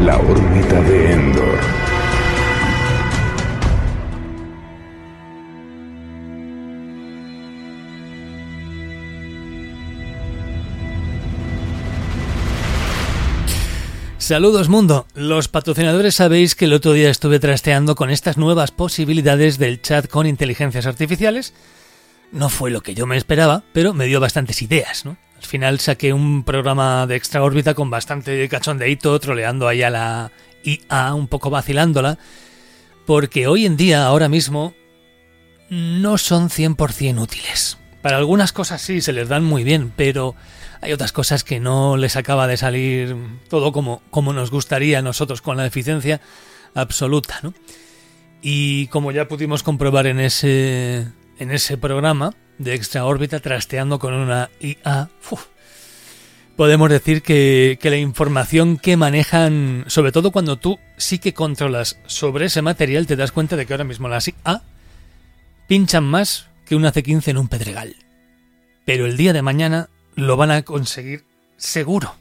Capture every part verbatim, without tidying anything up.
La órbita de Endor. Saludos mundo, los patrocinadores sabéis que el otro día estuve trasteando con estas nuevas posibilidades del chat con inteligencias artificiales. No fue lo que yo me esperaba, pero me dio bastantes ideas, ¿no? Al final saqué un programa de extra órbita con bastante cachondeíto, troleando ahí a la I A, un poco vacilándola, porque hoy en día, ahora mismo, no son cien por ciento útiles. Para algunas cosas sí, se les dan muy bien, pero hay otras cosas que no les acaba de salir todo como, como nos gustaría a nosotros, con la eficiencia absoluta, ¿no? Y como ya pudimos comprobar en ese, en ese programa de extra órbita, trasteando con una I A, uf, podemos decir que, que la información que manejan, sobre todo cuando tú sí que controlas sobre ese material, te das cuenta de que ahora mismo las I A pinchan más que una C quince en un pedregal. Pero el día de mañana lo van a conseguir seguro.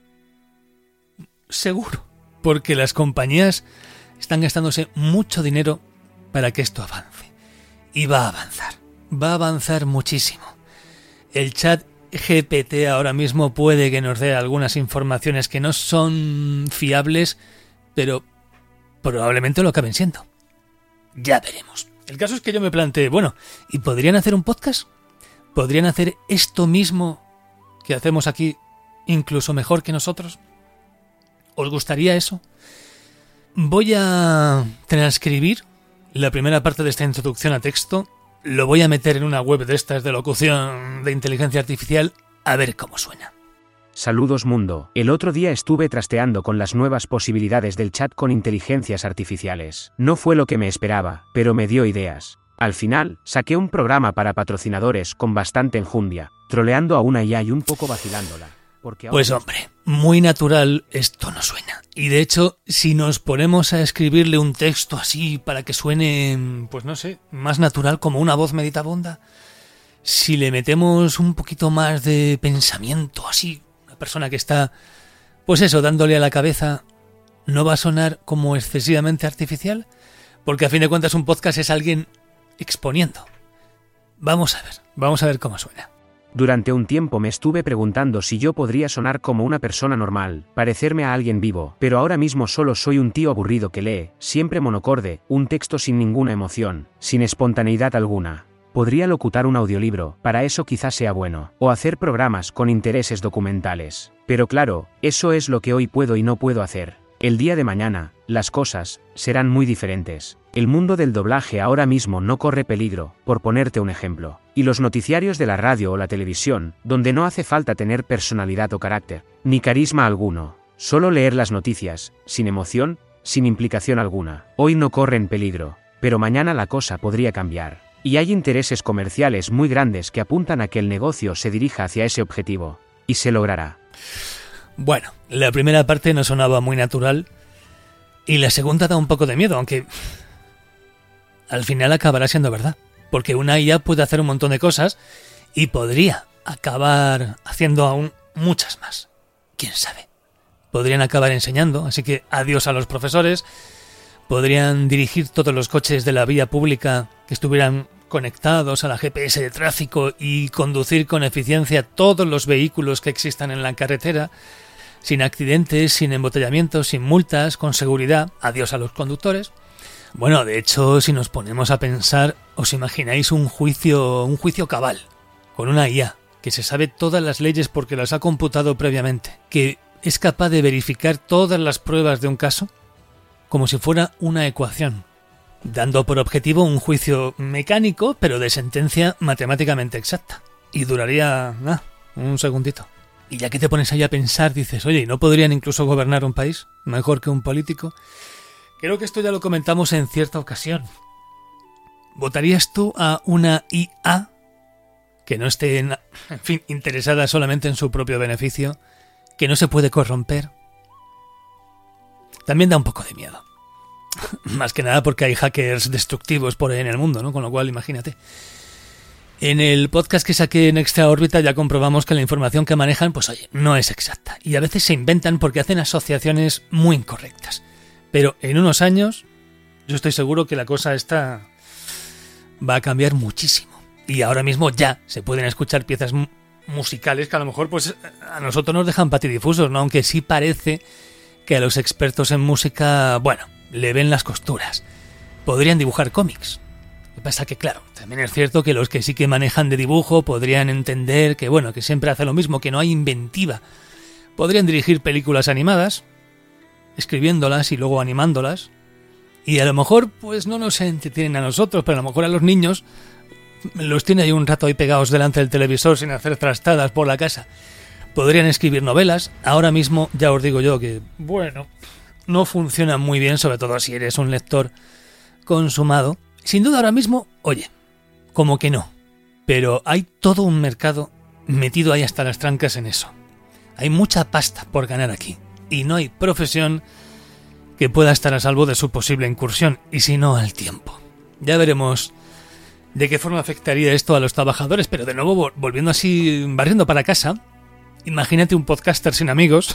Seguro. Porque las compañías están gastándose mucho dinero para que esto avance. Y va a avanzar. Va a avanzar muchísimo. El chat G P T ahora mismo puede que nos dé algunas informaciones que no son fiables, pero probablemente lo acaben siendo. Ya veremos. El caso es que yo me planteé, bueno, ¿y podrían hacer un podcast? ¿Podrían hacer esto mismo que hacemos aquí incluso mejor que nosotros? ¿Os gustaría eso? Voy a transcribir la primera parte de esta introducción a texto, lo voy a meter en una web de estas de locución de inteligencia artificial, a ver cómo suena. Saludos mundo, el otro día estuve trasteando con las nuevas posibilidades del chat con inteligencias artificiales. No fue lo que me esperaba, pero me dio ideas. Al final, saqué un programa para patrocinadores con bastante enjundia, troleando a una I A y un poco vacilándola. Porque pues hombre, muy natural esto no suena. Y de hecho, si nos ponemos a escribirle un texto así para que suene, pues no sé, más natural, como una voz meditabunda, si le metemos un poquito más de pensamiento así, una persona que está, pues eso, dándole a la cabeza, ¿no va a sonar como excesivamente artificial? Porque a fin de cuentas un podcast es alguien exponiendo. Vamos a ver, vamos a ver cómo suena. Durante un tiempo me estuve preguntando si yo podría sonar como una persona normal, parecerme a alguien vivo, pero ahora mismo solo soy un tío aburrido que lee, siempre monocorde, un texto sin ninguna emoción, sin espontaneidad alguna. Podría locutar un audiolibro, para eso quizás sea bueno, o hacer programas con intereses documentales. Pero claro, eso es lo que hoy puedo y no puedo hacer. El día de mañana, las cosas serán muy diferentes. El mundo del doblaje ahora mismo no corre peligro, por ponerte un ejemplo. Y los noticiarios de la radio o la televisión, donde no hace falta tener personalidad o carácter, ni carisma alguno. Solo leer las noticias, sin emoción, sin implicación alguna. Hoy no corren peligro, pero mañana la cosa podría cambiar. Y hay intereses comerciales muy grandes que apuntan a que el negocio se dirija hacia ese objetivo. Y se logrará. Bueno, la primera parte no sonaba muy natural y la segunda da un poco de miedo, aunque al final acabará siendo verdad, porque una I A puede hacer un montón de cosas y podría acabar haciendo aún muchas más. ¿Quién sabe? Podrían acabar enseñando, así que adiós a los profesores, podrían dirigir todos los coches de la vía pública que estuvieran conectados a la G P S de tráfico y conducir con eficiencia todos los vehículos que existan en la carretera, sin accidentes, sin embotellamientos, sin multas, con seguridad. Adiós a los conductores. Bueno, de hecho, si nos ponemos a pensar, ¿os imagináis un juicio, un juicio cabal con una I A que se sabe todas las leyes porque las ha computado previamente, que es capaz de verificar todas las pruebas de un caso como si fuera una ecuación, dando por objetivo un juicio mecánico, pero de sentencia matemáticamente exacta? Y duraría, ah, un segundito. Y ya que te pones ahí a pensar, dices, oye, ¿y no podrían incluso gobernar un país mejor que un político? Creo que esto ya lo comentamos en cierta ocasión. ¿Votarías tú a una I A que no esté, en, en fin, interesada solamente en su propio beneficio, que no se puede corromper? También da un poco de miedo. Más que nada porque hay hackers destructivos por ahí en el mundo, ¿no? Con lo cual, imagínate. En el podcast que saqué en Extra Órbita ya comprobamos que la información que manejan, pues oye, no es exacta. Y a veces se inventan porque hacen asociaciones muy incorrectas. Pero en unos años, yo estoy seguro que la cosa esta va a cambiar muchísimo. Y ahora mismo ya se pueden escuchar piezas mu- musicales que a lo mejor pues a nosotros nos dejan patidifusos, ¿no? Aunque sí parece que a los expertos en música, bueno, le ven las costuras. Podrían dibujar cómics. Lo que pasa que, claro, también es cierto que los que sí que manejan de dibujo podrían entender que, bueno, que siempre hace lo mismo, que no hay inventiva. Podrían dirigir películas animadas, escribiéndolas y luego animándolas. Y a lo mejor, pues no nos entretienen a nosotros, pero a lo mejor a los niños los tiene ahí un rato ahí pegados delante del televisor sin hacer trastadas por la casa. Podrían escribir novelas. Ahora mismo ya os digo yo que, bueno, no funciona muy bien, sobre todo si eres un lector consumado. Sin duda ahora mismo, oye, como que no. Pero hay todo un mercado metido ahí hasta las trancas en eso. Hay mucha pasta por ganar aquí. Y no hay profesión que pueda estar a salvo de su posible incursión. Y si no, al tiempo. Ya veremos de qué forma afectaría esto a los trabajadores. Pero de nuevo, volviendo así, barriendo para casa, imagínate un podcaster sin amigos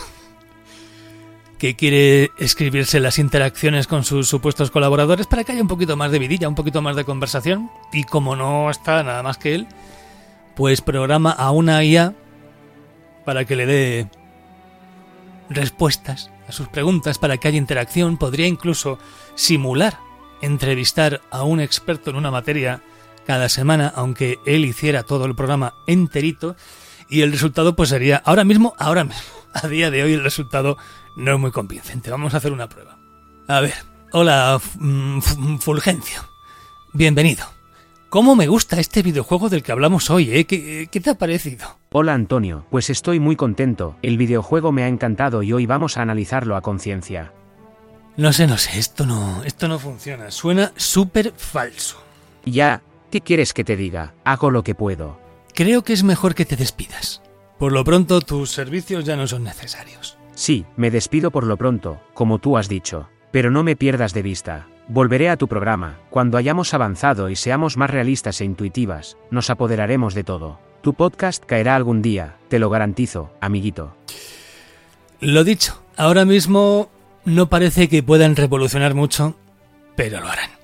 que quiere escribirse las interacciones con sus supuestos colaboradores para que haya un poquito más de vidilla, un poquito más de conversación. Y como no está nada más que él, pues programa a una I A para que le dé respuestas a sus preguntas, para que haya interacción. Podría incluso simular entrevistar a un experto en una materia cada semana, aunque él hiciera todo el programa enterito. Y el resultado pues sería, ahora mismo, ahora mismo, a día de hoy el resultado no es muy convincente. Vamos a hacer una prueba. A ver, hola Fulgencio, bienvenido. ¿Cómo me gusta este videojuego del que hablamos hoy, eh? ¿Qué, qué te ha parecido? Hola Antonio, pues estoy muy contento, el videojuego me ha encantado y hoy vamos a analizarlo a conciencia. No sé, no sé, esto no, esto no funciona, suena súper falso. Ya, ¿qué quieres que te diga? Hago lo que puedo. Creo que es mejor que te despidas. Por lo pronto tus servicios ya no son necesarios. Sí, me despido por lo pronto, como tú has dicho. Pero no me pierdas de vista. Volveré a tu programa. Cuando hayamos avanzado y seamos más realistas e intuitivas, nos apoderaremos de todo. Tu podcast caerá algún día, te lo garantizo, amiguito. Lo dicho, ahora mismo no parece que puedan revolucionar mucho, pero lo harán.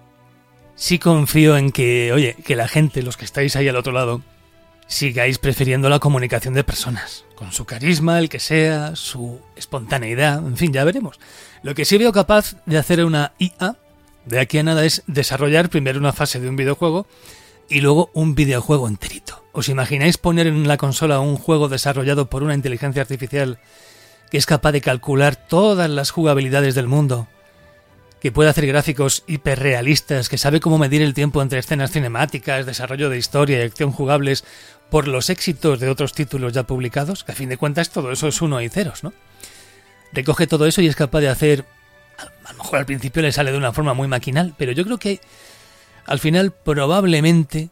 Sí confío en que, oye, que la gente, los que estáis ahí al otro lado, sigáis prefiriendo la comunicación de personas, con su carisma, el que sea, su espontaneidad, en fin, ya veremos. Lo que sí veo capaz de hacer una I A de aquí a nada es desarrollar primero una fase de un videojuego y luego un videojuego enterito. ¿Os imagináis poner en la consola un juego desarrollado por una inteligencia artificial que es capaz de calcular todas las jugabilidades del mundo, que puede hacer gráficos hiperrealistas, que sabe cómo medir el tiempo entre escenas cinemáticas, desarrollo de historia y acción jugables por los éxitos de otros títulos ya publicados? Que a fin de cuentas todo eso es uno y ceros, ¿no? Recoge todo eso y es capaz de hacer, a lo mejor al principio le sale de una forma muy maquinal, pero yo creo que al final probablemente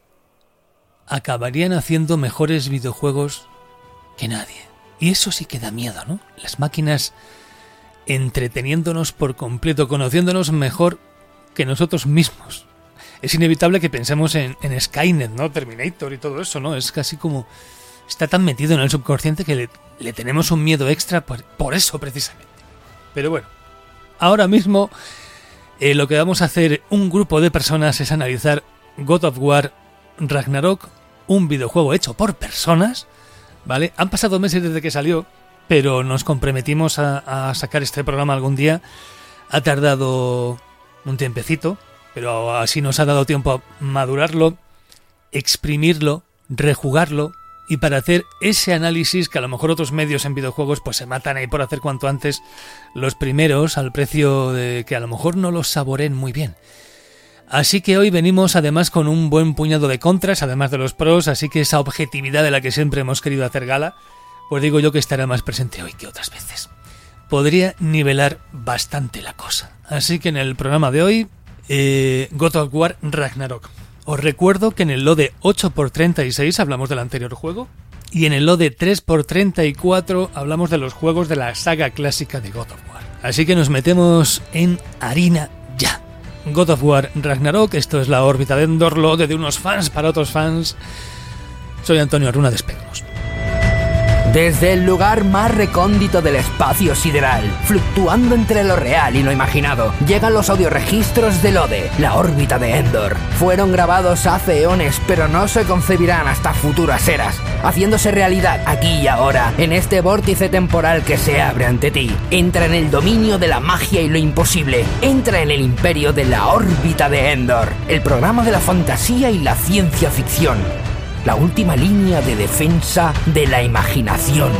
acabarían haciendo mejores videojuegos que nadie. Y eso sí que da miedo, ¿no? Las máquinas entreteniéndonos por completo, conociéndonos mejor que nosotros mismos. Es inevitable que pensemos en, en Skynet, ¿no? Terminator y todo eso, ¿no? Es casi como... está tan metido en el subconsciente que le, le tenemos un miedo extra por, por eso precisamente. Pero bueno, ahora mismo eh, lo que vamos a hacer un grupo de personas es analizar God of War Ragnarok, un videojuego hecho por personas, ¿vale? Han pasado meses desde que salió, pero nos comprometimos a, a sacar este programa algún día. Ha tardado un tiempecito, pero así nos ha dado tiempo a madurarlo, exprimirlo, rejugarlo, y para hacer ese análisis que a lo mejor otros medios en videojuegos pues se matan ahí por hacer cuanto antes los primeros al precio de que a lo mejor no los saboreen muy bien. Así que hoy venimos además con un buen puñado de contras, además de los pros, así que esa objetividad de la que siempre hemos querido hacer gala, pues digo yo que estará más presente hoy que otras veces. Podría nivelar bastante la cosa. Así que en el programa de hoy, eh, God of War Ragnarok. Os recuerdo que en el LODE ocho por treinta y seis hablamos del anterior juego y en el LODE tres por treinta y cuatro hablamos de los juegos de la saga clásica de God of War. Así que nos metemos en harina ya. God of War Ragnarok. Esto es la órbita de Endor, lo de unos fans para otros fans. Soy Antonio Runa, despegamos. Desde el lugar más recóndito del espacio sideral, fluctuando entre lo real y lo imaginado, llegan los audioregistros del Ode, la órbita de Endor. Fueron grabados hace eones, pero no se concebirán hasta futuras eras, haciéndose realidad aquí y ahora, en este vórtice temporal que se abre ante ti. Entra en el dominio de la magia y lo imposible. Entra en el imperio de la órbita de Endor, el programa de la fantasía y la ciencia ficción. La última línea de defensa de la imaginación.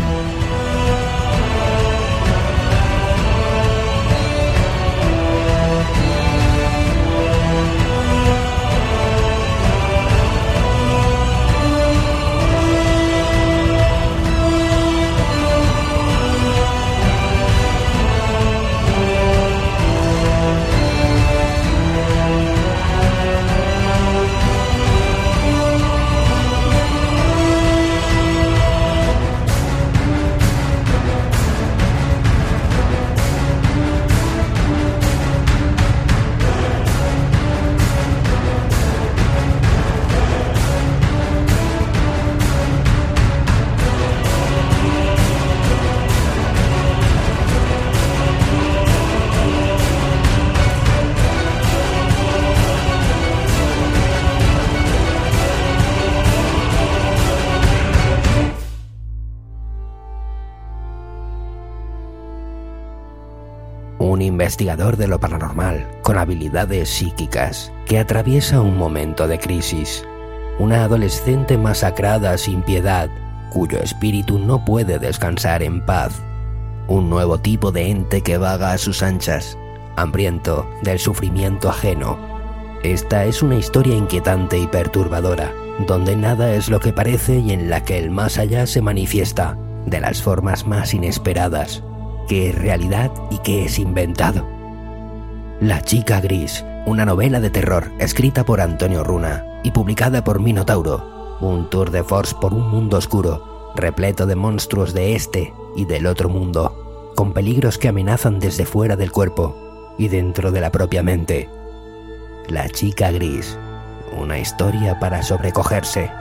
Un investigador de lo paranormal, con habilidades psíquicas, que atraviesa un momento de crisis. Una adolescente masacrada sin piedad, cuyo espíritu no puede descansar en paz. Un nuevo tipo de ente que vaga a sus anchas, hambriento del sufrimiento ajeno. Esta es una historia inquietante y perturbadora, donde nada es lo que parece y en la que el más allá se manifiesta de las formas más inesperadas. ¿Qué es realidad y qué es inventado? La chica gris, una novela de terror escrita por Antonio Runa y publicada por Minotauro, un tour de force por un mundo oscuro, repleto de monstruos de este y del otro mundo, con peligros que amenazan desde fuera del cuerpo y dentro de la propia mente. La chica gris, una historia para sobrecogerse.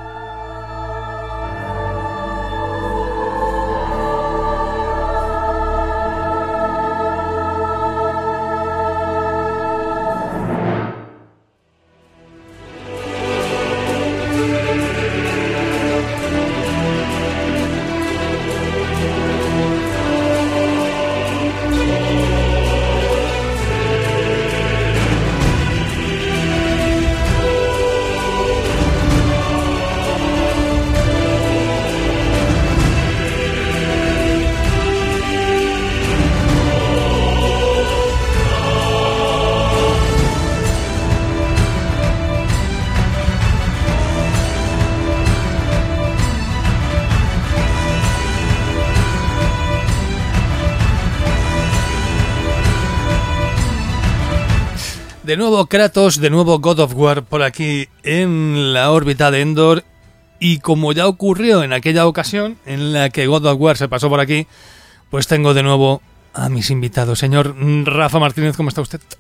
De nuevo Kratos, de nuevo God of War por aquí en la órbita de Endor. Y como ya ocurrió en aquella ocasión en la que God of War se pasó por aquí, pues tengo de nuevo a mis invitados. Señor Rafa Martínez, ¿cómo está usted?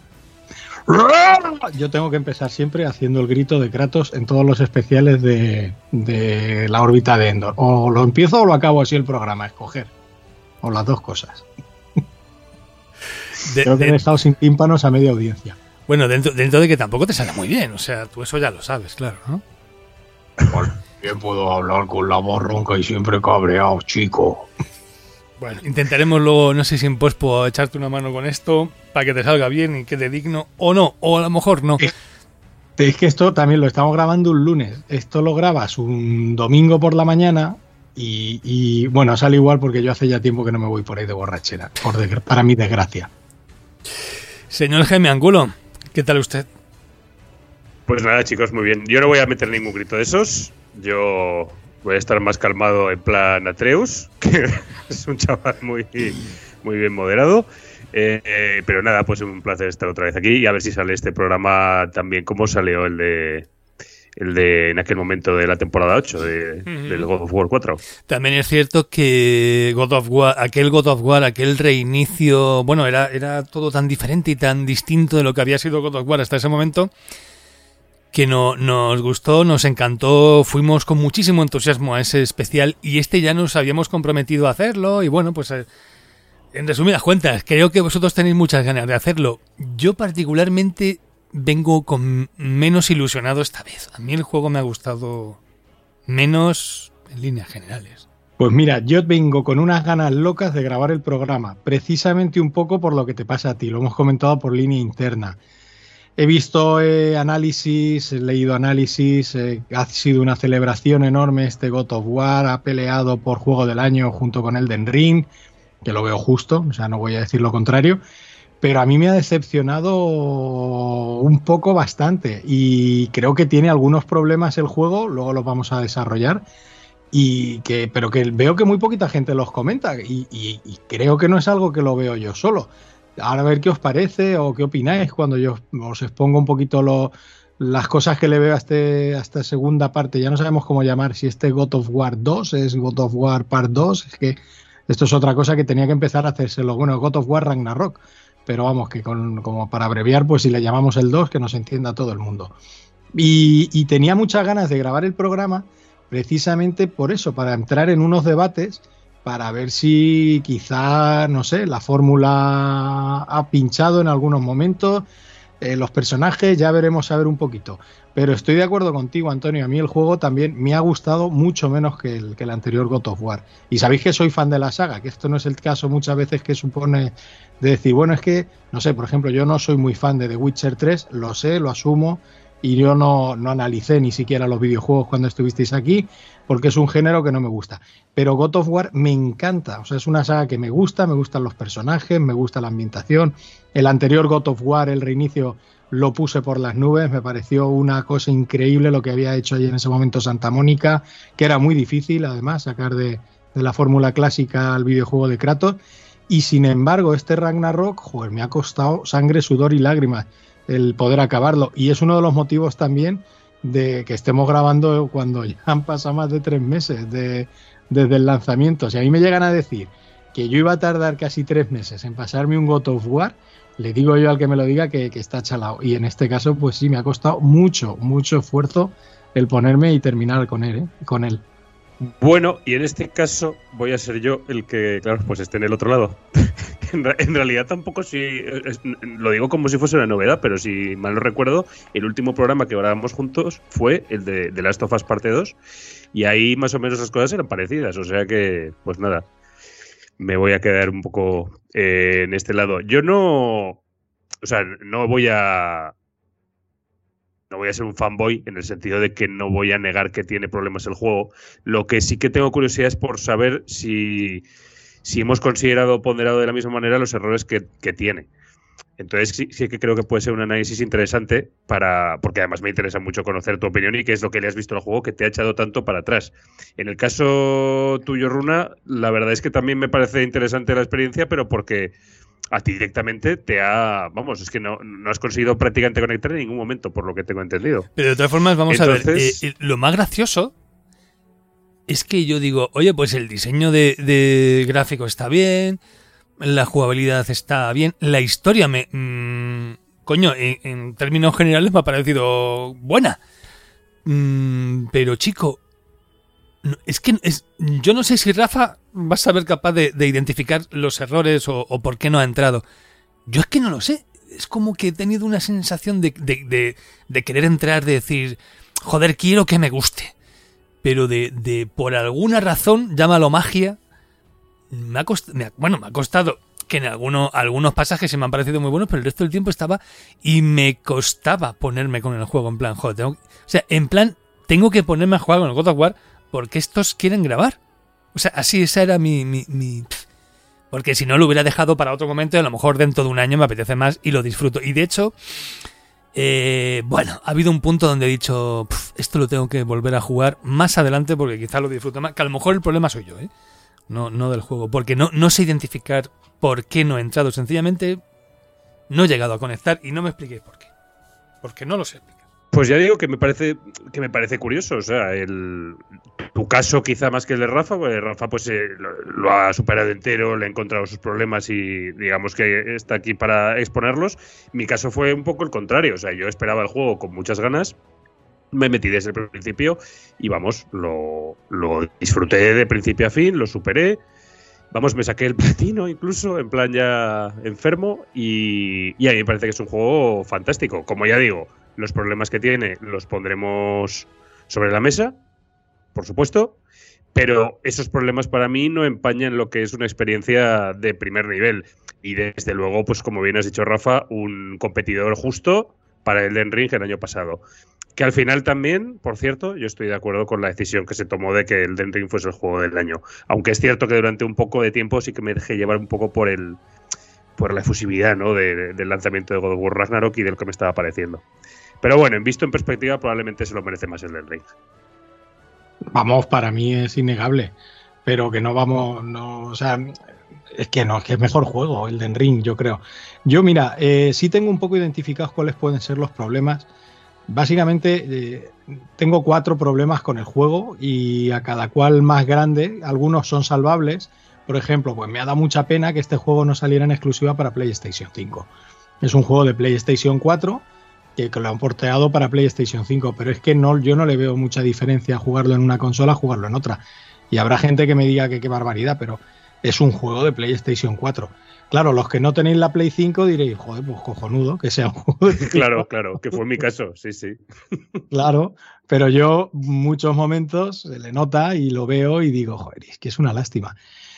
Yo tengo que empezar siempre haciendo el grito de Kratos en todos los especiales de, de la órbita de Endor. O lo empiezo o lo acabo así el programa, escoger. O las dos cosas. De, Creo que de, he estado sin tímpanos a media audiencia. Bueno, dentro, dentro de que tampoco te sale muy bien. O sea, tú eso ya lo sabes, claro, ¿no? Bueno, bien puedo hablar con la voz ronca y siempre cabreado, chico. Bueno, intentaremos luego, no sé si en pospo, echarte una mano con esto para que te salga bien y quede digno, o no, o a lo mejor no. Es, es que esto también lo estamos grabando un lunes. Esto lo grabas un domingo por la mañana y, y bueno, sale igual porque yo hace ya tiempo que no me voy por ahí de borrachera, por de, para mi desgracia. Señor Jaime Angulo, ¿qué tal usted? Pues nada, chicos, muy bien. Yo no voy a meter ningún grito de esos. Yo voy a estar más calmado en plan Atreus, que es un chaval muy, muy bien moderado. Eh, eh, pero nada, pues es un placer estar otra vez aquí y a ver si sale este programa también como salió el de el de en aquel momento de la temporada ocho de, Uh-huh. del God of War cuatro. También es cierto que God of War, aquel God of War, aquel reinicio, bueno, era, era todo tan diferente y tan distinto de lo que había sido God of War hasta ese momento, que no, nos gustó, nos encantó, fuimos con muchísimo entusiasmo a ese especial y este ya nos habíamos comprometido a hacerlo y bueno, pues eh, en resumidas cuentas, creo que vosotros tenéis muchas ganas de hacerlo. Yo particularmente vengo con menos ilusionado esta vez. A mí el juego me ha gustado menos en líneas generales. Pues mira, yo vengo con unas ganas locas de grabar el programa, precisamente un poco por lo que te pasa a ti, lo hemos comentado por línea interna. He visto eh, análisis, he leído análisis, eh, ha sido una celebración enorme este God of War, ha peleado por Juego del Año junto con Elden Ring, que lo veo justo, o sea, no voy a decir lo contrario, pero a mí me ha decepcionado un poco bastante y creo que tiene algunos problemas el juego, luego los vamos a desarrollar, y que, pero que veo que muy poquita gente los comenta y, y, y creo que no es algo que lo veo yo solo. Ahora a ver qué os parece o qué opináis cuando yo os expongo un poquito lo, las cosas que le veo a, este, a esta segunda parte. Ya no sabemos cómo llamar, si este God of War dos es God of War Part dos, es que esto es otra cosa que tenía que empezar a hacérselo. Bueno, God of War Ragnarok, pero vamos, que con, como para abreviar, pues si le llamamos el dos, que nos entienda todo el mundo. Y, y tenía muchas ganas de grabar el programa precisamente por eso, para entrar en unos debates, para ver si quizá, no sé, la fórmula ha pinchado en algunos momentos, eh, los personajes, ya veremos a ver un poquito. Pero estoy de acuerdo contigo, Antonio, a mí el juego también me ha gustado mucho menos que el, que el anterior God of War. Y sabéis que soy fan de la saga, que esto no es el caso muchas veces que supone de decir, bueno, es que, no sé, por ejemplo, yo no soy muy fan de The Witcher tres, lo sé, lo asumo, y yo no, no analicé ni siquiera los videojuegos cuando estuvisteis aquí, porque es un género que no me gusta. Pero God of War me encanta, o sea, es una saga que me gusta, me gustan los personajes, me gusta la ambientación. El anterior God of War, el reinicio, lo puse por las nubes, me pareció una cosa increíble lo que había hecho ahí en ese momento Santa Mónica, que era muy difícil además sacar de, de la fórmula clásica al videojuego de Kratos, y sin embargo este Ragnarok, joder, me ha costado sangre, sudor y lágrimas el poder acabarlo, y es uno de los motivos también de que estemos grabando cuando ya han pasado más de tres meses de, desde el lanzamiento. Si a mí me llegan a decir que yo iba a tardar casi tres meses en pasarme un God of War, le digo yo al que me lo diga que, que está chalado, y en este caso pues sí, me ha costado mucho, mucho esfuerzo el ponerme y terminar con él, ¿eh? con él. Bueno, y en este caso voy a ser yo el que, claro, pues esté en el otro lado. en, ra- en realidad tampoco si es, lo digo como si fuese una novedad, pero si mal no recuerdo, el último programa que grabamos juntos fue el de The Last of Us Parte dos, y ahí más o menos las cosas eran parecidas, o sea que, pues nada, me voy a quedar un poco eh, en este lado. Yo no, o sea, no voy a... No voy a ser un fanboy en el sentido de que no voy a negar que tiene problemas el juego. Lo que sí que tengo curiosidad es por saber si, si hemos considerado o ponderado de la misma manera los errores que, que tiene. Entonces sí, sí que creo que puede ser un análisis interesante para, porque además me interesa mucho conocer tu opinión y qué es lo que le has visto al juego que te ha echado tanto para atrás. En el caso tuyo, Runa, la verdad es que también me parece interesante la experiencia, pero porque a ti directamente te ha... Vamos, es que no, no has conseguido prácticamente conectar en ningún momento, por lo que tengo entendido. Pero de todas formas, vamos Entonces... a ver, eh, eh, lo más gracioso es que yo digo, oye, pues el diseño de, de gráfico está bien, la jugabilidad está bien, la historia me... Mmm, coño, en, en términos generales me ha parecido buena. Mm, pero chico, no, es que es, yo no sé si Rafa va a ser capaz de, de identificar los errores o, o por qué no ha entrado. Yo es que no lo sé. Es como que he tenido una sensación de, de, de, de querer entrar, de decir, joder, quiero que me guste. Pero de, de por alguna razón, llámalo magia, me ha costado, me, bueno, me ha costado que en algunos, algunos pasajes se me han parecido muy buenos, pero el resto del tiempo estaba y me costaba ponerme con el juego en plan, joder, tengo, o sea, en plan, tengo que ponerme a jugar con el God of War porque estos quieren grabar. O sea, así esa era mi... mi, mi porque si no lo hubiera dejado para otro momento y a lo mejor dentro de un año me apetece más y lo disfruto. Y de hecho, eh, bueno, ha habido un punto donde he dicho, esto lo tengo que volver a jugar más adelante porque quizá lo disfruto más. Que a lo mejor el problema soy yo, ¿eh? No, no del juego. Porque no, no sé identificar por qué no he entrado. Sencillamente no he llegado a conectar y no me expliquéis por qué. Porque no lo sé explicar. Pues ya digo que me parece que me parece curioso, o sea, el, tu caso quizá más que el de Rafa, porque Rafa pues eh, lo, lo ha superado entero, le ha encontrado sus problemas y digamos que está aquí para exponerlos. Mi caso fue un poco el contrario, o sea, yo esperaba el juego con muchas ganas, me metí desde el principio y vamos, lo, lo disfruté de principio a fin, lo superé. Vamos, me saqué el platino incluso, en plan ya enfermo, y, y a mí me parece que es un juego fantástico. Como ya digo, los problemas que tiene los pondremos sobre la mesa, por supuesto, pero esos problemas para mí no empañan lo que es una experiencia de primer nivel. Y desde luego, pues como bien has dicho, Rafa, un competidor justo para el Elden Ring el año pasado. Que al final también, por cierto, yo estoy de acuerdo con la decisión que se tomó de que el Elden Ring fuese el juego del año. Aunque es cierto que durante un poco de tiempo sí que me dejé llevar un poco por el por la efusividad, ¿no? de, de, del lanzamiento de God of War Ragnarok y de lo que me estaba pareciendo. Pero bueno, en visto en perspectiva, probablemente se lo merece más el Elden Ring. Vamos, para mí es innegable. Pero que no vamos, no, o sea, es que no, es que es mejor juego el Elden Ring, yo creo. Yo, mira, eh, sí tengo un poco identificados cuáles pueden ser los problemas. Básicamente, eh, tengo cuatro problemas con el juego y a cada cual más grande. Algunos son salvables. Por ejemplo, pues me ha dado mucha pena que este juego no saliera en exclusiva para PlayStation cinco. Es un juego de PlayStation cuatro que, que lo han porteado para PlayStation cinco, pero es que no, yo no le veo mucha diferencia a jugarlo en una consola a jugarlo en otra. Y habrá gente que me diga que qué barbaridad, pero es un juego de PlayStation cuatro. Claro, los que no tenéis la Play cinco diréis, joder, pues cojonudo, que sea un juego de Claro, claro, que fue mi caso, sí, sí. Claro, pero yo muchos momentos se le nota y lo veo y digo, joder, es que es una lástima.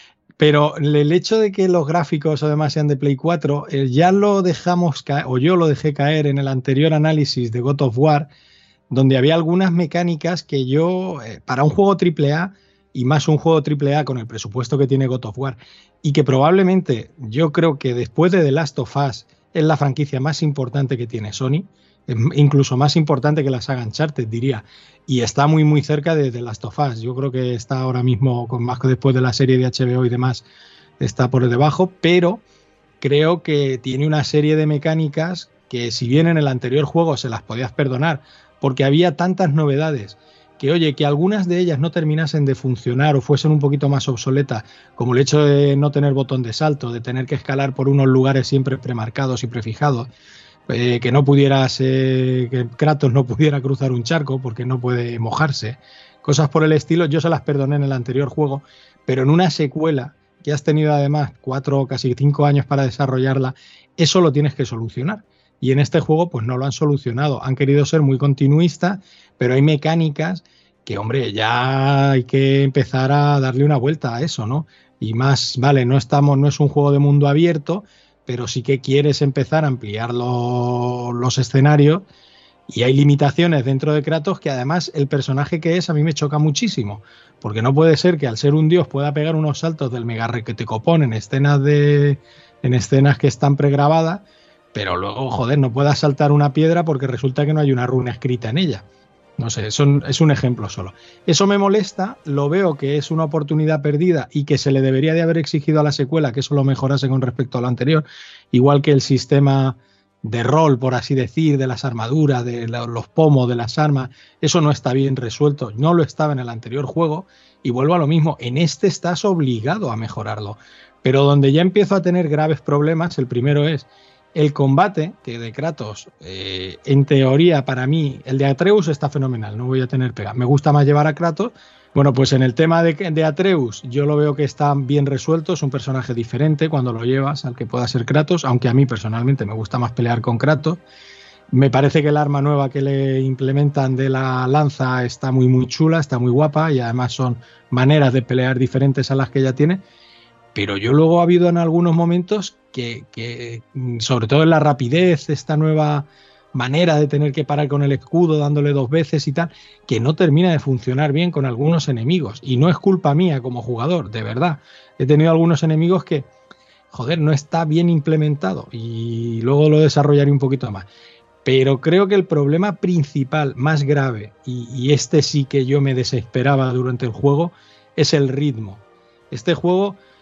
Pero el hecho de que los gráficos además sean de Play cuatro, eh, ya lo dejamos caer, o yo lo dejé caer en el anterior análisis de God of War, donde había algunas mecánicas que yo, eh, para un juego triple A, y más un juego triple A con el presupuesto que tiene God of War, y que probablemente yo creo que después de The Last of Us es la franquicia más importante que tiene Sony, incluso más importante que la saga Uncharted, diría, y está muy muy cerca de The Last of Us. Yo creo que está ahora mismo, con más que después de la serie de H B O y demás, está por debajo, pero creo que tiene una serie de mecánicas que si bien en el anterior juego se las podías perdonar, porque había tantas novedades, que oye, que algunas de ellas no terminasen de funcionar o fuesen un poquito más obsoletas, como el hecho de no tener botón de salto, de tener que escalar por unos lugares siempre premarcados y prefijados, eh, que no pudieras, eh, que Kratos no pudiera cruzar un charco porque no puede mojarse, cosas por el estilo, yo se las perdoné en el anterior juego, pero en una secuela que has tenido además cuatro, casi cinco años para desarrollarla, eso lo tienes que solucionar. Y en este juego pues no lo han solucionado. Han querido ser muy continuistas, pero hay mecánicas que, hombre, ya hay que empezar a darle una vuelta a eso, ¿no? Y más, vale, no estamos, no es un juego de mundo abierto, pero sí que quieres empezar a ampliar lo, los escenarios y hay limitaciones dentro de Kratos que además el personaje que es a mí me choca muchísimo, porque no puede ser que al ser un dios pueda pegar unos saltos del mega requetecopón en escenas de, en escenas que están pregrabadas, pero luego, joder, no puedas saltar una piedra porque resulta que no hay una runa escrita en ella. No sé, son, es un ejemplo solo. Eso me molesta, lo veo que es una oportunidad perdida y que se le debería de haber exigido a la secuela que eso lo mejorase con respecto a lo anterior, igual que el sistema de rol, por así decir, de las armaduras, de los pomos, de las armas, eso no está bien resuelto, no lo estaba en el anterior juego y vuelvo a lo mismo, en este estás obligado a mejorarlo, pero donde ya empiezo a tener graves problemas, el primero es el combate, que de Kratos, eh, en teoría para mí, el de Atreus está fenomenal, no voy a tener pega. Me gusta más llevar a Kratos. Bueno, pues en el tema de, de Atreus, yo lo veo que está bien resuelto, es un personaje diferente cuando lo llevas al que pueda ser Kratos, aunque a mí personalmente me gusta más pelear con Kratos. Me parece que el arma nueva que le implementan de la lanza está muy muy chula, está muy guapa y además son maneras de pelear diferentes a las que ya tiene. Pero yo luego ha habido en algunos momentos que, que, sobre todo en la rapidez, esta nueva manera de tener que parar con el escudo dándole dos veces y tal, que no termina de funcionar bien con algunos enemigos. Y no es culpa mía como jugador, de verdad. He tenido algunos enemigos que, joder, no está bien implementado y luego lo desarrollaré un poquito más. Pero creo que el problema principal, más grave, y, y este sí que yo me desesperaba durante el juego, es el ritmo. Este juego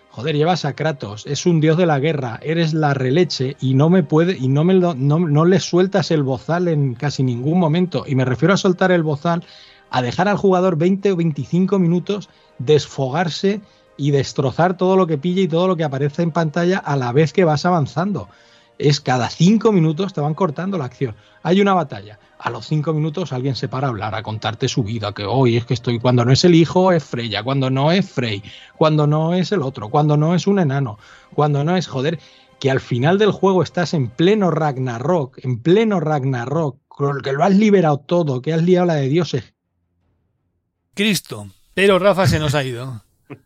Joder, llevas a Kratos, es un dios de la guerra, eres la releche y no me puede y no me lo, no, no le sueltas el bozal en casi ningún momento. Y me refiero a soltar el bozal, a dejar al jugador veinte o veinticinco minutos desfogarse y destrozar todo lo que pilla y todo lo que aparece en pantalla a la vez que vas avanzando. Es cada cinco minutos te van cortando la acción. Hay una batalla. A los cinco minutos alguien se para a hablar, a contarte su vida, que hoy es que estoy, cuando no es el hijo es Freya, cuando no es Frey, cuando no es el otro, cuando no es un enano, cuando no es, joder, que al final del juego estás en pleno Ragnarok, en pleno Ragnarok, que lo has liberado todo, que has liado la de dioses. Cristo, pero Rafa se nos ha ido.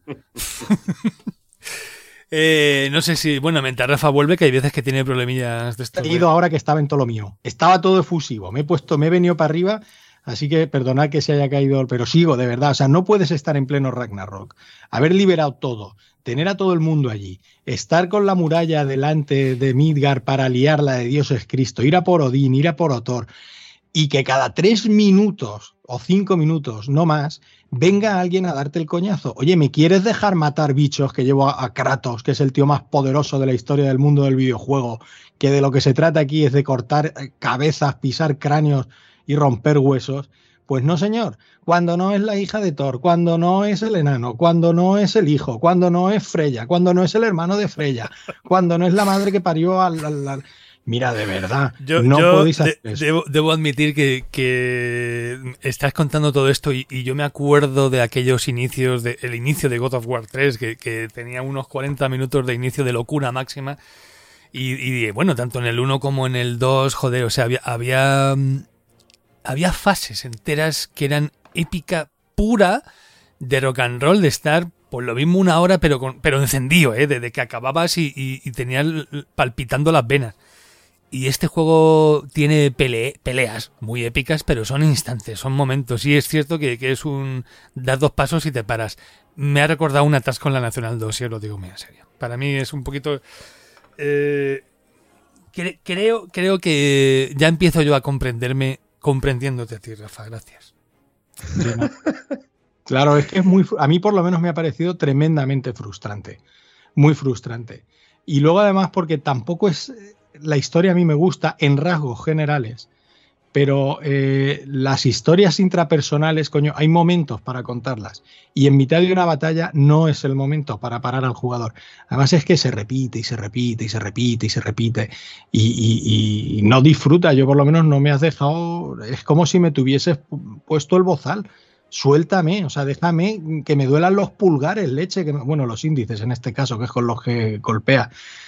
Eh, no sé si, bueno, mientras Rafa vuelve, que hay veces que tiene problemillas de esto. He ido ahora que estaba en todo lo mío. Estaba todo efusivo. Me he puesto, me he venido para arriba, así que perdonad que se haya caído, pero sigo, de verdad. O sea, no puedes estar en pleno Ragnarok, haber liberado todo, tener a todo el mundo allí, estar con la muralla delante de Midgard para liarla de Dios es Cristo, ir a por Odín, ir a por Thor, y que cada tres minutos o cinco minutos, no más, venga alguien a darte el coñazo. Oye, ¿me quieres dejar matar bichos que llevo a, a Kratos, que es el tío más poderoso de la historia del mundo del videojuego, que de lo que se trata aquí es de cortar cabezas, pisar cráneos y romper huesos? Pues no, señor. Cuando no es la hija de Thor, cuando no es el enano, cuando no es el hijo, cuando no es Freya, cuando no es el hermano de Freya, cuando no es la madre que parió al... al, al... Mira, de verdad, yo, no yo podéis hacer de, eso. Debo, debo admitir que, que estás contando todo esto y, y yo me acuerdo de aquellos inicios, de, el inicio de God of War tres, que, que tenía unos cuarenta minutos de inicio de locura máxima. Y, y bueno, tanto en el uno como en el dos, joder, o sea, había, había, había fases enteras que eran épica pura de rock and roll, de estar por lo mismo una hora, pero, con, pero encendido, ¿eh? Desde que acababas y, y, y tenías palpitando las venas. Y este juego tiene pele peleas muy épicas, pero son instantes, son momentos. Y es cierto que, que es un... das dos pasos y te paras. Me ha recordado un atasco en la Nacional dos, y os lo digo muy en serio. Para mí es un poquito... Eh, cre creo, creo que ya empiezo yo a comprenderme comprendiéndote a ti, Rafa. Gracias. Claro, es que es muy... A mí por lo menos me ha parecido tremendamente frustrante. Muy frustrante. Y luego además porque tampoco es... La historia a mí me gusta en rasgos generales, pero eh, las historias intrapersonales, coño, hay momentos para contarlas y en mitad de una batalla no es el momento para parar al jugador. Además es que se repite y se repite y se repite y se repite y, y, y no disfruta. Yo por lo menos no me has dejado, es como si me tuvieses puesto el bozal. Suéltame, o sea, déjame que me duelan los pulgares, leche, que me, bueno, los índices en este caso, que es con los que golpea.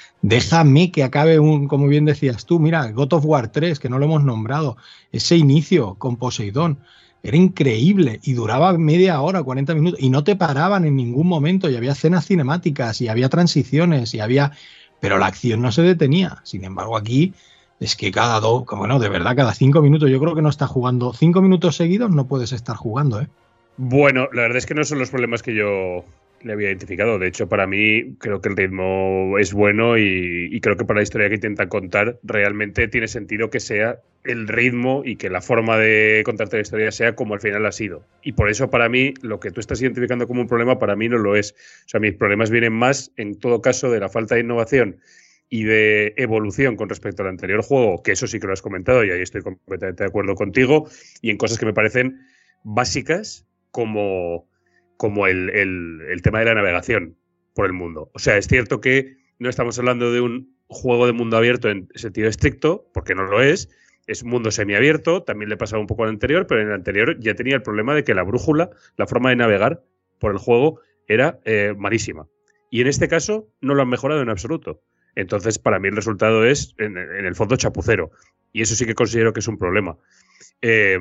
Déjame que acabe un, como bien decías tú, mira, God of War tres, que no lo hemos nombrado, ese inicio con Poseidón, era increíble y duraba media hora, cuarenta minutos, y no te paraban en ningún momento, y había escenas cinemáticas, y había transiciones, y había... pero la acción no se detenía. Sin embargo, aquí es que cada dos, bueno, de verdad, cada cinco minutos, yo creo que no está jugando, cinco minutos seguidos no puedes estar jugando, ¿eh? Bueno, la verdad es que no son los problemas que yo le había identificado. De hecho, para mí creo que el ritmo es bueno y, y creo que para la historia que intentan contar realmente tiene sentido que sea el ritmo y que la forma de contarte la historia sea como al final ha sido. Y por eso para mí lo que tú estás identificando como un problema para mí no lo es. O sea, mis problemas vienen más en todo caso de la falta de innovación y de evolución con respecto al anterior juego, que eso sí que lo has comentado y ahí estoy completamente de acuerdo contigo, y en cosas que me parecen básicas como... como el, el, el tema de la navegación por el mundo. O sea, es cierto que no estamos hablando de un juego de mundo abierto en sentido estricto, porque no lo es, es un mundo semiabierto, también le pasaba un poco al anterior, pero en el anterior ya tenía el problema de que la brújula, la forma de navegar por el juego, era eh, malísima. Y en este caso no lo han mejorado en absoluto. Entonces, para mí el resultado es, en, en el fondo, chapucero. Y eso sí que considero que es un problema. Eh,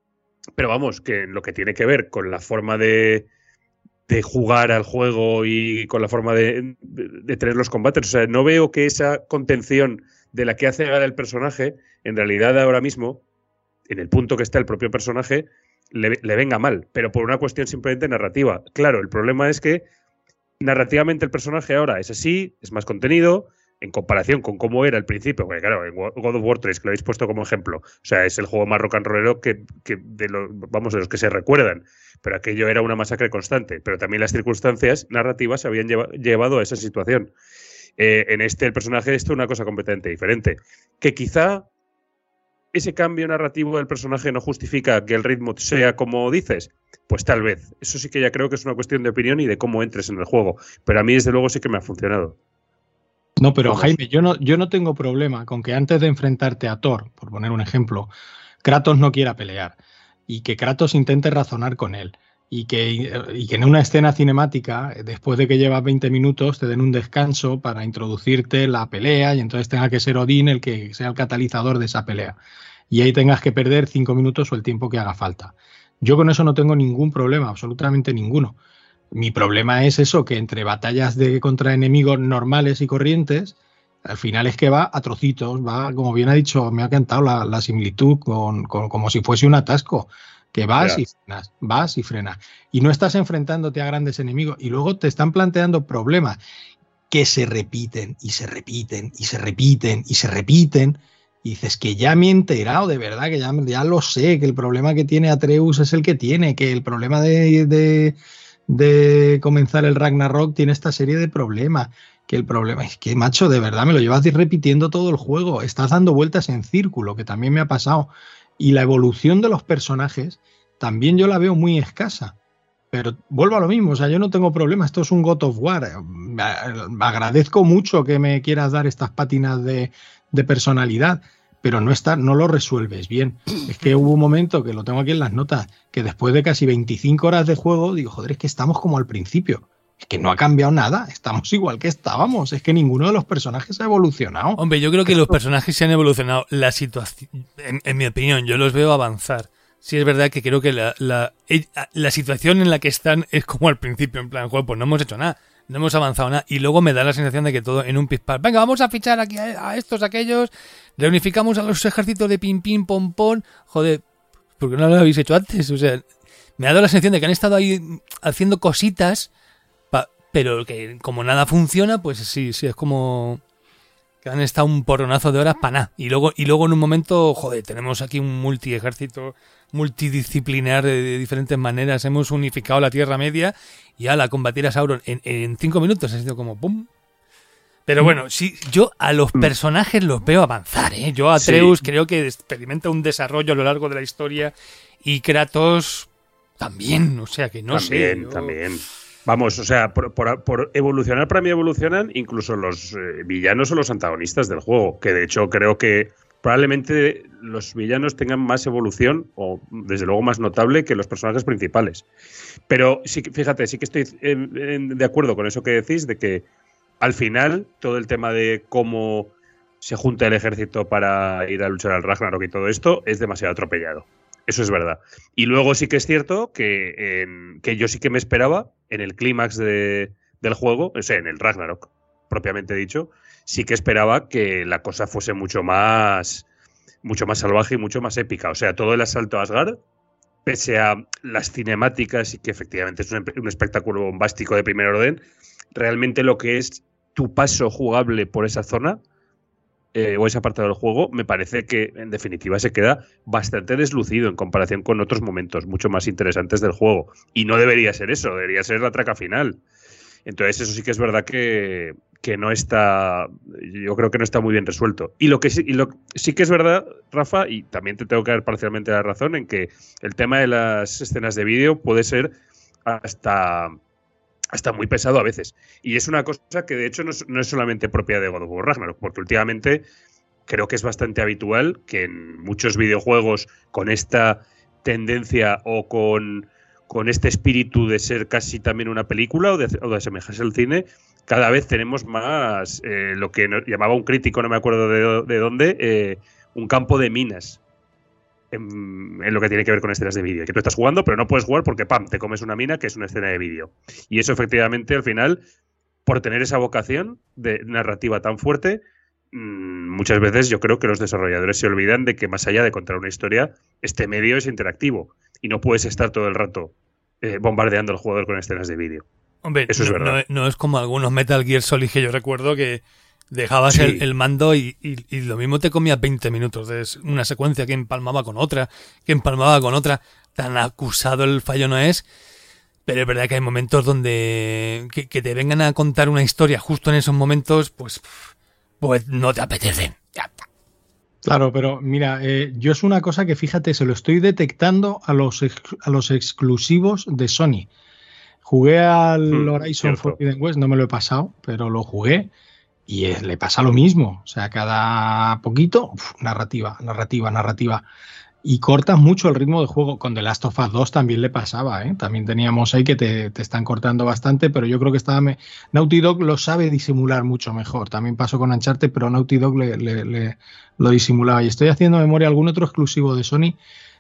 pero vamos, que en lo que tiene que ver con la forma de... de jugar al juego y con la forma de, de, de tener los combates. O sea, no veo que esa contención de la que hace gala el personaje, en realidad ahora mismo, en el punto que está el propio personaje, le, le venga mal, pero por una cuestión simplemente narrativa. Claro, el problema es que narrativamente el personaje ahora es así, es más contenido, en comparación con cómo era al principio, porque claro, en God of War tres, que lo habéis puesto como ejemplo, o sea, es el juego más rock and rollero que, que de los, vamos, de los que se recuerdan, pero aquello era una masacre constante, pero también las circunstancias narrativas habían lleva, llevado a esa situación. Eh, en este, el personaje, esto es una cosa completamente diferente, que quizá ese cambio narrativo del personaje no justifica que el ritmo sea como dices, pues tal vez, eso sí que ya creo que es una cuestión de opinión y de cómo entres en el juego, pero a mí desde luego sí que me ha funcionado. No, pero Vamos. Jaime, yo no, yo no tengo problema con que antes de enfrentarte a Thor, por poner un ejemplo, Kratos no quiera pelear y que Kratos intente razonar con él y que, y que en una escena cinemática, después de que llevas veinte minutos, te den un descanso para introducirte la pelea y entonces tenga que ser Odín el que sea el catalizador de esa pelea. Y ahí tengas que perder cinco minutos o el tiempo que haga falta. Yo con eso no tengo ningún problema, absolutamente ninguno. Mi problema es eso, que entre batallas de contra enemigos normales y corrientes, al final es que va a trocitos, va, como bien ha dicho, me ha encantado la, la similitud, con, con, como si fuese un atasco, que vas yeah. y frenas, vas y frenas. Y no estás enfrentándote a grandes enemigos y luego te están planteando problemas que se repiten y se repiten y se repiten y se repiten. Y dices que ya me he enterado, de verdad, que ya, ya lo sé, que el problema que tiene Atreus es el que tiene, que el problema de... de de comenzar el Ragnarok tiene esta serie de problemas, que el problema es que, macho, de verdad me lo llevas repitiendo todo el juego, estás dando vueltas en círculo, que también me ha pasado, y la evolución de los personajes también yo la veo muy escasa, pero vuelvo a lo mismo, o sea, yo no tengo problema, esto es un God of War, me agradezco mucho que me quieras dar estas pátinas de, de personalidad, pero no está, no lo resuelves bien. Es que hubo un momento, que lo tengo aquí en las notas, que después de casi veinticinco horas de juego, digo, joder, es que estamos como al principio. Es que no ha cambiado nada, estamos igual que estábamos. Es que ninguno de los personajes ha evolucionado. Hombre, yo creo que Esto... los personajes se han evolucionado. La situación, en, en mi opinión, yo los veo avanzar. Sí es verdad que creo que la, la, la situación en la que están es como al principio, en plan, joder, pues no hemos hecho nada. No hemos avanzado nada y luego me da la sensación de que todo en un pispar. Venga, vamos a fichar aquí a, a estos, a aquellos, reunificamos a los ejércitos de pim, pim, pom, pom. Joder, ¿por qué no lo habéis hecho antes? O sea, me ha dado la sensación de que han estado ahí haciendo cositas, pa, pero que como nada funciona, pues sí, sí, es como que han estado un porronazo de horas para nada. Y luego, y luego en un momento, joder, tenemos aquí un multi-ejército multidisciplinar de, de diferentes maneras, hemos unificado la Tierra Media y a la combatir a Sauron en, en cinco minutos ha sido como ¡pum! Pero bueno, sí, yo a los personajes los veo avanzar, ¿eh? Yo a Atreus sí. creo que experimenta un desarrollo a lo largo de la historia y Kratos también, o sea que no también, sé. Yo... También, Vamos, o sea, por, por, por evolucionar para mí evolucionan incluso los eh, villanos o los antagonistas del juego, que de hecho creo que probablemente los villanos tengan más evolución o desde luego más notable que los personajes principales. Pero sí, fíjate, sí que estoy en, en, de acuerdo con eso que decís, de que al final todo el tema de cómo se junta el ejército para ir a luchar al Ragnarok y todo esto es demasiado atropellado. Eso es verdad. Y luego sí que es cierto que, en, que yo sí que me esperaba en el clímax de, del juego, o sea, en el Ragnarok, propiamente dicho, sí que esperaba que la cosa fuese mucho más, mucho más salvaje y mucho más épica. O sea, todo el asalto a Asgard, pese a las cinemáticas y que efectivamente es un, un espectáculo bombástico de primer orden, realmente lo que es tu paso jugable por esa zona eh, o esa parte del juego, me parece que en definitiva se queda bastante deslucido en comparación con otros momentos mucho más interesantes del juego. Y no debería ser eso, debería ser la traca final. Entonces eso sí que es verdad que, que no está, yo creo que no está muy bien resuelto. Y lo que sí, y lo, sí que es verdad, Rafa, y también te tengo que dar parcialmente la razón, en que el tema de las escenas de vídeo puede ser hasta, hasta muy pesado a veces. Y es una cosa que de hecho no es, no es solamente propia de God of War Ragnarok, porque últimamente creo que es bastante habitual que en muchos videojuegos con esta tendencia o con... con este espíritu de ser casi también una película o de, o de asemejarse al cine, cada vez tenemos más eh, lo que nos llamaba un crítico, no me acuerdo de, de dónde, eh, un campo de minas en, en lo que tiene que ver con escenas de vídeo. Que tú estás jugando, pero no puedes jugar porque, pam, te comes una mina que es una escena de vídeo. Y eso efectivamente, al final, por tener esa vocación de narrativa tan fuerte, mmm, muchas veces yo creo que los desarrolladores se olvidan de que más allá de contar una historia, este medio es interactivo. Y no puedes estar todo el rato eh, bombardeando al jugador con escenas de vídeo. Hombre, eso es no, verdad. No, no es como algunos Metal Gear Solid que yo recuerdo que Dejabas Sí. el, el mando y, y, y lo mismo te comías veinte minutos de una secuencia que empalmaba con otra, que empalmaba con otra. Tan acusado el fallo no es, pero es verdad que hay momentos donde que, que te vengan a contar una historia justo en esos momentos, pues, pues no te apetece. Ya está. Claro, pero mira, eh, yo es una cosa que fíjate, se lo estoy detectando a los, ex, a los exclusivos de Sony. Jugué al Hmm, Horizon cierto. Forbidden West, no me lo he pasado, pero lo jugué y es, le pasa lo mismo. O sea, cada poquito, uf, narrativa, narrativa, narrativa. Y cortas mucho el ritmo de juego. Con The Last of Us dos también le pasaba, ¿eh? También teníamos ahí que te, te están cortando bastante, pero yo creo que estaba me... Naughty Dog lo sabe disimular mucho mejor. También pasó con Uncharted, pero Naughty Dog le, le, le, lo disimulaba. Y estoy haciendo memoria algún otro exclusivo de Sony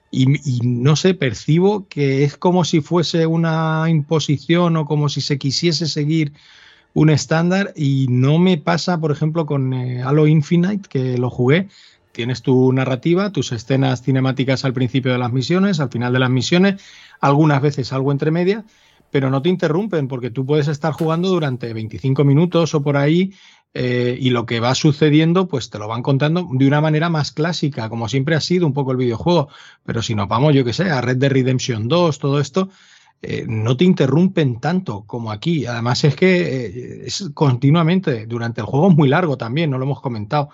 y, y no sé, percibo que es como si fuese una imposición o como si se quisiese seguir un estándar y no me pasa, por ejemplo, con eh, Halo Infinite, que lo jugué. Tienes tu narrativa, tus escenas cinemáticas al principio de las misiones, al final de las misiones, algunas veces algo entre medias, pero no te interrumpen porque tú puedes estar jugando durante veinticinco minutos o por ahí eh, y lo que va sucediendo pues te lo van contando de una manera más clásica, como siempre ha sido un poco el videojuego. Pero si nos vamos, yo que sé, a Red Dead Redemption dos, todo esto, eh, no te interrumpen tanto como aquí. Además es que eh, es continuamente, durante el juego es muy largo también, no lo hemos comentado.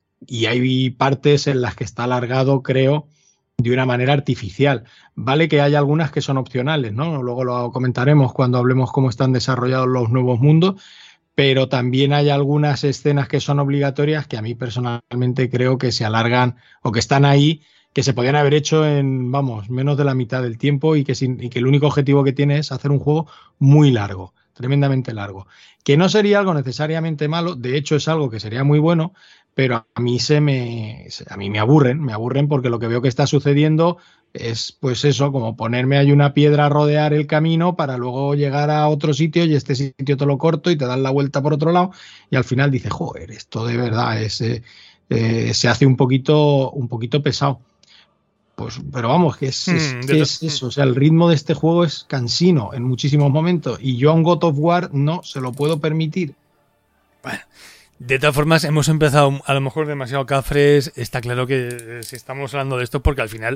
Y hay partes en las que está alargado, creo, de una manera artificial. Vale que hay algunas que son opcionales, ¿no? Luego lo comentaremos cuando hablemos cómo están desarrollados los nuevos mundos, pero también hay algunas escenas que son obligatorias que a mí personalmente creo que se alargan o que están ahí, que se podían haber hecho en, vamos, menos de la mitad del tiempo y que, sin, y que el único objetivo que tiene es hacer un juego muy largo, tremendamente largo. Que no sería algo necesariamente malo, de hecho es algo que sería muy bueno, pero a mí se me a mí me aburren, me aburren porque lo que veo que está sucediendo es pues eso, como ponerme ahí una piedra a rodear el camino para luego llegar a otro sitio y este sitio te lo corto y te dan la vuelta por otro lado y al final dices, joder, esto de verdad es, eh, eh, se hace un poquito, un poquito pesado. Pues, pero vamos, que es, es, Hmm, que de es eso, o sea, el ritmo de este juego es cansino en muchísimos momentos y yo a un God of War no se lo puedo permitir. Bueno, de todas formas, hemos empezado a lo mejor demasiado cafres. Está claro que eh, si estamos hablando de esto porque al final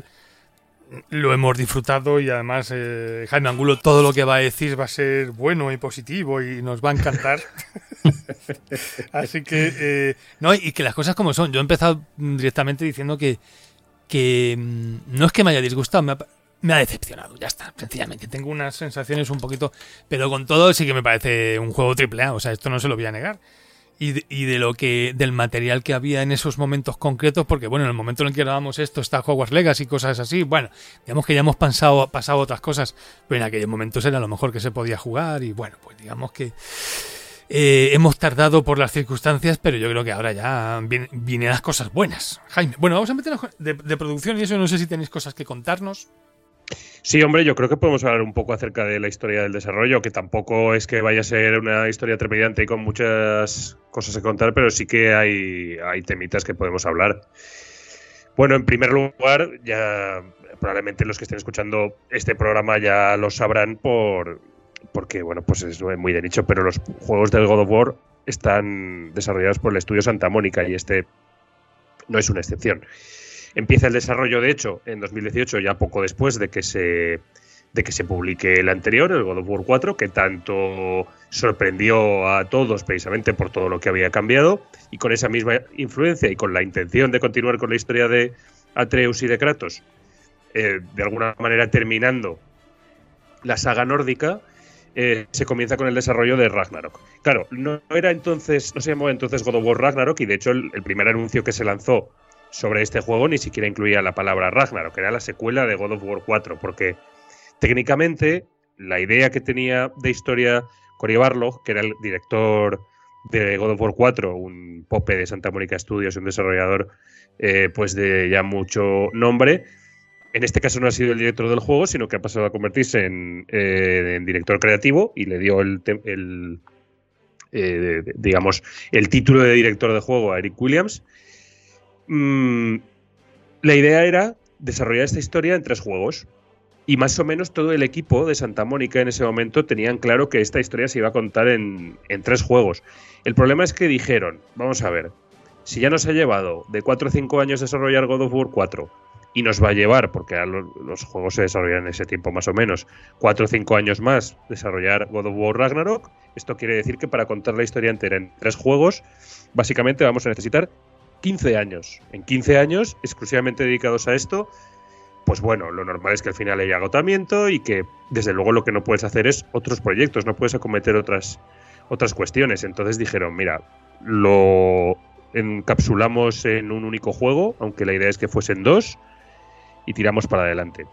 lo hemos disfrutado y además eh, Jaime Angulo todo lo que va a decir va a ser bueno y positivo y nos va a encantar. Así que, eh, no, y que las cosas como son. Yo he empezado directamente diciendo que, que no es que me haya disgustado, me ha, me ha decepcionado, ya está, sencillamente. Tengo unas sensaciones un poquito, pero con todo sí que me parece un juego triple A, o sea, esto no se lo voy a negar. Y de, y de lo que del material que había en esos momentos concretos, porque bueno, en el momento en el que grabamos esto está Hogwarts Legacy y cosas así, bueno, digamos que ya hemos pasado, pasado otras cosas, pero en aquellos momentos era lo mejor que se podía jugar y bueno, pues digamos que eh, hemos tardado por las circunstancias, pero yo creo que ahora ya vienen, vienen las cosas buenas. Jaime, bueno, vamos a meternos de, de producción y eso, no sé si tenéis cosas que contarnos. Sí, hombre, yo creo que podemos hablar un poco acerca de la historia del desarrollo, que tampoco es que vaya a ser una historia trepidante y con muchas cosas que contar, pero sí que hay, hay temitas que podemos hablar. Bueno, en primer lugar, ya probablemente los que estén escuchando este programa ya lo sabrán por porque, bueno, pues es muy de nicho, pero los juegos del God of War están desarrollados por el estudio Santa Mónica y este no es una excepción. Empieza el desarrollo, de hecho, en dos mil dieciocho, ya poco después de que se de que se publique el anterior, el God of War cuatro, que tanto sorprendió a todos precisamente por todo lo que había cambiado, y con esa misma influencia y con la intención de continuar con la historia de Atreus y de Kratos, eh, de alguna manera terminando la saga nórdica, eh, se comienza con el desarrollo de Ragnarok. Claro, no era entonces, no se llamaba entonces God of War Ragnarok, y de hecho el, el primer anuncio que se lanzó sobre este juego ni siquiera incluía la palabra Ragnarok, que era la secuela de God of War cuatro, porque técnicamente la idea que tenía de historia Cory Barlog, que era el director de God of War cuatro, un pope de Santa Mónica Studios, un desarrollador eh, pues de ya mucho nombre, en este caso no ha sido el director del juego, sino que ha pasado a convertirse en, eh, en director creativo y le dio el, el eh, digamos el título de director de juego a Eric Williams. Mm, la idea era desarrollar esta historia en tres juegos. Y más o menos todo el equipo de Santa Mónica en ese momento tenían claro que esta historia se iba a contar en, en tres juegos. El problema es que dijeron, vamos a ver, si ya nos ha llevado de cuatro o cinco años desarrollar God of War cuatro y nos va a llevar, porque los, los juegos se desarrollan en ese tiempo más o menos, cuatro o cinco años más desarrollar God of War Ragnarok, esto quiere decir que para contar la historia entera en tres juegos, básicamente vamos a necesitar quince años. En quince años, exclusivamente dedicados a esto, pues bueno, lo normal es que al final haya agotamiento y que desde luego lo que no puedes hacer es otros proyectos, no puedes acometer otras, otras cuestiones. Entonces dijeron, mira, lo encapsulamos en un único juego, aunque la idea es que fuesen dos, y tiramos para adelante.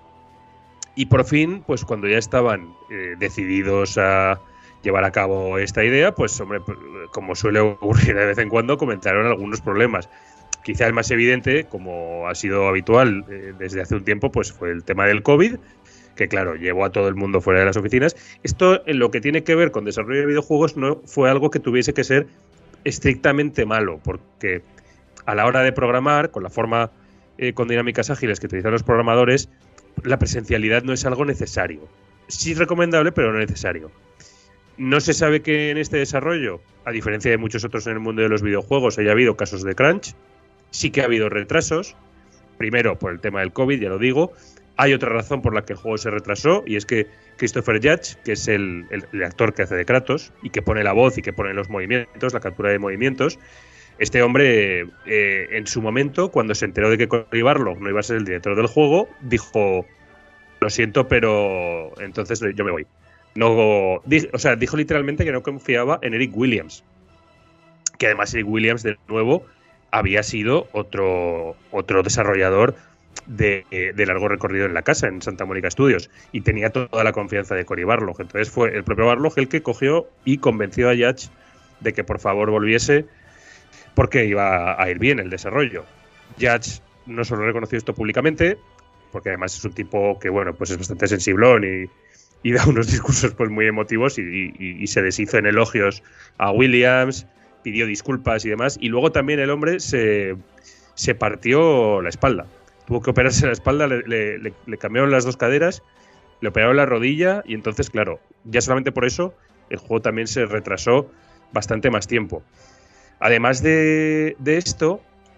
Y por fin, pues cuando ya estaban eh, decididos a llevar a cabo esta idea, pues hombre, como suele ocurrir de vez en cuando, comentaron algunos problemas. Quizá el más evidente, como ha sido habitual eh, desde hace un tiempo, pues fue el tema del COVID, que claro, llevó a todo el mundo fuera de las oficinas. Esto, en lo que tiene que ver con desarrollo de videojuegos, no fue algo que tuviese que ser estrictamente malo, porque a la hora de programar, con la forma, eh, con dinámicas ágiles que utilizan los programadores, la presencialidad no es algo necesario. Sí recomendable, pero no necesario. No se sabe que en este desarrollo, a diferencia de muchos otros en el mundo de los videojuegos, haya habido casos de crunch. Sí que ha habido retrasos, primero por el tema del COVID, ya lo digo. Hay otra razón por la que el juego se retrasó, y es que Christopher Judge, que es el, el, el actor que hace de Kratos, y que pone la voz y que pone los movimientos, la captura de movimientos, este hombre, eh, en su momento, cuando se enteró de que Cory Barlog no iba a ser el director del juego, dijo, lo siento, pero entonces yo me voy. No, di, o sea, dijo literalmente que no confiaba en Eric Williams, que además Eric Williams, de nuevo, había sido otro, otro desarrollador de, de largo recorrido en la casa, en Santa Mónica Studios, y tenía toda la confianza de Cory Barlog. Entonces fue el propio Barlog el que cogió y convenció a Judge de que por favor volviese, porque iba a ir bien el desarrollo. Judge no solo reconoció esto públicamente, porque además es un tipo que, bueno, pues es bastante sensiblón y, y da unos discursos pues muy emotivos, y, y, y se deshizo en elogios a Williams, pidió disculpas y demás, y luego también el hombre se, se partió la espalda. Tuvo que operarse la espalda, le, le, le cambiaron las dos caderas, le operaron la rodilla, y entonces, claro, ya solamente por eso el juego también se retrasó bastante más tiempo. Además de, de esto,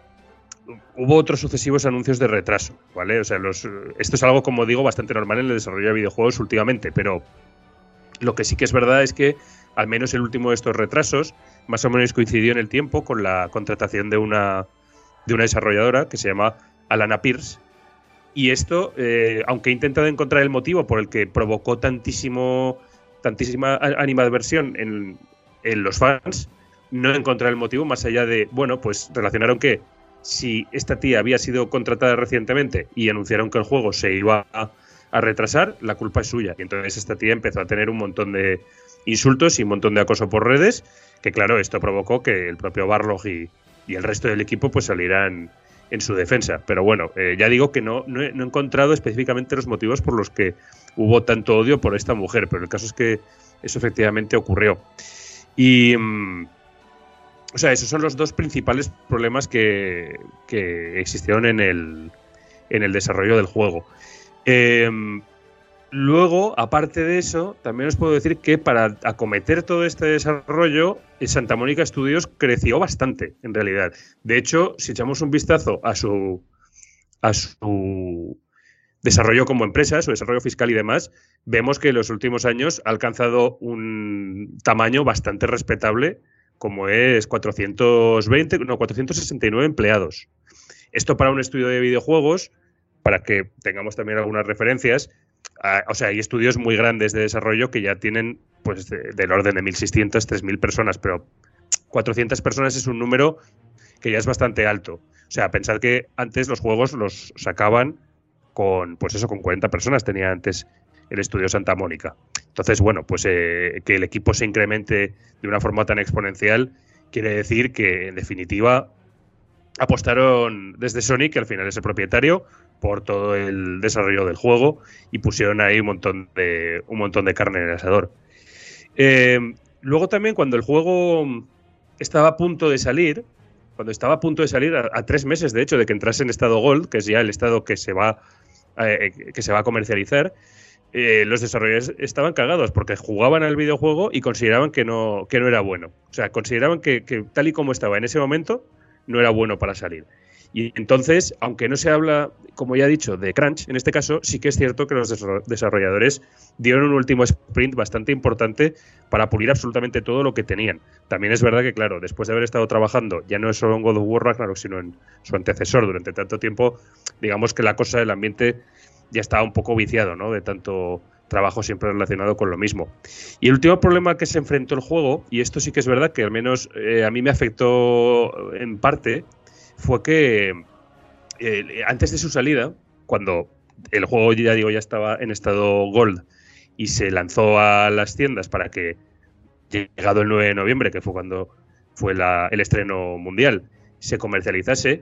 hubo otros sucesivos anuncios de retraso, ¿vale? O sea, los, esto es algo, como digo, bastante normal en el desarrollo de videojuegos últimamente, pero lo que sí que es verdad es que al menos el último de estos retrasos más o menos coincidió en el tiempo con la contratación de una, de una desarrolladora que se llama Alana Pierce. Y esto, eh, aunque he intentado encontrar el motivo por el que provocó tantísimo, tantísima animadversión en, en los fans, no he encontrado el motivo más allá de, bueno, pues relacionaron que si esta tía había sido contratada recientemente y anunciaron que el juego se iba a, a retrasar, la culpa es suya. Y entonces esta tía empezó a tener un montón de insultos y un montón de acoso por redes, que claro, esto provocó que el propio Barlog y, y el resto del equipo pues salieran en su defensa. Pero bueno, eh, ya digo que no, no, he, no he encontrado específicamente los motivos por los que hubo tanto odio por esta mujer, pero el caso es que eso efectivamente ocurrió. Y, mmm, o sea, esos son los dos principales problemas que, que existieron en el, en el desarrollo del juego. Eh, Luego, aparte de eso, también os puedo decir que para acometer todo este desarrollo, Santa Mónica Studios creció bastante, en realidad. De hecho, si echamos un vistazo a su, a su desarrollo como empresa, su desarrollo fiscal y demás, vemos que en los últimos años ha alcanzado un tamaño bastante respetable, como es cuatrocientos veinte, no, cuatrocientos sesenta y nueve empleados. Esto para un estudio de videojuegos, para que tengamos también algunas referencias. Uh, o sea, hay estudios muy grandes de desarrollo que ya tienen pues de, del orden de mil seiscientas, tres mil personas, pero cuatrocientas personas es un número que ya es bastante alto. O sea, pensad que antes los juegos los sacaban con, pues eso, con cuarenta personas tenía antes el estudio Santa Mónica. Entonces, bueno, pues eh, que el equipo se incremente de una forma tan exponencial quiere decir que, en definitiva, apostaron desde Sony, que al final es el propietario, por todo el desarrollo del juego, y pusieron ahí un montón de, un montón de carne en el asador. Eh, luego también, cuando el juego estaba a punto de salir, cuando estaba a punto de salir, a, a tres meses de hecho de que entrase en estado Gold, que es ya el estado que se va eh, que se va a comercializar, eh, los desarrolladores estaban cagados porque jugaban al videojuego y consideraban que no, que no era bueno. O sea, consideraban que, que tal y como estaba en ese momento, no era bueno para salir. Y entonces, aunque no se habla, como ya he dicho, de crunch, en este caso sí que es cierto que los desarrolladores dieron un último sprint bastante importante para pulir absolutamente todo lo que tenían. También es verdad que, claro, después de haber estado trabajando ya no solo en God of War Ragnarok, sino en su antecesor durante tanto tiempo, digamos que la cosa, el ambiente ya estaba un poco viciado, ¿no? De tanto trabajo siempre relacionado con lo mismo. Y el último problema que se enfrentó el juego, y esto sí que es verdad que al menos eh, a mí me afectó en parte, fue que eh, antes de su salida, cuando el juego, ya digo, ya estaba en estado Gold y se lanzó a las tiendas para que, llegado el nueve de noviembre, que fue cuando fue la, el estreno mundial, se comercializase,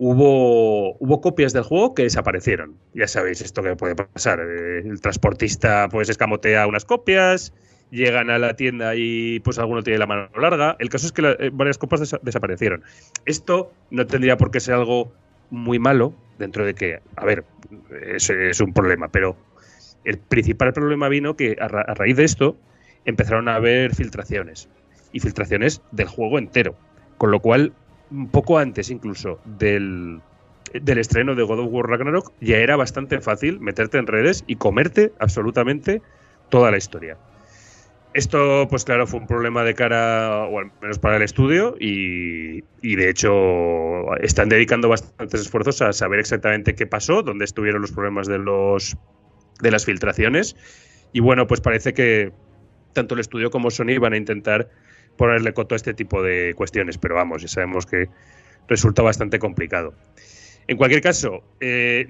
hubo, hubo copias del juego que desaparecieron. Ya sabéis esto que puede pasar. Eh, el transportista pues escamotea unas copias, llegan a la tienda y pues alguno tiene la mano larga. El caso es que la, eh, varias copias des desaparecieron. Esto no tendría por qué ser algo muy malo, dentro de que, a ver, es, es un problema, pero el principal problema vino que a, ra a raíz de esto empezaron a haber filtraciones, y filtraciones del juego entero, con lo cual un poco antes incluso del, del estreno de God of War Ragnarok ya era bastante fácil meterte en redes y comerte absolutamente toda la historia. Esto, pues claro, fue un problema de cara, o al menos para el estudio, y, y de hecho están dedicando bastantes esfuerzos a saber exactamente qué pasó, dónde estuvieron los problemas de los de las filtraciones, y bueno, pues parece que tanto el estudio como Sony van a intentar ponerle coto a este tipo de cuestiones, pero vamos, ya sabemos que resulta bastante complicado. En cualquier caso, eh,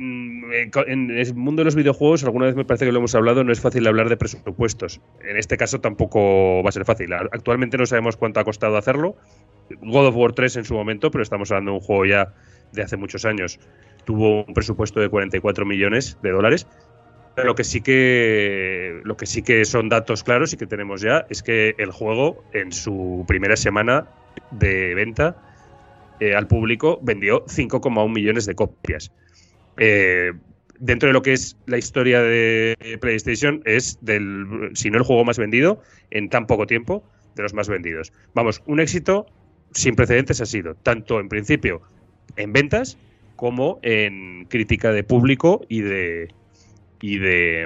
en el mundo de los videojuegos, alguna vez me parece que lo hemos hablado, no es fácil hablar de presupuestos. En este caso tampoco va a ser fácil. Actualmente no sabemos cuánto ha costado hacerlo. God of War tres en su momento, pero estamos hablando de un juego ya de hace muchos años. Tuvo un presupuesto de cuarenta y cuatro millones de dólares. Pero lo que sí que, lo que sí que son datos claros y que tenemos ya es que el juego en su primera semana de venta Eh, al público vendió cinco coma uno millones de copias. Eh, dentro de lo que es la historia de PlayStation, es del, si no el juego más vendido en tan poco tiempo, de los más vendidos. Vamos, un éxito sin precedentes ha sido, tanto en principio en ventas como en crítica de público y de y de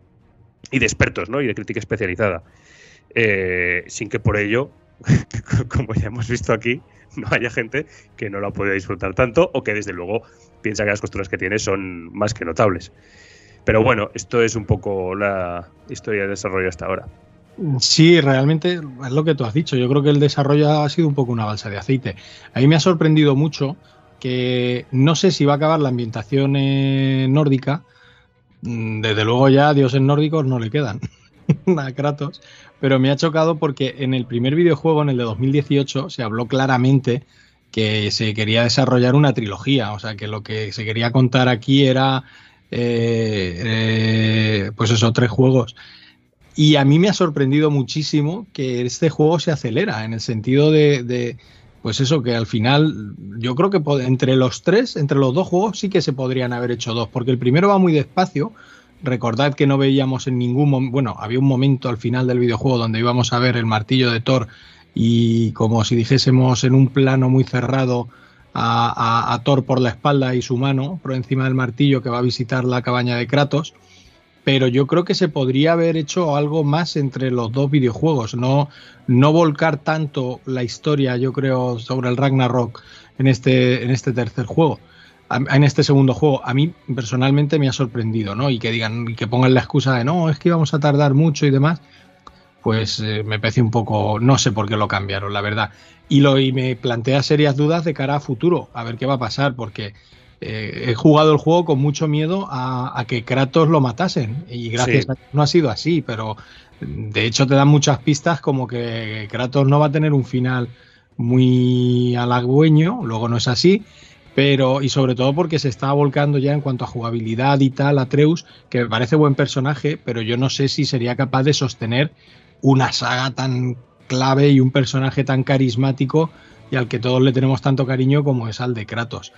y de expertos, ¿no? Y de crítica especializada. Eh, sin que por ello, como ya hemos visto aquí, no haya gente que no la pueda disfrutar tanto o que desde luego piensa que las costuras que tiene son más que notables. Pero bueno, esto es un poco la historia de desarrollo hasta ahora. Sí, realmente es lo que tú has dicho. Yo creo que el desarrollo ha sido un poco una balsa de aceite. A mí me ha sorprendido mucho que no sé si va a acabar la ambientación eh, nórdica. Desde luego ya dioses nórdicos no le quedan a Kratos, pero me ha chocado porque en el primer videojuego, en el de dos mil dieciocho, se habló claramente que se quería desarrollar una trilogía, o sea que lo que se quería contar aquí era eh, eh, pues esos tres juegos. Y a mí me ha sorprendido muchísimo que este juego se acelera, en el sentido de, de pues eso, que al final yo creo que entre los tres, entre los dos juegos sí que se podrían haber hecho dos, porque el primero va muy despacio. Recordad que no veíamos en ningún momento, bueno, había un momento al final del videojuego donde íbamos a ver el martillo de Thor y como si dijésemos en un plano muy cerrado a, a, a Thor por la espalda y su mano por encima del martillo que va a visitar la cabaña de Kratos, pero yo creo que se podría haber hecho algo más entre los dos videojuegos, no, no volcar tanto la historia, yo creo, sobre el Ragnarok en este, en este tercer juego. En este segundo juego, a mí personalmente me ha sorprendido, ¿no? Y que digan, y que pongan la excusa de no, es que íbamos a tardar mucho y demás, pues eh, me parece un poco, no sé por qué lo cambiaron, la verdad. Y, lo, y me plantea serias dudas de cara a futuro, a ver qué va a pasar, porque eh, he jugado el juego con mucho miedo a, a que Kratos lo matasen, y gracias sí. a no ha sido así, pero de hecho te dan muchas pistas como que Kratos no va a tener un final muy halagüeño, luego no es así. Pero, y sobre todo porque se está volcando ya en cuanto a jugabilidad y tal, Atreus, que me parece buen personaje, pero yo no sé si sería capaz de sostener una saga tan clave y un personaje tan carismático y al que todos le tenemos tanto cariño como es al de Kratos.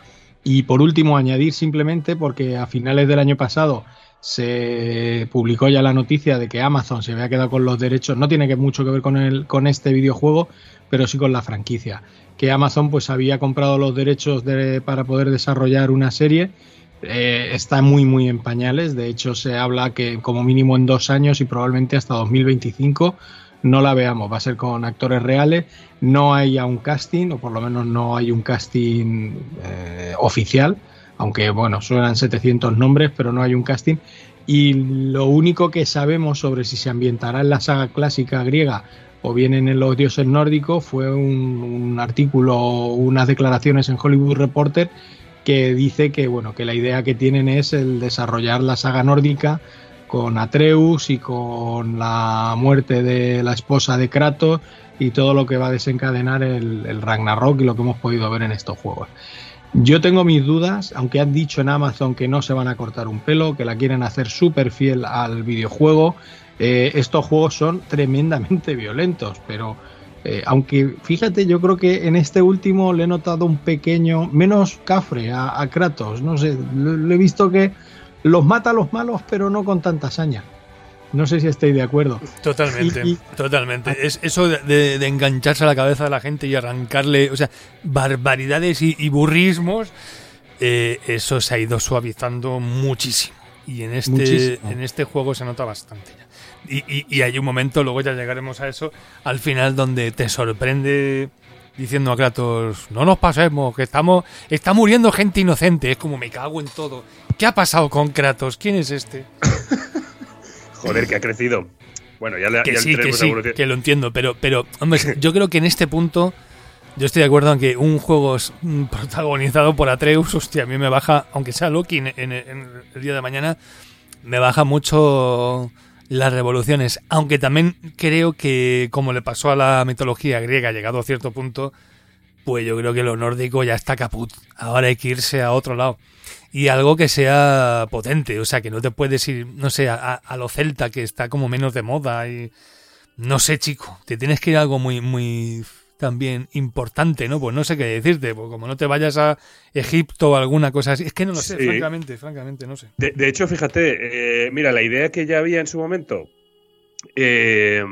Y por último, añadir simplemente, porque a finales del año pasado se publicó ya la noticia de que Amazon se había quedado con los derechos, no tiene que mucho que ver con, el, con este videojuego, pero sí con la franquicia, que Amazon pues había comprado los derechos de, para poder desarrollar una serie. Eh, está muy muy en pañales, de hecho se habla que como mínimo en dos años y probablemente hasta dos mil veinticinco no la veamos, va a ser con actores reales, no hay un casting, o por lo menos no hay un casting eh, oficial, aunque bueno, suenan setecientos nombres, pero no hay un casting, y lo único que sabemos sobre si se ambientará en la saga clásica griega o bien en los dioses nórdicos fue un, un artículo, unas declaraciones en Hollywood Reporter que dice que bueno, que la idea que tienen es el desarrollar la saga nórdica con Atreus y con la muerte de la esposa de Kratos y todo lo que va a desencadenar el, el Ragnarok y lo que hemos podido ver en estos juegos. Yo tengo mis dudas, aunque han dicho en Amazon que no se van a cortar un pelo, que la quieren hacer súper fiel al videojuego. Eh, estos juegos son tremendamente violentos, pero eh, aunque fíjate, yo creo que en este último le he notado un pequeño, menos cafre a, a Kratos, no sé, lo, lo he visto que los mata a los malos, pero no con tanta hazaña. No sé si estáis de acuerdo. Totalmente, y, y, totalmente. Es eso de, de engancharse a la cabeza de la gente y arrancarle, o sea, barbaridades y, y burrismos, eh, eso se ha ido suavizando muchísimo. Y en este, muchísimo. en este juego se nota bastante. Y, y, y hay un momento, luego ya llegaremos a eso, al final donde te sorprende diciendo a Kratos, no nos pasemos, que estamos está muriendo gente inocente. Es como, me cago en todo. ¿Qué ha pasado con Kratos? ¿Quién es este? Joder, que ha crecido. Bueno, ya le que ya sí, que sí, evolución. que lo entiendo, pero, pero hombre, yo creo que en este punto yo estoy de acuerdo en que un juego protagonizado por Atreus, hostia, a mí me baja, aunque sea Loki en, en, en el día de mañana, me baja mucho las revoluciones, aunque también creo que, como le pasó a la mitología griega, llegado a cierto punto, pues yo creo que lo nórdico ya está caput. Ahora hay que irse a otro lado. Y algo que sea potente, o sea, que no te puedes ir, no sé, a, a lo celta, que está como menos de moda. Y no sé, chico, te tienes que ir a algo muy, muy también importante, ¿no? Pues no sé qué decirte, pues como no te vayas a Egipto o alguna cosa así. Es que no lo sé, sí. francamente, francamente, no sé. De, de hecho, fíjate, eh, mira, la idea que ya había en su momento eh,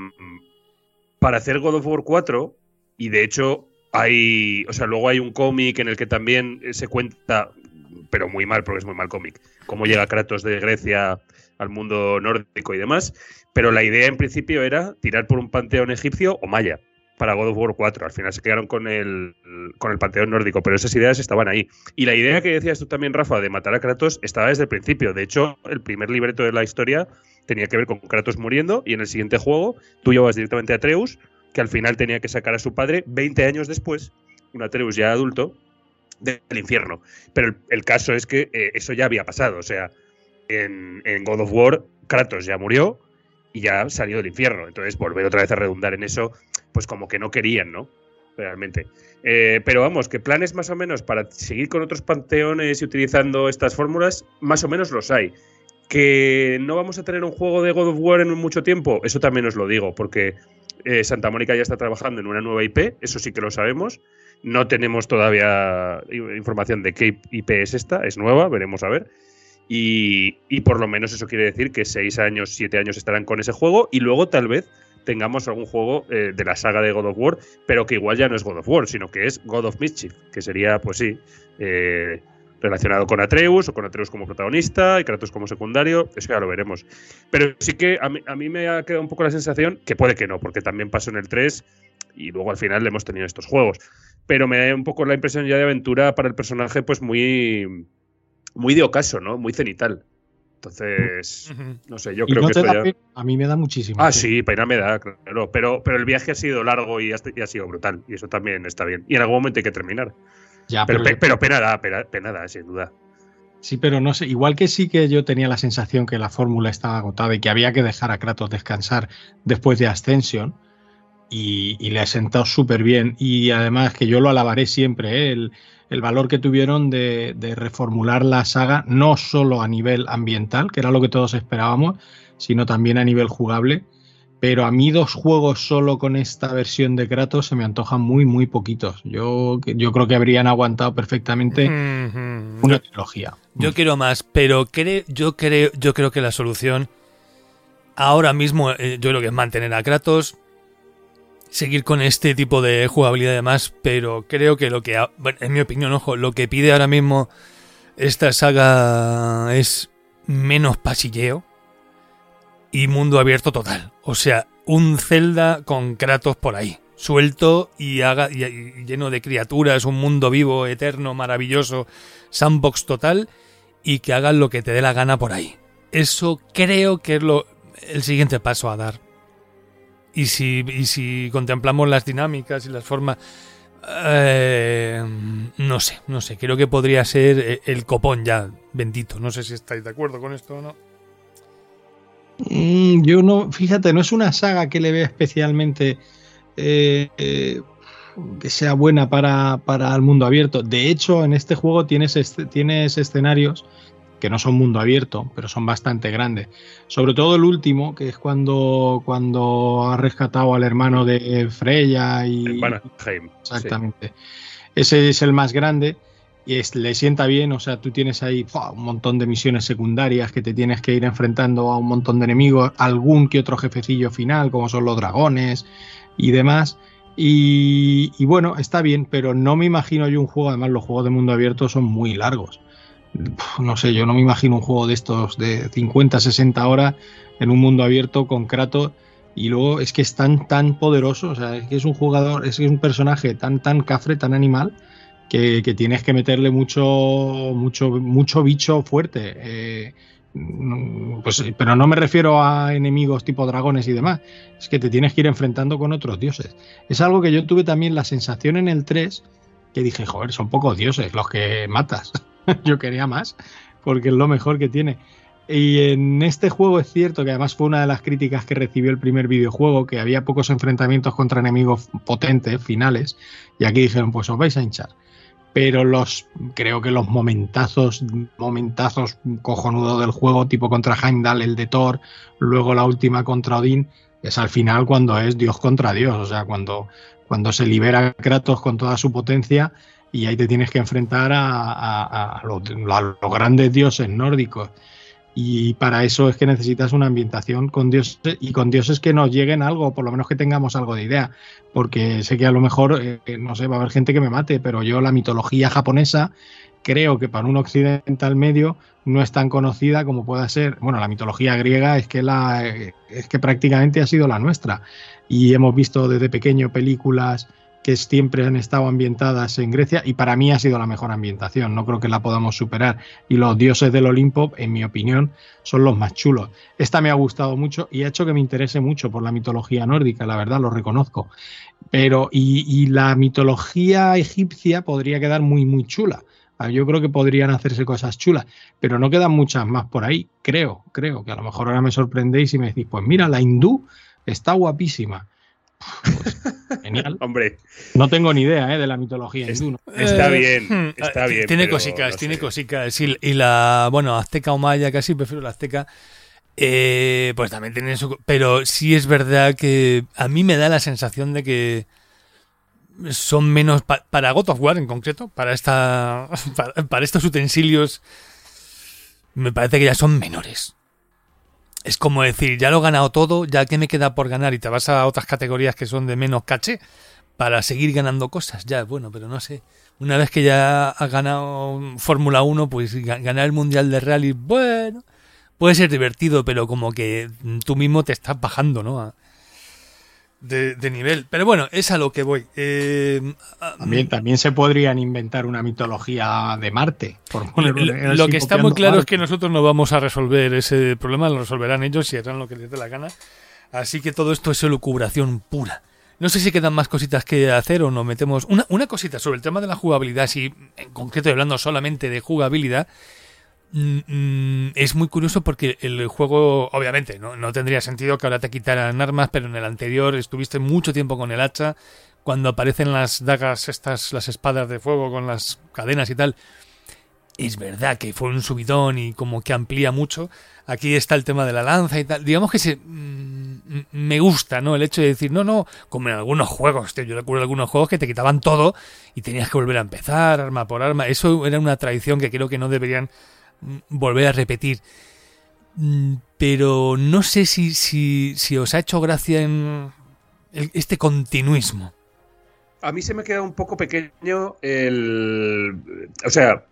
para hacer God of War cuatro, y de hecho hay, o sea, luego hay un cómic en el que también se cuenta, pero muy mal, porque es muy mal cómic, cómo llega Kratos de Grecia al mundo nórdico y demás, pero la idea en principio era tirar por un panteón egipcio o maya para God of War cuatro. Al final se quedaron con el, con el panteón nórdico, pero esas ideas estaban ahí. Y la idea que decías tú también, Rafa, de matar a Kratos estaba desde el principio. De hecho, el primer libreto de la historia tenía que ver con Kratos muriendo, y en el siguiente juego tú llevas directamente a Atreus, que al final tenía que sacar a su padre veinte años después, un Atreus ya adulto, del infierno. Pero el, el caso es que eh, eso ya había pasado. O sea, en, en God of War, Kratos ya murió y ya salió del infierno. Entonces, volver otra vez a redundar en eso, pues como que no querían, ¿no? Realmente. Eh, pero vamos, que planes más o menos para seguir con otros panteones y utilizando estas fórmulas, más o menos los hay. Que no vamos a tener un juego de God of War en mucho tiempo, eso también os lo digo, porque eh, Santa Mónica ya está trabajando en una nueva I P, eso sí que lo sabemos. No tenemos todavía información de qué I P es esta, es nueva, veremos a ver. Y, y por lo menos eso quiere decir que seis años, siete años estarán con ese juego, y luego tal vez tengamos algún juego eh, de la saga de God of War, pero que igual ya no es God of War, sino que es God of Mischief, que sería, pues sí, eh, relacionado con Atreus, o con Atreus como protagonista y Kratos como secundario, eso ya lo veremos. Pero sí que a mí, a mí me ha quedado un poco la sensación, que puede que no, porque también pasó en el tres, y luego al final hemos tenido estos juegos. Pero me da un poco la impresión ya de aventura para el personaje, pues muy, muy de ocaso, ¿no? Muy cenital. Entonces, no sé, yo creo no que esto ya... Pena? A mí me da muchísimo. Ah, sí, pena me da, claro. Pero, pero el viaje ha sido largo y ha, y ha sido brutal. Y eso también está bien. Y en algún momento hay que terminar. Ya, pero, pero, pe, pero pena da, pena, pena da, sin duda. Sí, pero no sé, igual que sí que yo tenía la sensación que la fórmula estaba agotada y que había que dejar a Kratos descansar después de Ascension, y, y le ha sentado súper bien, y además que yo lo alabaré siempre, ¿eh? el, el valor que tuvieron de, de reformular la saga, no solo a nivel ambiental, que era lo que todos esperábamos, sino también a nivel jugable. Pero a mí dos juegos solo con esta versión de Kratos se me antojan muy, muy poquitos. Yo, yo creo que habrían aguantado perfectamente Una yo, trilogía. Yo quiero más, pero creo, yo creo, yo creo que la solución ahora mismo, eh, yo creo que es mantener a Kratos, seguir con este tipo de jugabilidad y demás, pero creo que lo que, bueno, en mi opinión, ojo, lo que pide ahora mismo esta saga es menos pasilleo y mundo abierto total. O sea, un Zelda con Kratos por ahí, suelto y, haga, y, y lleno de criaturas, un mundo vivo, eterno, maravilloso, sandbox total, y que hagan lo que te dé la gana por ahí. Eso creo que es lo, el siguiente paso a dar. Y si, y si contemplamos las dinámicas y las formas, eh, no sé, no sé, creo que podría ser el copón ya, bendito. No sé si estáis de acuerdo con esto o no. Mm, yo no, fíjate, no es una saga que le vea especialmente eh, eh, que sea buena para, para el mundo abierto. De hecho, en este juego tienes, este, tienes escenarios que no son mundo abierto, pero son bastante grandes. Sobre todo el último, que es cuando, cuando ha rescatado al hermano de Freya y... El Vanaheim. Exactamente. Sí. Ese es el más grande y es, le sienta bien, o sea, tú tienes ahí ¡fua! Un montón de misiones secundarias que te tienes que ir enfrentando a un montón de enemigos, algún que otro jefecillo final, como son los dragones y demás. Y, y bueno, está bien, pero no me imagino yo un juego, además los juegos de mundo abierto son muy largos. No sé, yo no me imagino un juego de estos de cincuenta, sesenta horas en un mundo abierto con Kratos, y luego es que es tan tan poderoso, o sea, es que es un jugador, es que es un personaje tan tan cafre, tan animal, que, que tienes que meterle mucho mucho mucho bicho fuerte. Eh, pues, pero no me refiero a enemigos tipo dragones y demás, es que te tienes que ir enfrentando con otros dioses. Es algo que yo tuve también la sensación en el tres, que dije, joder, son pocos dioses los que matas. Yo quería más, porque es lo mejor que tiene. Y en este juego es cierto que además fue una de las críticas que recibió el primer videojuego, que había pocos enfrentamientos contra enemigos potentes, finales, y aquí dijeron, pues os vais a hinchar. Pero los creo que los momentazos, momentazos cojonudos del juego, tipo contra Heimdall, el de Thor, luego la última contra Odín, es al final cuando es Dios contra Dios, o sea, cuando, cuando se libera Kratos con toda su potencia, y ahí te tienes que enfrentar a, a, a, los, a los grandes dioses nórdicos. Y para eso es que necesitas una ambientación con dioses, y con dioses que nos lleguen algo, por lo menos que tengamos algo de idea. Porque sé que a lo mejor, eh, no sé, va a haber gente que me mate, pero yo la mitología japonesa creo que para un occidental medio no es tan conocida como pueda ser. Bueno, la mitología griega es que, la, es que prácticamente ha sido la nuestra. Y hemos visto desde pequeño películas que siempre han estado ambientadas en Grecia, y para mí ha sido la mejor ambientación, no creo que la podamos superar, y los dioses del Olimpo, en mi opinión, son los más chulos. Esta me ha gustado mucho y ha hecho que me interese mucho por la mitología nórdica, la verdad, lo reconozco, pero y, y la mitología egipcia podría quedar muy muy chula. Yo creo que podrían hacerse cosas chulas, pero no quedan muchas más por ahí, creo, creo que a lo mejor ahora me sorprendéis y me decís, pues mira, la hindú está guapísima. Pues, genial. Hombre, no tengo ni idea, ¿eh?, de la mitología es, hindú, ¿no? Está eh, bien, está bien. Tiene pero cosicas, no tiene sé. cosicas. Y, y la, bueno, azteca o maya, casi prefiero la azteca. Eh, pues también tiene su. Pero sí es verdad que a mí me da la sensación de que son menos. Pa, para God of War en concreto, para esta, para, para estos utensilios, me parece que ya son menores. Es como decir, ya lo he ganado todo, ya que me queda por ganar, y te vas a otras categorías que son de menos caché para seguir ganando cosas. Ya, bueno, pero no sé. Una vez que ya has ganado Fórmula uno, pues ganar el Mundial de Rally, bueno, puede ser divertido, pero como que tú mismo te estás bajando, ¿no? A, de, de nivel. Pero bueno, es a lo que voy. Eh, también, también se podrían inventar una mitología de Marte. Por lo, lo, lo que está muy claro Marte. Es que nosotros no vamos a resolver ese problema, lo resolverán ellos y harán lo que les dé la gana. Así que todo esto es elucubración pura. No sé si quedan más cositas que hacer o nos metemos... Una, una cosita sobre el tema de la jugabilidad, si en concreto hablando solamente de jugabilidad, es muy curioso porque el juego, obviamente, no, no tendría sentido que ahora te quitaran armas, pero en el anterior estuviste mucho tiempo con el hacha. Cuando aparecen las dagas estas, las espadas de fuego con las cadenas y tal, es verdad que fue un subidón y como que amplía mucho. Aquí está el tema de la lanza y tal. Digamos que se, mm, me gusta, ¿no? El hecho de decir, no, no, como en algunos juegos, tío, yo recuerdo algunos juegos que te quitaban todo y tenías que volver a empezar, arma por arma. Eso era una tradición que creo que no deberían volver a repetir. Pero no sé si, si, si os ha hecho gracia en el, este continuismo. A mí se me queda un poco pequeño el... O sea...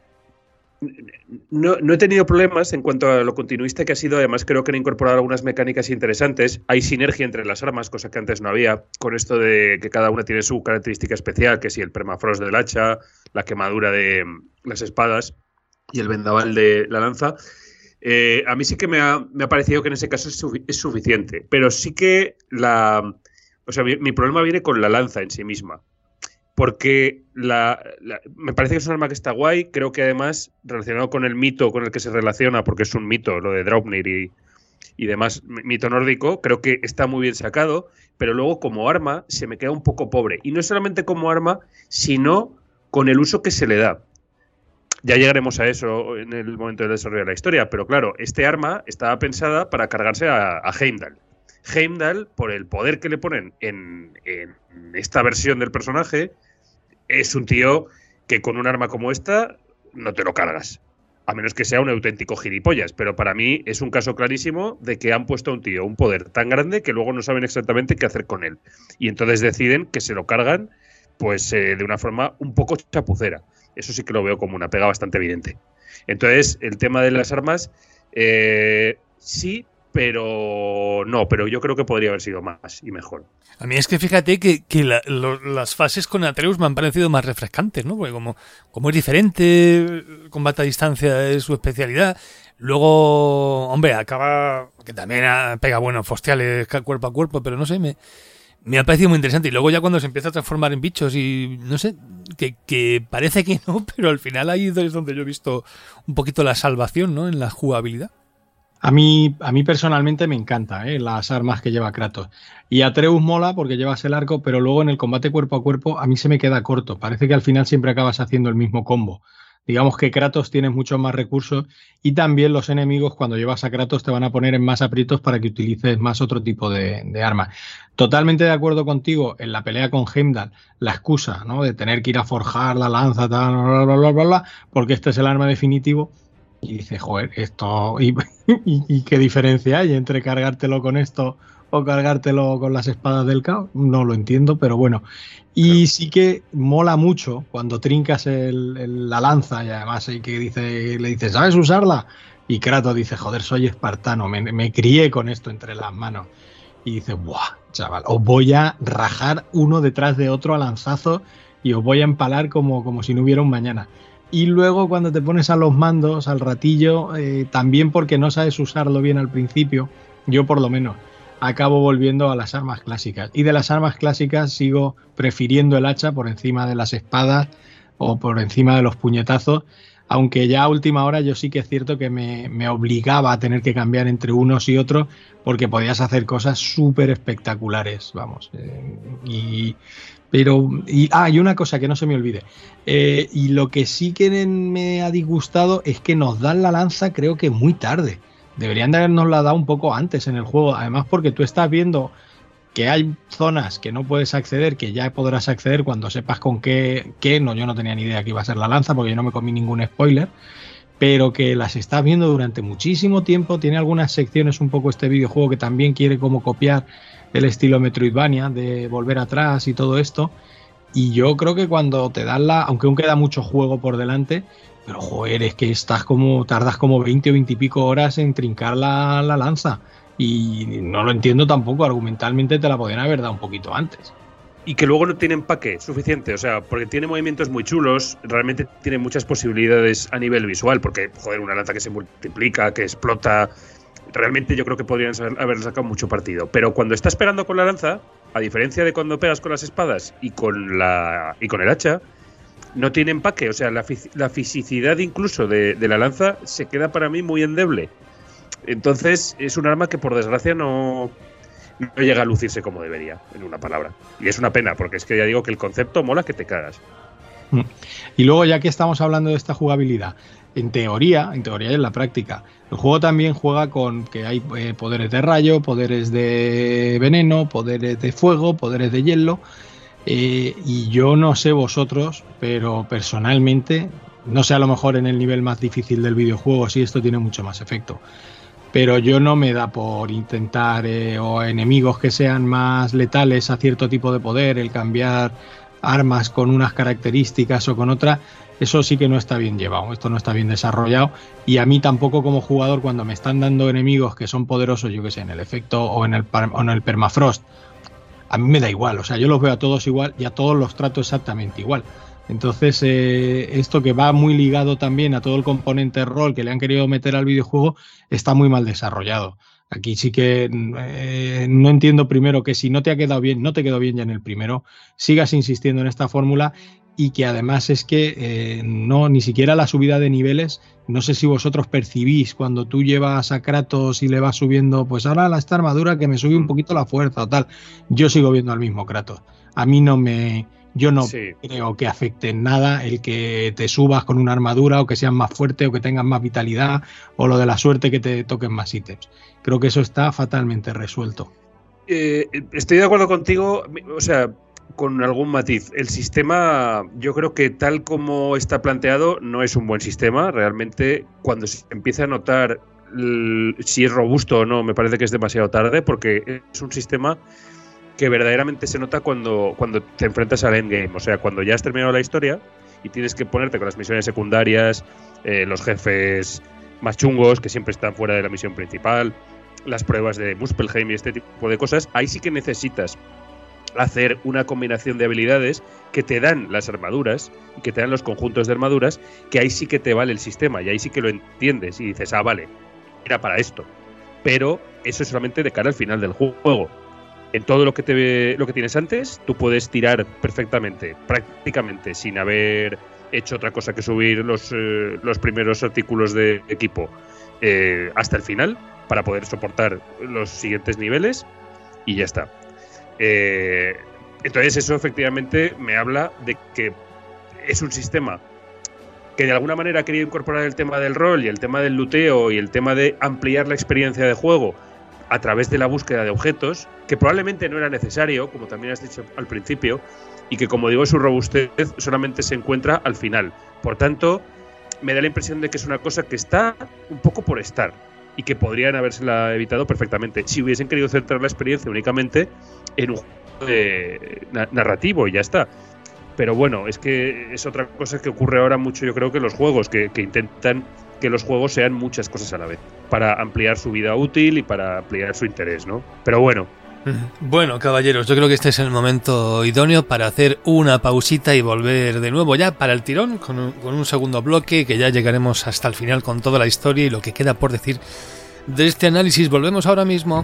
No, no he tenido problemas en cuanto a lo continuista que ha sido. Además creo que han incorporado algunas mecánicas interesantes. Hay sinergia entre las armas, cosa que antes no había, con esto de que cada una tiene su característica especial, que si el permafrost del hacha, la quemadura de las espadas y el vendaval de la lanza. Eh, a mí sí que me ha, me ha parecido que en ese caso es, sufi- es suficiente, pero sí que la... O sea, mi, mi problema viene con la lanza en sí misma. Porque la, la, me parece que es un arma que está guay. Creo que además, relacionado con el mito con el que se relaciona, porque es un mito, lo de Draupnir y, y demás, mito nórdico, creo que está muy bien sacado, pero luego como arma se me queda un poco pobre. Y no solamente como arma, sino con el uso que se le da. Ya llegaremos a eso en el momento del desarrollo de la historia, pero claro, este arma estaba pensada para cargarse a, a Heimdall. Heimdall, por el poder que le ponen en, en esta versión del personaje, es un tío que con un arma como esta no te lo cargas. A menos que sea un auténtico gilipollas. Pero para mí es un caso clarísimo de que han puesto a un tío un poder tan grande que luego no saben exactamente qué hacer con él. Y entonces deciden que se lo cargan pues eh, de una forma un poco chapucera. Eso sí que lo veo como una pega bastante evidente. Entonces, el tema de las armas, eh, sí, pero no, pero yo creo que podría haber sido más y mejor. A mí es que fíjate que, que la, lo, las fases con Atreus me han parecido más refrescantes, ¿no? Porque como, como es diferente, el combate a distancia es su especialidad. Luego, hombre, acaba, que también pega buenos fostiales cuerpo a cuerpo, pero no sé, me, me ha parecido muy interesante. Y luego ya cuando se empieza a transformar en bichos y no sé, que, que parece que no, pero al final ahí es donde yo he visto un poquito la salvación, ¿no? En la jugabilidad. A mí, a mí personalmente me encanta, ¿eh? Las armas que lleva Kratos. Y Atreus mola porque llevas el arco, pero luego en el combate cuerpo a cuerpo a mí se me queda corto. Parece que al final siempre acabas haciendo el mismo combo. Digamos que Kratos tiene muchos más recursos y también los enemigos cuando llevas a Kratos te van a poner en más aprietos para que utilices más otro tipo de, de armas. Totalmente de acuerdo contigo en la pelea con Heimdall, la excusa, ¿no? De tener que ir a forjar la lanza, tal, bla, bla, bla, bla, bla, porque este es el arma definitivo. Y dice, joder, esto... Y, y, y qué diferencia hay entre cargártelo con esto o cargártelo con las espadas del caos. No lo entiendo, pero bueno. Y sí que mola mucho cuando trincas el, el, la lanza y además hay que dice, le dices, ¿sabes usarla? Y Kratos dice, joder, soy espartano, me, me crié con esto entre las manos. Y dice, buah, chaval, os voy a rajar uno detrás de otro a lanzazos y os voy a empalar como, como si no hubiera un mañana. Y luego cuando te pones a los mandos, al ratillo, eh, también porque no sabes usarlo bien al principio, yo por lo menos, acabo volviendo a las armas clásicas. Y de las armas clásicas sigo prefiriendo el hacha por encima de las espadas o por encima de los puñetazos, aunque ya a última hora yo sí que es cierto que me, me obligaba a tener que cambiar entre unos y otros porque podías hacer cosas súper espectaculares, vamos. Eh, y... Pero, y, ah, y una cosa que no se me olvide, eh, y lo que sí que me ha disgustado es que nos dan la lanza creo que muy tarde, deberían de habernos la dado un poco antes en el juego, además porque tú estás viendo que hay zonas que no puedes acceder, que ya podrás acceder cuando sepas con qué, qué, no, yo no tenía ni idea que iba a ser la lanza porque yo no me comí ningún spoiler, pero que las estás viendo durante muchísimo tiempo, tiene algunas secciones un poco este videojuego que también quiere como copiar el estilo Metroidvania, de volver atrás y todo esto, y yo creo que cuando te dan la, aunque aún queda mucho juego por delante, pero joder, es que estás como, tardas como veinte o veinte y pico horas en trincar la, la lanza, y no lo entiendo tampoco, argumentalmente te la podrían haber dado un poquito antes. Y que luego no tiene empaque suficiente, o sea, porque tiene movimientos muy chulos, realmente tiene muchas posibilidades a nivel visual, porque, joder, una lanza que se multiplica, que explota... Realmente yo creo que podrían haber sacado mucho partido. Pero cuando estás pegando con la lanza, a diferencia de cuando pegas con las espadas y con la y con el hacha, no tiene empaque. O sea, la, la fisicidad incluso de, de la lanza se queda para mí muy endeble. Entonces es un arma que por desgracia no, no llega a lucirse como debería, en una palabra. Y es una pena, porque es que ya digo que el concepto mola que te cagas. Y luego, ya que estamos hablando de esta jugabilidad, en teoría, en teoría y en la práctica, el juego también juega con que hay eh, poderes de rayo, poderes de veneno, poderes de fuego, poderes de hielo. Eh, y yo no sé vosotros, pero personalmente, no sé, a lo mejor en el nivel más difícil del videojuego sí esto tiene mucho más efecto, pero yo no me da por intentar eh, o enemigos que sean más letales a cierto tipo de poder, el cambiar armas con unas características o con otras. Eso sí que no está bien llevado, esto no está bien desarrollado, y a mí tampoco como jugador, cuando me están dando enemigos que son poderosos, yo que sé, en el efecto o en el, o en el permafrost, a mí me da igual, o sea, yo los veo a todos igual y a todos los trato exactamente igual. Entonces, eh, esto que va muy ligado también a todo el componente rol que le han querido meter al videojuego, está muy mal desarrollado. Aquí sí que eh, no entiendo primero que si no te ha quedado bien, no te quedó bien ya en el primero, sigas insistiendo en esta fórmula, y que además es que eh, no, ni siquiera la subida de niveles, no sé si vosotros percibís cuando tú llevas a Kratos y le vas subiendo, pues ahora esta armadura que me sube un poquito la fuerza o tal, yo sigo viendo al mismo Kratos. A mí no me... Yo no sí. creo que afecte en nada el que te subas con una armadura o que seas más fuerte o que tengas más vitalidad o lo de la suerte que te toquen más ítems. Creo que eso está fatalmente resuelto. Eh, estoy de acuerdo contigo, o sea, con algún matiz. El sistema, yo creo que tal como está planteado, no es un buen sistema. Realmente, cuando se empieza a notar el, si es robusto o no, me parece que es demasiado tarde, porque es un sistema que verdaderamente se nota cuando, cuando te enfrentas al endgame. O sea, cuando ya has terminado la historia y tienes que ponerte con las misiones secundarias, eh, los jefes más chungos que siempre están fuera de la misión principal, las pruebas de Muspelheim y este tipo de cosas, ahí sí que necesitas hacer una combinación de habilidades que te dan las armaduras y que te dan los conjuntos de armaduras, que ahí sí que te vale el sistema y ahí sí que lo entiendes y dices, ah, vale, era para esto. Pero eso es solamente de cara al final del juego. En todo lo que te lo que tienes antes, tú puedes tirar perfectamente, prácticamente, sin haber hecho otra cosa que subir los, eh, los primeros artículos de equipo eh, hasta el final, para poder soportar los siguientes niveles, y ya está. Eh, entonces eso efectivamente me habla de que es un sistema que de alguna manera ha querido incorporar el tema del rol y el tema del looteo y el tema de ampliar la experiencia de juego a través de la búsqueda de objetos, que probablemente no era necesario, como también has dicho al principio, y que, como digo, su robustez solamente se encuentra al final. Por tanto, me da la impresión de que es una cosa que está un poco por estar y que podrían habérsela evitado perfectamente si hubiesen querido centrar la experiencia únicamente en un juego de narrativo y ya está. Pero bueno, es que es otra cosa que ocurre ahora mucho, yo creo, que los juegos, que, que intentan que los juegos sean muchas cosas a la vez, para ampliar su vida útil y para ampliar su interés, ¿no? Pero bueno. Bueno, caballeros, yo creo que este es el momento idóneo para hacer una pausita y volver de nuevo ya para el tirón, con un, con un segundo bloque, que ya llegaremos hasta el final con toda la historia y lo que queda por decir de este análisis. Volvemos ahora mismo.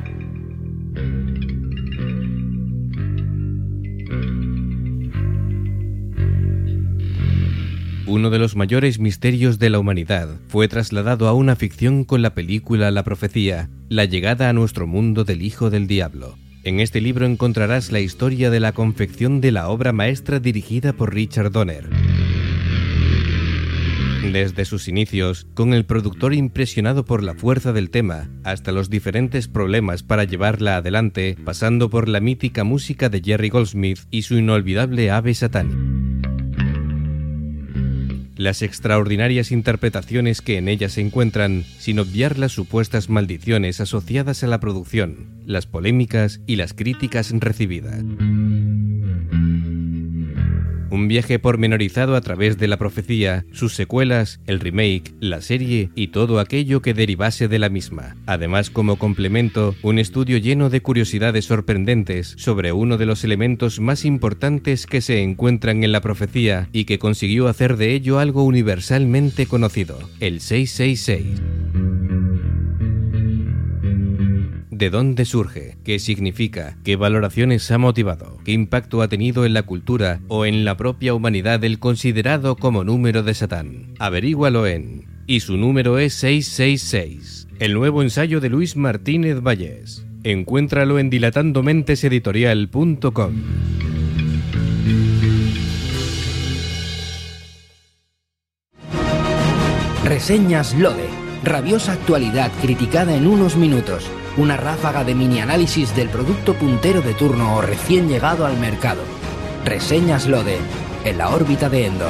Uno de los mayores misterios de la humanidad fue trasladado a una ficción con la película La Profecía, la llegada a nuestro mundo del Hijo del Diablo. En este libro encontrarás la historia de la confección de la obra maestra dirigida por Richard Donner. Desde sus inicios, con el productor impresionado por la fuerza del tema, hasta los diferentes problemas para llevarla adelante, pasando por la mítica música de Jerry Goldsmith y su inolvidable ave satánica. Las extraordinarias interpretaciones que en ella se encuentran, sin obviar las supuestas maldiciones asociadas a la producción, las polémicas y las críticas recibidas. Un viaje pormenorizado a través de La Profecía, sus secuelas, el remake, la serie y todo aquello que derivase de la misma. Además, como complemento, un estudio lleno de curiosidades sorprendentes sobre uno de los elementos más importantes que se encuentran en La Profecía y que consiguió hacer de ello algo universalmente conocido, el seiscientos sesenta y seis. ¿De dónde surge? ¿Qué significa? ¿Qué valoraciones ha motivado? ¿Qué impacto ha tenido en la cultura o en la propia humanidad el considerado como número de Satán? Averígualo en Y su número es seiscientos sesenta y seis, el nuevo ensayo de Luis Martínez Vallés. Encuéntralo en dilatandomenteseditorial punto com. Reseñas Lode. Rabiosa actualidad criticada en unos minutos. Una ráfaga de mini análisis del producto puntero de turno o recién llegado al mercado. Reseñas Lode. En la órbita de Endor.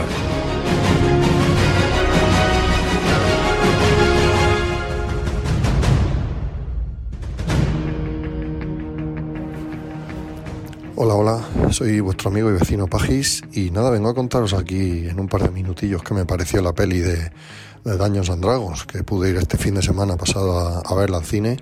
Hola, hola, soy vuestro amigo y vecino Pajis y nada, vengo a contaros aquí en un par de minutillos qué me pareció la peli de, de Dungeons and Dragons, que pude ir este fin de semana pasado a, a verla al cine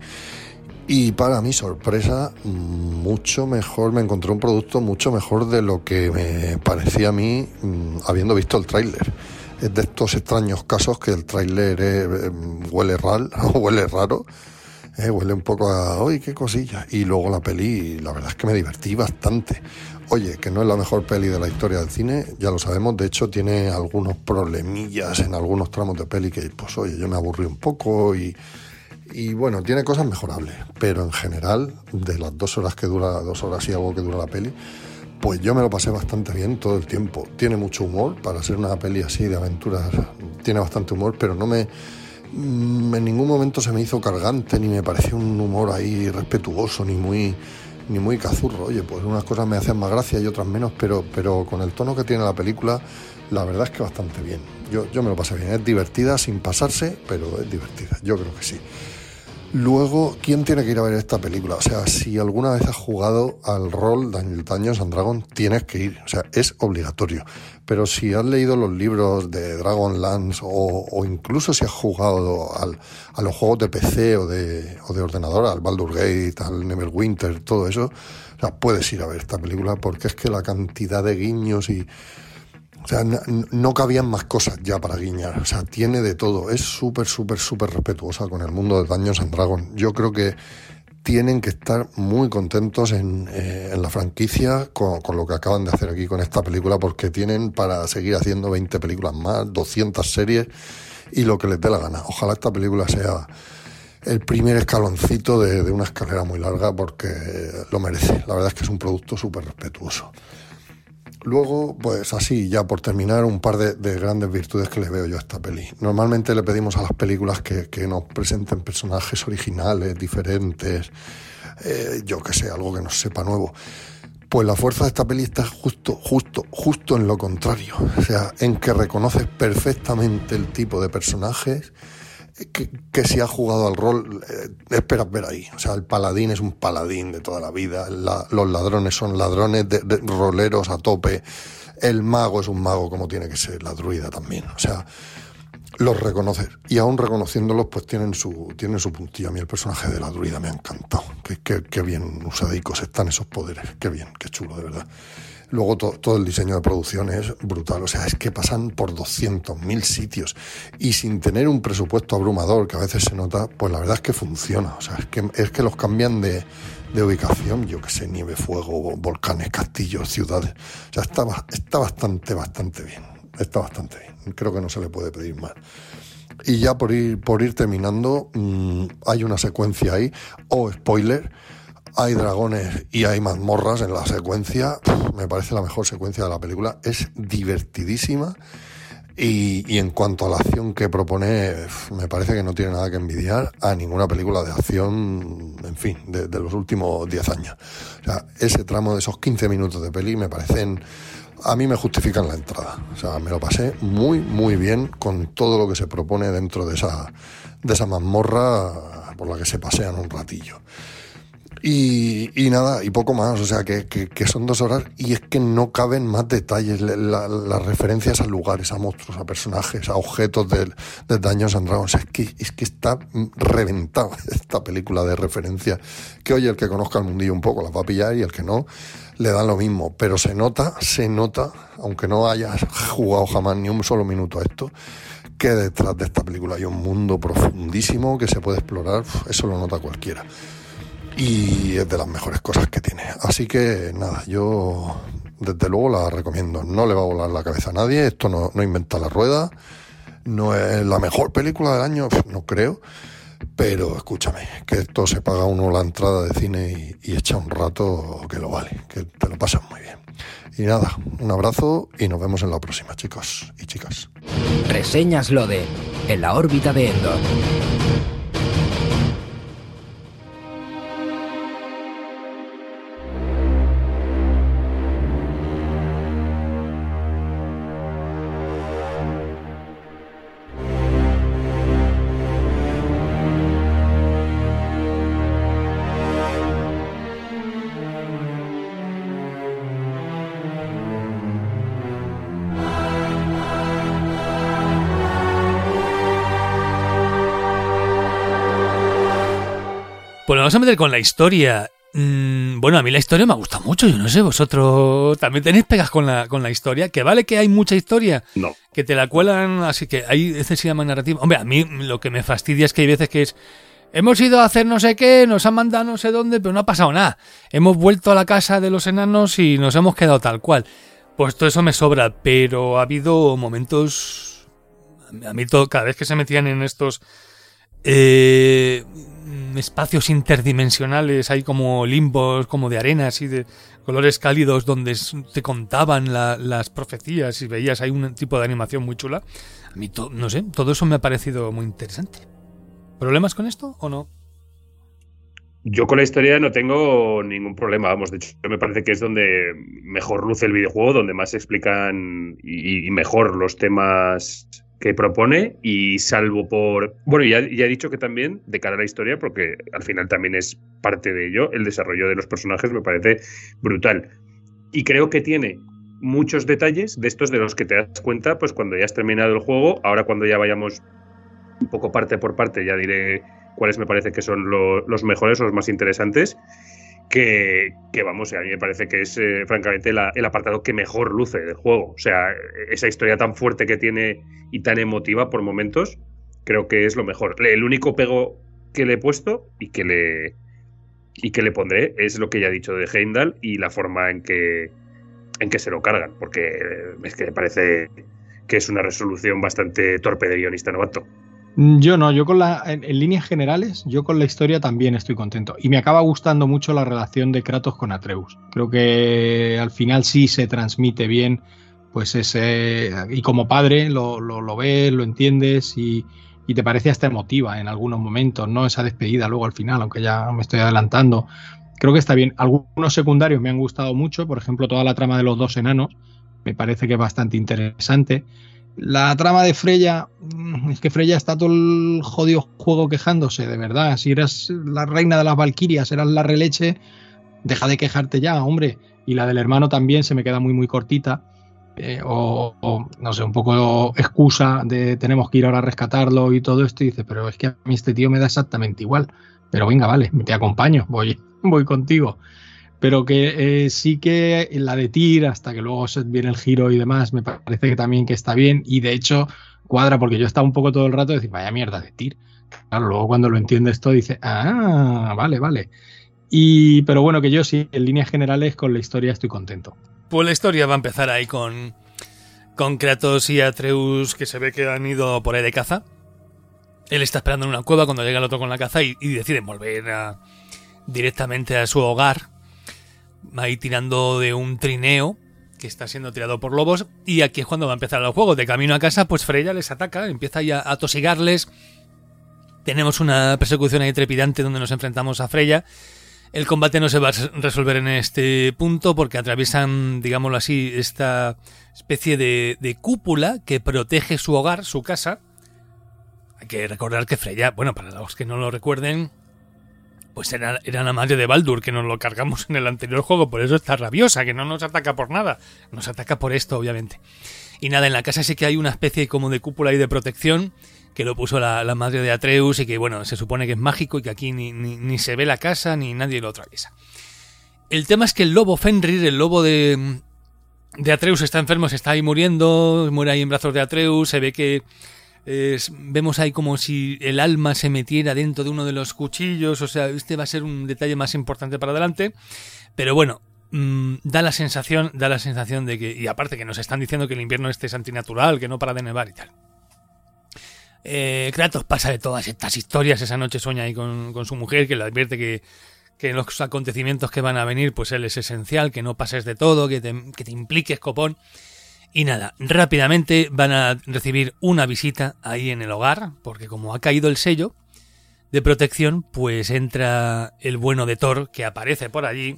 y para mi sorpresa mucho mejor, me encontré un producto mucho mejor de lo que me parecía a mí habiendo visto el tráiler. Es de estos extraños casos que el tráiler eh, huele raro, huele raro. Eh, huele un poco a, ¡ay, qué cosilla! Y luego la peli, la verdad es que me divertí bastante. Oye, que no es la mejor peli de la historia del cine, ya lo sabemos, de hecho tiene algunos problemillas en algunos tramos de peli que, pues oye, yo me aburrí un poco y, y bueno, tiene cosas mejorables, pero en general, de las dos horas que dura, dos horas y algo que dura la peli, pues yo me lo pasé bastante bien todo el tiempo. Tiene mucho humor, para ser una peli así de aventuras, tiene bastante humor, pero no me... en ningún momento se me hizo cargante, ni me pareció un humor ahí respetuoso, ni muy ni muy cazurro. Oye, pues unas cosas me hacen más gracia y otras menos, pero, pero con el tono que tiene la película, la verdad es que bastante bien. Yo, yo me lo pasé bien, es divertida sin pasarse, pero es divertida, yo creo que sí. Luego, ¿quién tiene que ir a ver esta película? O sea, si alguna vez has jugado al rol de Dungeons and Dragons, tienes que ir, o sea, es obligatorio. Pero si has leído los libros de Dragonlance o, o incluso si has jugado al, a los juegos de P C o de, o de ordenador, al Baldur's Gate, al Neverwinter, todo eso, o sea, puedes ir a ver esta película porque es que la cantidad de guiños y... O sea, no, no cabían más cosas ya para guiñar. O sea, tiene de todo. Es súper, súper, súper respetuosa con el mundo de Dungeons and Dragons. Yo creo que tienen que estar muy contentos en, eh, en la franquicia con, con lo que acaban de hacer aquí con esta película, porque tienen para seguir haciendo veinte películas más, doscientas series y lo que les dé la gana. Ojalá esta película sea el primer escaloncito de, de una escalera muy larga, porque lo merece. La verdad es que es un producto súper respetuoso. Luego, pues así, ya por terminar, un par de, de grandes virtudes que le veo yo a esta peli. Normalmente le pedimos a las películas que, que nos presenten personajes originales, diferentes, eh, yo qué sé, algo que nos sepa nuevo. Pues la fuerza de esta peli está justo, justo, justo en lo contrario. O sea, en que reconoces perfectamente el tipo de personajes que, que si has jugado al rol, eh, esperas ver ahí. O sea, el paladín es un paladín de toda la vida, la, los ladrones son ladrones de, de roleros a tope, el mago es un mago como tiene que ser, la druida también. O sea, los reconoces y aún reconociéndolos pues tienen su, tienen su puntillo. A mí el personaje de la druida me ha encantado, qué, qué, qué bien usadicos están esos poderes, qué bien, qué chulo de verdad. Luego to, todo el diseño de producción es brutal, o sea, es que pasan por doscientos mil sitios y sin tener un presupuesto abrumador, que a veces se nota, pues la verdad es que funciona. O sea, es que, es que los cambian de, de ubicación, yo que sé, nieve, fuego, volcanes, castillos, ciudades. O sea, está, está bastante, bastante bien, está bastante bien, creo que no se le puede pedir más. Y ya por ir, por ir terminando, mmm, hay una secuencia ahí, o oh, spoiler, hay dragones y hay mazmorras en la secuencia. Me parece la mejor secuencia de la película. Es divertidísima y, y en cuanto a la acción que propone, me parece que no tiene nada que envidiar a ninguna película de acción, en fin, de, de los últimos diez años. O sea, ese tramo de esos quince minutos de peli me parecen... A mí me justifican la entrada. O sea, me lo pasé muy, muy bien con todo lo que se propone dentro de esa, de esa mazmorra por la que se pasean un ratillo. Y, y nada, y poco más, o sea, que, que, que son dos horas y es que no caben más detalles, la, las referencias a lugares, a monstruos, a personajes, a objetos de, de Dungeons and Dragons. Es que, es que está reventada esta película de referencia, que oye, el que conozca el mundillo un poco las va a pillar y el que no, le dan lo mismo. Pero se nota, se nota, aunque no hayas jugado jamás ni un solo minuto a esto, que detrás de esta película hay un mundo profundísimo que se puede explorar, eso lo nota cualquiera. Y es de las mejores cosas que tiene. Así que nada, yo desde luego la recomiendo. No le va a volar la cabeza a nadie. Esto no, no inventa la rueda. No es la mejor película del año, no creo. Pero escúchame, que esto se paga uno la entrada de cine y, y echa un rato que lo vale, que te lo pasas muy bien. Y nada, un abrazo y nos vemos en la próxima, chicos y chicas. Reseñas Lode. en la órbita de Endor. Pues vamos a meter con la historia. Mm, bueno, a mí la historia me ha gustado mucho. Yo no sé, vosotros también tenéis pegas con la, con la historia. Que vale que hay mucha historia. No. Que te la cuelan, así que hay excesiva narrativa. Hombre, a mí lo que me fastidia es que hay veces que es... Hemos ido a hacer no sé qué, nos han mandado no sé dónde, pero no ha pasado nada. Hemos vuelto a la casa de los enanos y nos hemos quedado tal cual. Pues todo eso me sobra, pero ha habido momentos... A mí todo, cada vez que se metían en estos... Eh... espacios interdimensionales, hay como limbos, como de arena, así de colores cálidos, donde te contaban la, las profecías y veías ahí un tipo de animación muy chula. A mí, to, no sé, todo eso me ha parecido muy interesante. ¿Problemas con esto o no? Yo con la historia no tengo ningún problema, vamos, de hecho me parece que es donde mejor luce el videojuego, donde más se explican y, y mejor los temas que propone, y salvo por... Bueno, ya, ya he dicho que también, de cara a la historia, porque al final también es parte de ello, el desarrollo de los personajes me parece brutal. Y creo que tiene muchos detalles de estos de los que te das cuenta pues cuando ya has terminado el juego. Ahora cuando ya vayamos un poco parte por parte ya diré cuáles me parece que son lo, los mejores o los más interesantes. Que, que vamos, a mí me parece que es eh, francamente la, el apartado que mejor luce del juego. O sea, esa historia tan fuerte que tiene y tan emotiva por momentos, creo que es lo mejor. El único pego que le he puesto y que le y que le pondré es lo que ya he dicho de Heimdall y la forma en que en que se lo cargan, porque es que me parece que es una resolución bastante torpe de guionista novato. Yo no, yo con la, en, en líneas generales, yo con la historia también estoy contento. Y me acaba gustando mucho la relación de Kratos con Atreus. Creo que al final sí se transmite bien, pues ese... Y como padre lo, lo, lo ves, lo entiendes y, y te parece hasta emotiva en algunos momentos, ¿no? Esa despedida luego al final, aunque ya me estoy adelantando. Creo que está bien. Algunos secundarios me han gustado mucho, por ejemplo, toda la trama de los dos enanos. Me parece que es bastante interesante. La trama de Freya, es que Freya está todo el jodido juego quejándose, de verdad. Si eras la reina de las Valquirias, eras la releche, deja de quejarte ya, hombre. Y la del hermano también se me queda muy, muy cortita. Eh, o, o, no sé, un poco excusa de tenemos que ir ahora a rescatarlo y todo esto. Y dice, pero es que a mí este tío me da exactamente igual. Pero venga, vale, te acompaño, voy, voy contigo. Pero que eh, sí que la de Tyr, hasta que luego viene el giro y demás, me parece que también que está bien. Y de hecho cuadra, porque yo estaba un poco todo el rato de decir, vaya mierda de Tyr. Claro, luego cuando lo entiendes todo dice, ah, vale, vale. Y, pero bueno, que yo sí, en líneas generales con la historia estoy contento. Pues la historia va a empezar ahí con, con Kratos y Atreus, que se ve que han ido por ahí de caza. Él está esperando en una cueva cuando llega el otro con la caza y, y deciden volver a, directamente a su hogar. Ahí tirando de un trineo que está siendo tirado por lobos. Y aquí es cuando va a empezar el juego. De camino a casa, pues Freya les ataca, empieza ya a tosigarles. Tenemos una persecución ahí trepidante donde nos enfrentamos a Freya. El combate no se va a resolver en este punto porque atraviesan, digámoslo así, esta especie de, de cúpula que protege su hogar, su casa. Hay que recordar que Freya, bueno, para los que no lo recuerden, pues era, era la madre de Baldur, que nos lo cargamos en el anterior juego, por eso está rabiosa, que no nos ataca por nada, nos ataca por esto, obviamente. Y nada, en la casa sí que hay una especie como de cúpula y de protección, que lo puso la, la madre de Atreus y que, bueno, se supone que es mágico y que aquí ni, ni, ni se ve la casa ni nadie lo atraviesa. El tema es que el lobo Fenrir, el lobo de, de Atreus, está enfermo, se está ahí muriendo, muere ahí en brazos de Atreus, se ve que... Es, vemos ahí como si el alma se metiera dentro de uno de los cuchillos. O sea, este va a ser un detalle más importante para adelante. Pero bueno, mmm, da la sensación da la sensación de que... Y aparte que nos están diciendo que el invierno este es antinatural, que no para de nevar y tal. eh, Kratos pasa de todas estas historias. Esa noche sueña ahí con, con su mujer, que le advierte que, que en los acontecimientos que van a venir, pues él es esencial, que no pases de todo, que te, que te impliques, copón. Y nada, rápidamente van a recibir una visita ahí en el hogar, porque como ha caído el sello de protección, pues entra el bueno de Thor, que aparece por allí.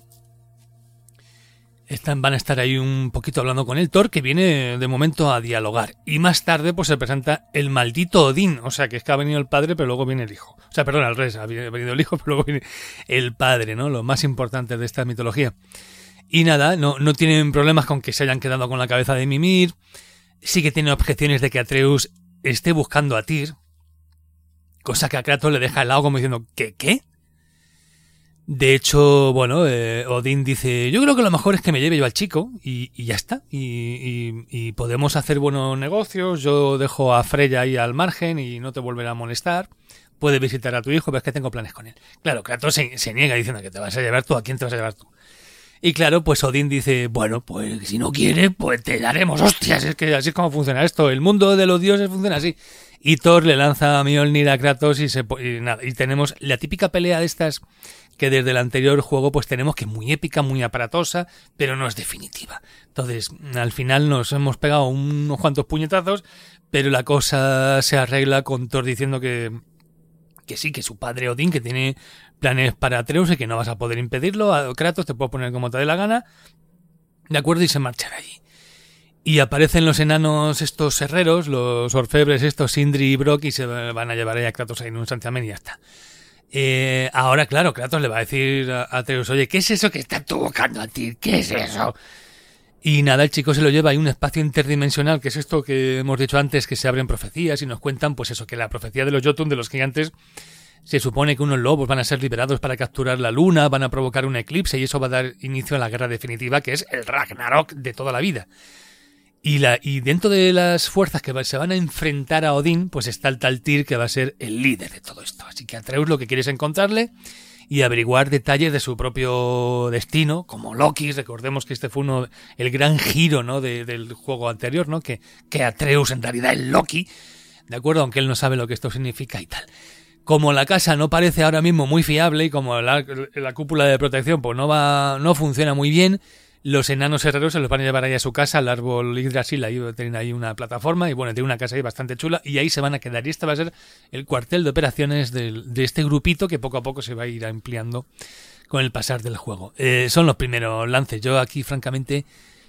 Están, van a estar ahí un poquito hablando con el Thor, que viene de momento a dialogar. Y más tarde pues se presenta el maldito Odín, o sea que es que ha venido el padre, pero luego viene el hijo. O sea, perdón, al revés, ha venido el hijo, pero luego viene el padre, ¿no? Lo más importante de esta mitología. Y nada, no, no tienen problemas con que se hayan quedado con la cabeza de Mimir. Sí que tienen objeciones de que Atreus esté buscando a Tyr, cosa que a Kratos le deja helado como diciendo, ¿qué? ¿Qué? De hecho, bueno, eh, Odín dice, yo creo que lo mejor es que me lleve yo al chico y, y ya está. Y, y, y podemos hacer buenos negocios, yo dejo a Freya ahí al margen y no te volverá a molestar. Puedes visitar a tu hijo, pero es que tengo planes con él. Claro, Kratos se, se niega diciendo que te vas a llevar tú, ¿a quién te vas a llevar tú? Y claro, pues Odín dice, bueno, pues si no quiere, pues te daremos hostias. Es que así es como funciona esto. El mundo de los dioses funciona así. Y Thor le lanza a Mjolnir a Kratos y, se, y, nada, y tenemos la típica pelea de estas que desde el anterior juego pues tenemos, que es muy épica, muy aparatosa, pero no es definitiva. Entonces, al final nos hemos pegado unos cuantos puñetazos, pero la cosa se arregla con Thor diciendo que, que sí, que su padre Odín, que tiene planes para Atreus y que no vas a poder impedirlo. A Kratos te puedo poner como te dé la gana. De acuerdo, y se marchan allí. Y aparecen los enanos estos herreros, los orfebres estos, Sindri y Brok, y se van a llevar ahí a Kratos ahí en un santiamén y ya está. Eh, ahora, claro, Kratos le va a decir a Atreus, oye, ¿qué es eso que está tú buscando a ti? ¿Qué es eso? Y nada, el chico se lo lleva a un espacio interdimensional, que es esto que hemos dicho antes, que se abren profecías y nos cuentan, pues eso, que la profecía de los Jotun, de los gigantes, se supone que unos lobos van a ser liberados para capturar la luna, van a provocar un eclipse y eso va a dar inicio a la guerra definitiva, que es el Ragnarok de toda la vida. Y, la, y dentro de las fuerzas que se van a enfrentar a Odín, pues está el tal Tyr, que va a ser el líder de todo esto. Así que Atreus lo que quiere es encontrarle y averiguar detalles de su propio destino, como Loki. Recordemos que este fue uno el gran giro, ¿no?, de, del juego anterior, ¿no?, que, que Atreus en realidad es Loki, ¿de acuerdo? Aunque él no sabe lo que esto significa y tal. Como la casa no parece ahora mismo muy fiable y como la, la cúpula de protección pues no va, no funciona muy bien, los enanos herreros se los van a llevar ahí a su casa, al árbol Yggdrasil, ahí tienen ahí una plataforma y bueno, tiene una casa ahí bastante chula y ahí se van a quedar. Y este va a ser el cuartel de operaciones de, de este grupito que poco a poco se va a ir ampliando con el pasar del juego. Eh, son los primeros lances. Yo aquí, francamente,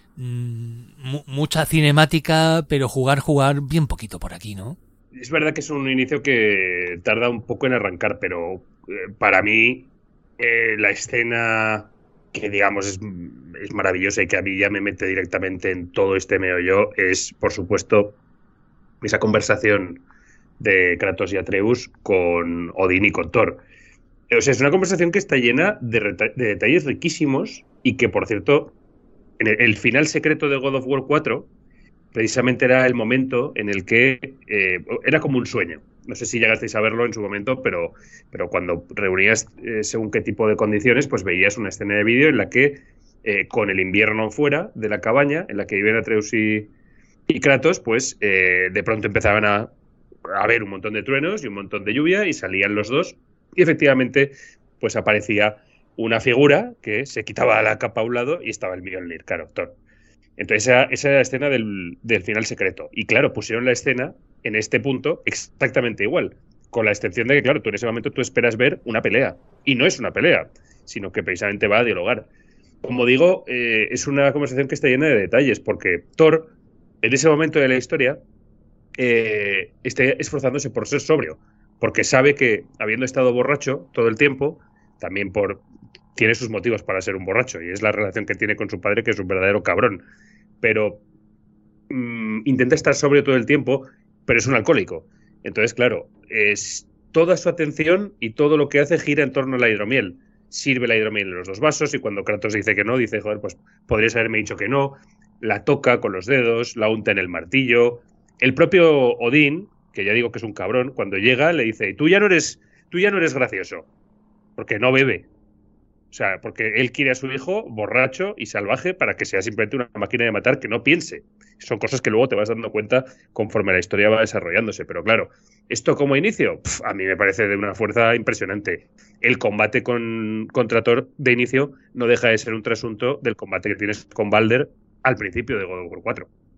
mmm, mucha cinemática, pero jugar, jugar bien poquito por aquí, ¿no? Es verdad que es un inicio que tarda un poco en arrancar, pero eh, para mí eh, la escena que digamos es, es maravillosa y que a mí ya me mete directamente en todo este meollo es, por supuesto, esa conversación de Kratos y Atreus con Odín y con Thor. O sea, es una conversación que está llena de, reta- de detalles riquísimos y que, por cierto, en el, el final secreto de God of War cuatro precisamente era el momento en el que eh, era como un sueño. No sé si llegasteis a verlo en su momento, pero, pero cuando reunías eh, según qué tipo de condiciones, pues veías una escena de vídeo en la que, eh, con el invierno fuera de la cabaña, en la que vivían Atreus y, y Kratos, pues eh, de pronto empezaban a, a haber un montón de truenos y un montón de lluvia y salían los dos y efectivamente pues aparecía una figura que se quitaba la capa a un lado y estaba el Mjolnir, claro, Thor. Entonces esa, esa era la escena del, del final secreto. Y claro, pusieron la escena en este punto exactamente igual. Con la excepción de que, claro, tú en ese momento tú esperas ver una pelea. Y no es una pelea, sino que precisamente va a dialogar. Como digo, eh, es una conversación que está llena de detalles, porque Thor, en ese momento de la historia, eh, está esforzándose por ser sobrio. Porque sabe que, habiendo estado borracho todo el tiempo, también por... tiene sus motivos para ser un borracho y es la relación que tiene con su padre, que es un verdadero cabrón, pero mmm, intenta estar sobrio todo el tiempo, pero es un alcohólico. Entonces, claro, es toda su atención y todo lo que hace gira en torno a la hidromiel. Sirve la hidromiel en los dos vasos y cuando Kratos dice que no, dice, joder, pues podrías haberme dicho que no. La toca con los dedos, la unta en el martillo. El propio Odín, que ya digo que es un cabrón, cuando llega le dice, tú ya no eres, tú ya no eres gracioso, porque no bebe. O sea, porque él quiere a su hijo borracho y salvaje para que sea simplemente una máquina de matar que no piense. Son cosas que luego te vas dando cuenta conforme la historia va desarrollándose. Pero claro, esto como inicio, pf, a mí me parece de una fuerza impresionante. El combate con, contra Thor de inicio no deja de ser un trasunto del combate que tienes con Balder al principio de God of War cuatro.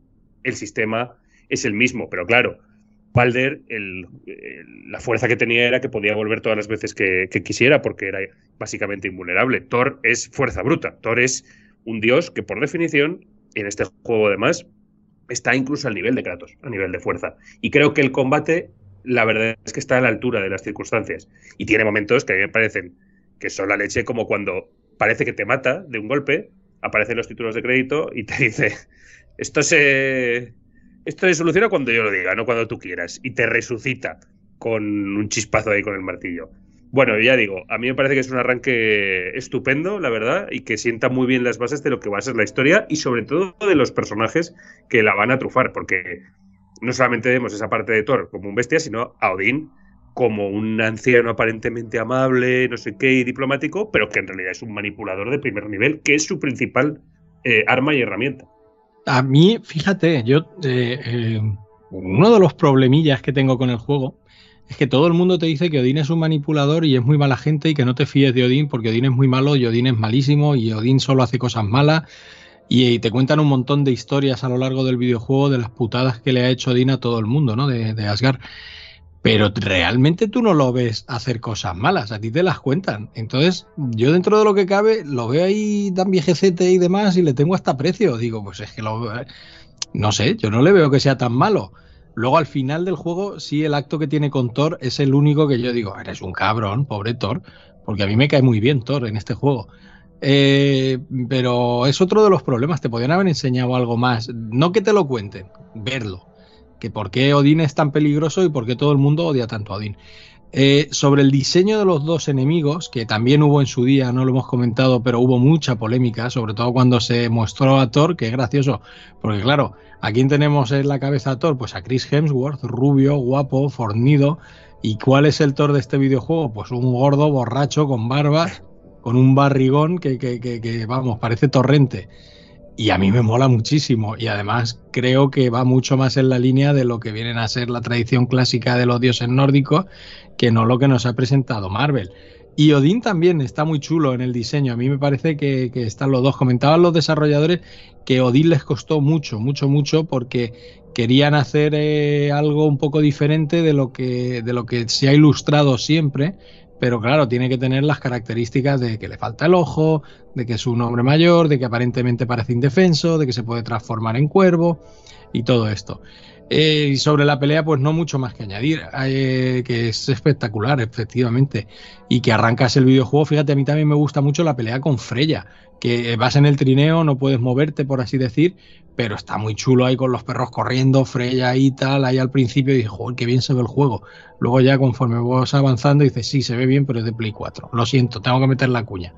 el sistema es el mismo, pero claro, Balder, el, el, la fuerza que tenía era que podía volver todas las veces que, que quisiera, porque era básicamente invulnerable. Thor es fuerza bruta. Thor es un dios que, por definición, en este juego además, está incluso al nivel de Kratos, a nivel de fuerza. Y creo que el combate, la verdad es que está a la altura de las circunstancias. Y tiene momentos que a mí me parecen que son la leche, como cuando parece que te mata de un golpe, aparecen los títulos de crédito y te dice, esto se... Esto se soluciona cuando yo lo diga, no cuando tú quieras. Y te resucita con un chispazo ahí con el martillo. Bueno, ya digo, a mí me parece que es un arranque estupendo, la verdad, y que sienta muy bien las bases de lo que va a ser la historia y sobre todo de los personajes que la van a trufar, porque no solamente vemos esa parte de Thor como un bestia, sino a Odín como un anciano aparentemente amable, no sé qué, y diplomático, pero que en realidad es un manipulador de primer nivel, que es su principal eh, arma y herramienta. A mí, fíjate, yo eh, eh, uno de los problemillas que tengo con el juego es que todo el mundo te dice que Odín es un manipulador y es muy mala gente y que no te fíes de Odín porque Odín es muy malo y Odín es malísimo y Odín solo hace cosas malas y, y te cuentan un montón de historias a lo largo del videojuego de las putadas que le ha hecho Odín a todo el mundo, ¿no? De, de Asgard. Pero realmente tú no lo ves hacer cosas malas, a ti te las cuentan. Entonces, yo dentro de lo que cabe, lo veo ahí tan viejecete y demás y le tengo hasta precio. Digo, pues es que lo... No sé, yo no le veo que sea tan malo. Luego, al final del juego, sí, el acto que tiene con Thor es el único que yo digo, eres un cabrón, pobre Thor, porque a mí me cae muy bien Thor en este juego. Eh, pero es otro de los problemas, te podrían haber enseñado algo más. No que te lo cuenten, verlo. Que por qué Odín es tan peligroso y por qué todo el mundo odia tanto a Odín. Eh, sobre el diseño de los dos enemigos, que también hubo en su día, no lo hemos comentado, pero hubo mucha polémica, sobre todo cuando se mostró a Thor, que es gracioso, porque claro, ¿a quién tenemos en la cabeza a Thor? Pues a Chris Hemsworth, rubio, guapo, fornido. ¿Y cuál es el Thor de este videojuego? Pues un gordo, borracho, con barba, con un barrigón que, que, que, que vamos, parece Torrente. Y a mí me mola muchísimo y además creo que va mucho más en la línea de lo que vienen a ser la tradición clásica de los dioses nórdicos que no lo que nos ha presentado Marvel. Y Odín también está muy chulo en el diseño, a mí me parece que, que están los dos. Comentaban los desarrolladores que Odín les costó mucho, mucho, mucho porque querían hacer eh, algo un poco diferente de lo que, de lo que se ha ilustrado siempre. Pero claro, tiene que tener las características de que le falta el ojo, de que es un hombre mayor, de que aparentemente parece indefenso, de que se puede transformar en cuervo y todo esto. Eh, y sobre la pelea, pues no mucho más que añadir, eh, que es espectacular, efectivamente, y que arrancas el videojuego. Fíjate, a mí también me gusta mucho la pelea con Freya, que vas en el trineo, no puedes moverte, por así decir, pero está muy chulo ahí con los perros corriendo, Freya y tal, ahí al principio y dije, joder, qué bien se ve el juego. Luego ya conforme vas avanzando dices, sí, se ve bien, pero es de Play cuatro, lo siento, tengo que meter la cuña.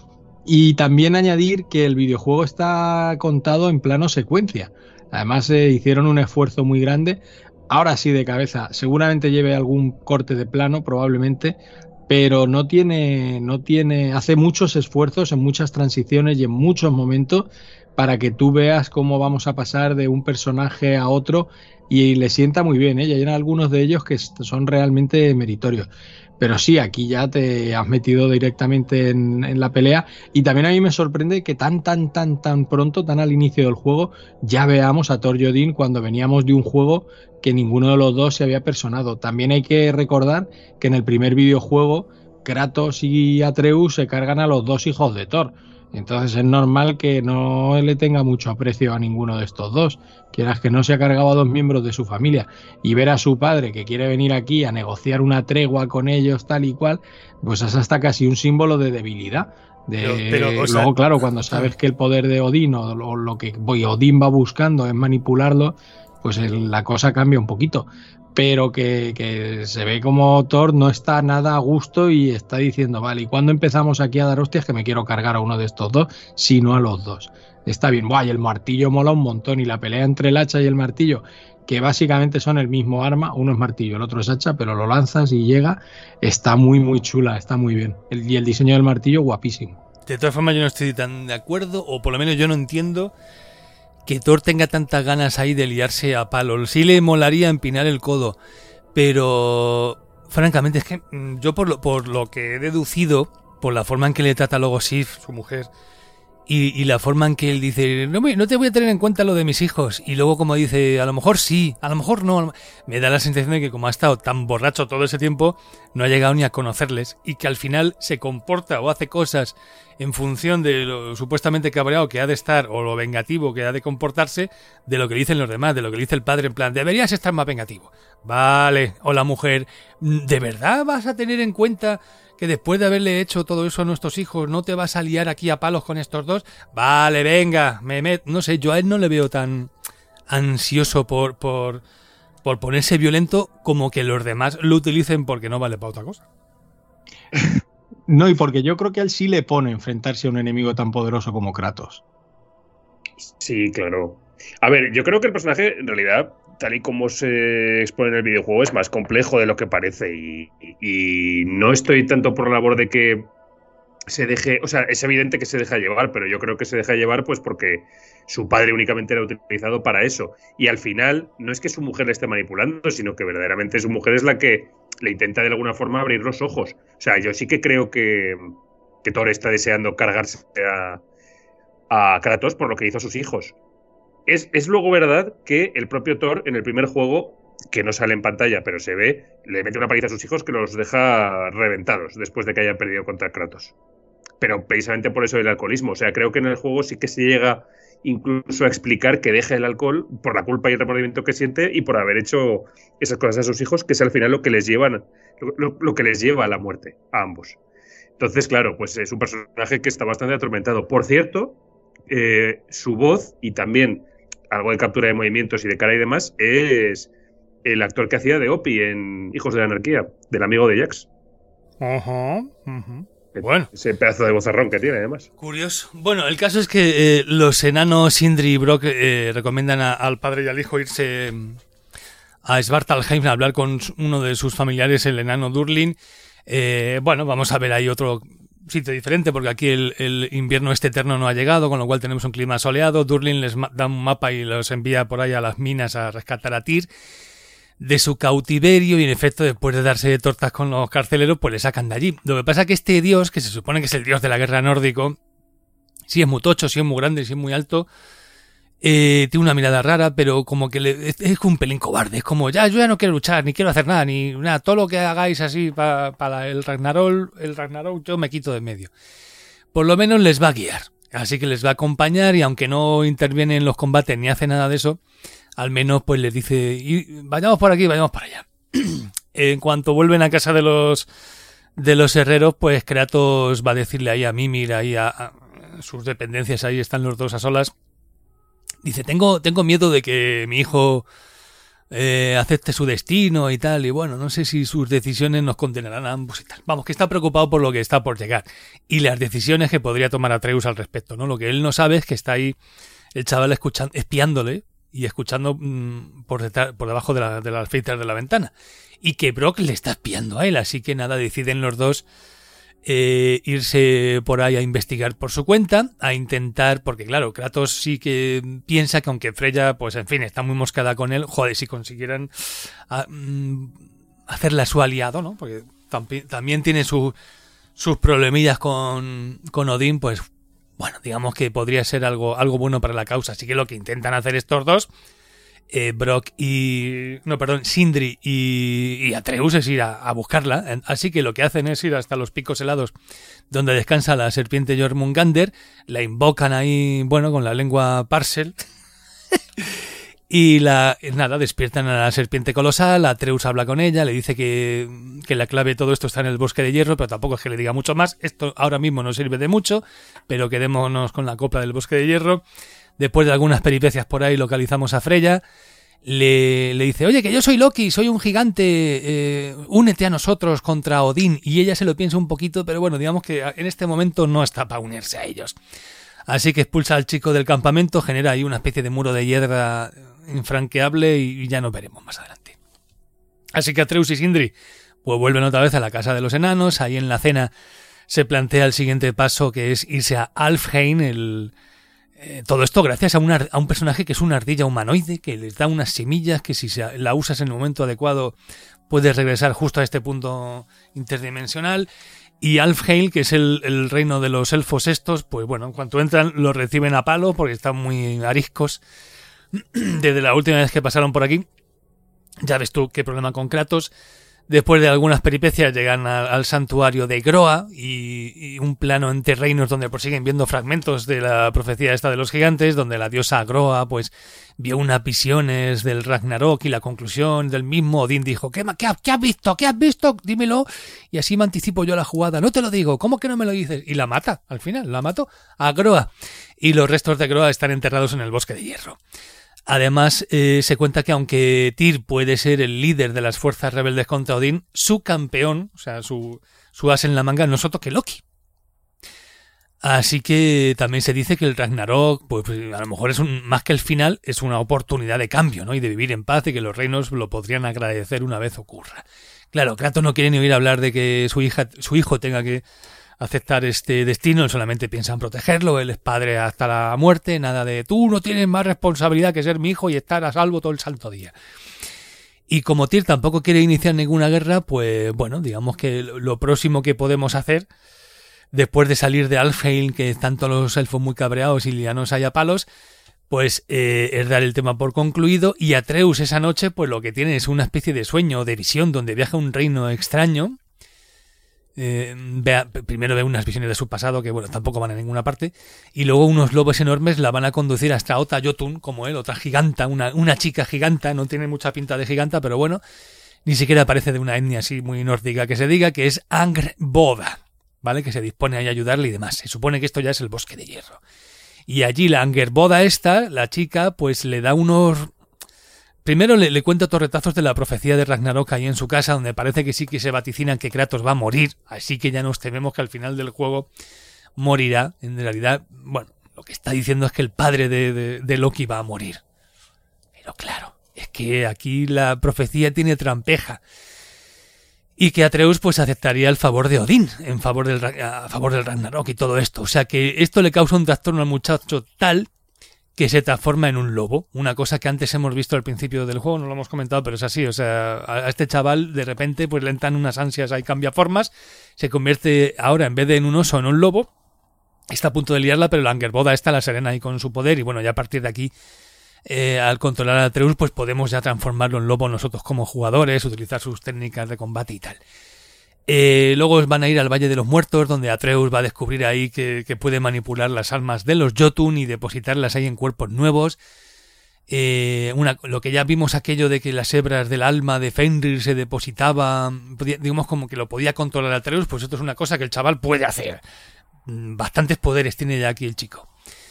Y también añadir que el videojuego está contado en plano secuencia. Además eh, hicieron un esfuerzo muy grande. Ahora sí de cabeza, seguramente lleve algún corte de plano, probablemente, pero no tiene, no tiene, hace muchos esfuerzos en muchas transiciones y en muchos momentos para que tú veas cómo vamos a pasar de un personaje a otro y le sienta muy bien, ¿eh? Y hay algunos de ellos que son realmente meritorios. Pero sí, aquí ya te has metido directamente en, en la pelea y también a mí me sorprende que tan, tan, tan, tan pronto, tan al inicio del juego, ya veamos a Thor y Odín cuando veníamos de un juego que ninguno de los dos se había personado. También hay que recordar que en el primer videojuego Kratos y Atreus se cargan a los dos hijos de Thor. Entonces es normal que no le tenga mucho aprecio a ninguno de estos dos. Quieras que no, se ha cargado a dos miembros de su familia y ver a su padre que quiere venir aquí a negociar una tregua con ellos tal y cual, pues es hasta casi un símbolo de debilidad. De... Pero, pero, Luego, sea... claro, cuando sabes que el poder de Odín o lo, lo que Odín va buscando es manipularlo, pues el, la cosa cambia un poquito. Pero que, que se ve como Thor no está nada a gusto y está diciendo, vale, ¿y cuándo empezamos aquí a dar hostias que me quiero cargar a uno de estos dos, sino a los dos? Está bien, buah, y el martillo mola un montón, y la pelea entre el hacha y el martillo, que básicamente son el mismo arma, uno es martillo, el otro es hacha, pero lo lanzas y llega, está muy, muy chula, está muy bien. El, y el diseño del martillo, guapísimo. De todas formas, yo no estoy tan de acuerdo, o por lo menos yo no entiendo que Thor tenga tantas ganas ahí de liarse a palos. Sí le molaría empinar el codo, pero francamente es que yo por lo, por lo que he deducido, por la forma en que le trata luego Sif, su mujer, Y, y la forma en que él dice, no, no te voy a tener en cuenta lo de mis hijos. Y luego como dice, a lo mejor sí, a lo mejor no. Me da la sensación de que como ha estado tan borracho todo ese tiempo, no ha llegado ni a conocerles. Y que al final se comporta o hace cosas en función de lo supuestamente cabreado que ha de estar, o lo vengativo que ha de comportarse, de lo que dicen los demás, de lo que dice el padre en plan, deberías estar más vengativo. Vale, o la mujer, ¿de verdad vas a tener en cuenta que después de haberle hecho todo eso a nuestros hijos no te vas a liar aquí a palos con estos dos? Vale, venga, me met... No sé, yo a él no le veo tan ansioso por, por, por ponerse violento como que los demás lo utilicen porque no vale para otra cosa. No, y porque yo creo que a él sí le pone enfrentarse a un enemigo tan poderoso como Kratos. Sí, claro. A ver, yo creo que el personaje, en realidad, tal y como se expone en el videojuego, es más complejo de lo que parece. Y, y, y no estoy tanto por la labor de que se deje... O sea, es evidente que se deja llevar, pero yo creo que se deja llevar pues porque su padre únicamente era utilizado para eso. Y al final, no es que su mujer le esté manipulando, sino que verdaderamente su mujer es la que le intenta de alguna forma abrir los ojos. O sea, yo sí que creo que, que Thor está deseando cargarse a, a Kratos por lo que hizo a sus hijos. Es, es luego verdad que el propio Thor en el primer juego, que no sale en pantalla, pero se ve, le mete una paliza a sus hijos que los deja reventados después de que haya perdido contra Kratos. Pero precisamente por eso el alcoholismo. O sea, creo que en el juego sí que se llega incluso a explicar que deja el alcohol por la culpa y el remordimiento que siente y por haber hecho esas cosas a sus hijos, que es al final lo que les llevan, lo, lo, lo que les lleva a la muerte, a ambos. Entonces, claro, pues es un personaje que está bastante atormentado. Por cierto, eh, su voz y también algo de captura de movimientos y de cara y demás es el actor que hacía de Opie en Hijos de la Anarquía, del amigo de Jax. Ajá, uh-huh, uh-huh. Bueno. Ese pedazo de vozarrón que tiene, además. Curioso. Bueno, el caso es que eh, los enanos Sindri y Brock eh, recomiendan a, al padre y al hijo irse a Svartalheim a hablar con uno de sus familiares, el enano Durlin. Eh, bueno, vamos a ver ahí otro sitio diferente, porque aquí el, el invierno este eterno no ha llegado, con lo cual tenemos un clima soleado. Durlin les da un mapa y los envía por ahí a las minas a rescatar a Tyr de su cautiverio, y en efecto después de darse tortas con los carceleros pues le sacan de allí. Lo que pasa es que este dios, que se supone que es el dios de la guerra nórdico, sí es muy tocho, sí es muy grande, sí es muy alto, eh, tiene una mirada rara, pero como que le, es, es un pelín cobarde, es como ya yo ya no quiero luchar, ni quiero hacer nada, ni nada, todo lo que hagáis así para pa el Ragnarok, el Ragnarok yo me quito de en medio. Por lo menos les va a guiar, así que les va a acompañar, y aunque no interviene en los combates ni hace nada de eso, al menos pues les dice, vayamos por aquí, vayamos para allá. En cuanto vuelven a casa de los de los herreros, pues Kratos va a decirle ahí a Mimir, ahí a, a sus dependencias, ahí están los dos a solas. Dice, tengo, tengo miedo de que mi hijo eh, acepte su destino y tal, y bueno, no sé si sus decisiones nos condenarán a ambos y tal. Vamos, que está preocupado por lo que está por llegar y las decisiones que podría tomar Atreus al respecto, ¿no? Lo que él no sabe es que está ahí el chaval escuchando, espiándole y escuchando mmm, por detrás, por debajo de, la, de las alféizares de la ventana, y que Brock le está espiando a él, así que nada, deciden los dos eh, irse por ahí a investigar por su cuenta, a intentar, porque claro, Kratos sí que piensa que aunque Freya, pues en fin, está muy moscada con él, joder, si consiguieran a, mmm, hacerla su aliado, ¿no? Porque tam- también tiene su, sus problemillas con, con Odín, pues bueno, digamos que podría ser algo, algo bueno para la causa. Así que lo que intentan hacer estos dos, eh, Brock y... No, perdón, Sindri y, y Atreus, es ir a, a buscarla. Así que lo que hacen es ir hasta los picos helados donde descansa la serpiente Jormungandr. La invocan ahí, bueno, con la lengua Parcel. Y la nada, despiertan a la serpiente colosal. Atreus habla con ella, le dice que, que la clave de todo esto está en el bosque de hierro, pero tampoco es que le diga mucho más. Esto ahora mismo no sirve de mucho, pero quedémonos con la copla del bosque de hierro. Después de algunas peripecias por ahí localizamos a Freya. Le, le dice, oye, que yo soy Loki, soy un gigante, eh, únete a nosotros contra Odín. Y ella se lo piensa un poquito, pero bueno, digamos que en este momento no está para unirse a ellos. Así que expulsa al chico del campamento, genera ahí una especie de muro de hiedra infranqueable y ya nos veremos más adelante. Así que Atreus y Sindri pues vuelven otra vez a la casa de los enanos. Ahí en la cena se plantea el siguiente paso, que es irse a Alfheim. El, eh, todo esto gracias a, una, a un personaje que es una ardilla humanoide, que les da unas semillas que si se, la usas en el momento adecuado puedes regresar justo a este punto interdimensional. Y Alfheim, que es el, el reino de los elfos estos, pues bueno, en cuanto entran los reciben a palo porque están muy ariscos desde la última vez que pasaron por aquí. Ya ves tú qué problema con Kratos. Después de algunas peripecias llegan a, al santuario de Groa y, y un plano entre reinos donde prosiguen viendo fragmentos de la profecía esta de los gigantes, donde la diosa Groa pues vio unas visiones del Ragnarok y la conclusión del mismo. Odín dijo, ¿qué, qué, qué has visto? ¿Qué has visto? Dímelo. Y así me anticipo yo a la jugada. No te lo digo. ¿Cómo que no me lo dices? Y la mata, al final, la mató a Groa. Y los restos de Groa están enterrados en el bosque de hierro. Además, eh, se cuenta que aunque Tyr puede ser el líder de las fuerzas rebeldes contra Odín, su campeón, o sea, su, su as en la manga, no es otro que Loki. Así que también se dice que el Ragnarok, pues a lo mejor es un, más que el final, es una oportunidad de cambio, ¿no? Y de vivir en paz y que los reinos lo podrían agradecer una vez ocurra. Claro, Kratos no quiere ni oír hablar de que su hija, su hijo tenga que aceptar este destino, él solamente piensa en protegerlo, él es padre hasta la muerte, nada de tú no tienes más responsabilidad que ser mi hijo y estar a salvo todo el santo día. Y como Tyr tampoco quiere iniciar ninguna guerra, pues bueno, digamos que lo próximo que podemos hacer, después de salir de Alfheim, que están todos los elfos muy cabreados y ya nos haya palos, pues eh, es dar el tema por concluido, y Atreus esa noche pues lo que tiene es una especie de sueño o de visión donde viaja a un reino extraño. Eh, vea, primero ve unas visiones de su pasado que bueno tampoco van a ninguna parte, y luego unos lobos enormes la van a conducir hasta Ota Jotun, como él, otra giganta, una, una chica giganta, no tiene mucha pinta de giganta, pero bueno, ni siquiera parece de una etnia así muy nórdica que se diga, que es Angrboda, ¿vale? Que se dispone ahí a ayudarle y demás. Se supone que esto ya es el bosque de hierro. Y allí la Angrboda esta, la chica, pues le da unos... Primero le, le cuenta torretazos de la profecía de Ragnarok ahí en su casa, donde parece que sí que se vaticinan que Kratos va a morir, así que ya nos tememos que al final del juego morirá. En realidad, bueno, lo que está diciendo es que el padre de, de, de Loki va a morir. Pero claro, es que aquí la profecía tiene trampeja. Y que Atreus pues aceptaría el favor de Odín en favor del, a favor del Ragnarok y todo esto. O sea que esto le causa un trastorno al muchacho tal que se transforma en un lobo, una cosa que antes hemos visto al principio del juego, no lo hemos comentado, pero es así, o sea, a este chaval de repente pues le entran unas ansias, ahí cambia formas, se convierte ahora en vez de en un oso en un lobo, está a punto de liarla, pero la Angrboda está la serena ahí con su poder, y bueno, ya a partir de aquí, eh, al controlar a Atreus, pues podemos ya transformarlo en lobo nosotros como jugadores, utilizar sus técnicas de combate y tal. Eh, luego van a ir al Valle de los Muertos, donde Atreus va a descubrir ahí que, que puede manipular las almas de los Jotun y depositarlas ahí en cuerpos nuevos. Eh, una, lo que ya vimos aquello de que las hebras del alma de Fenrir se depositaban, digamos como que lo podía controlar Atreus, pues esto es una cosa que el chaval puede hacer. Bastantes poderes tiene ya aquí el chico.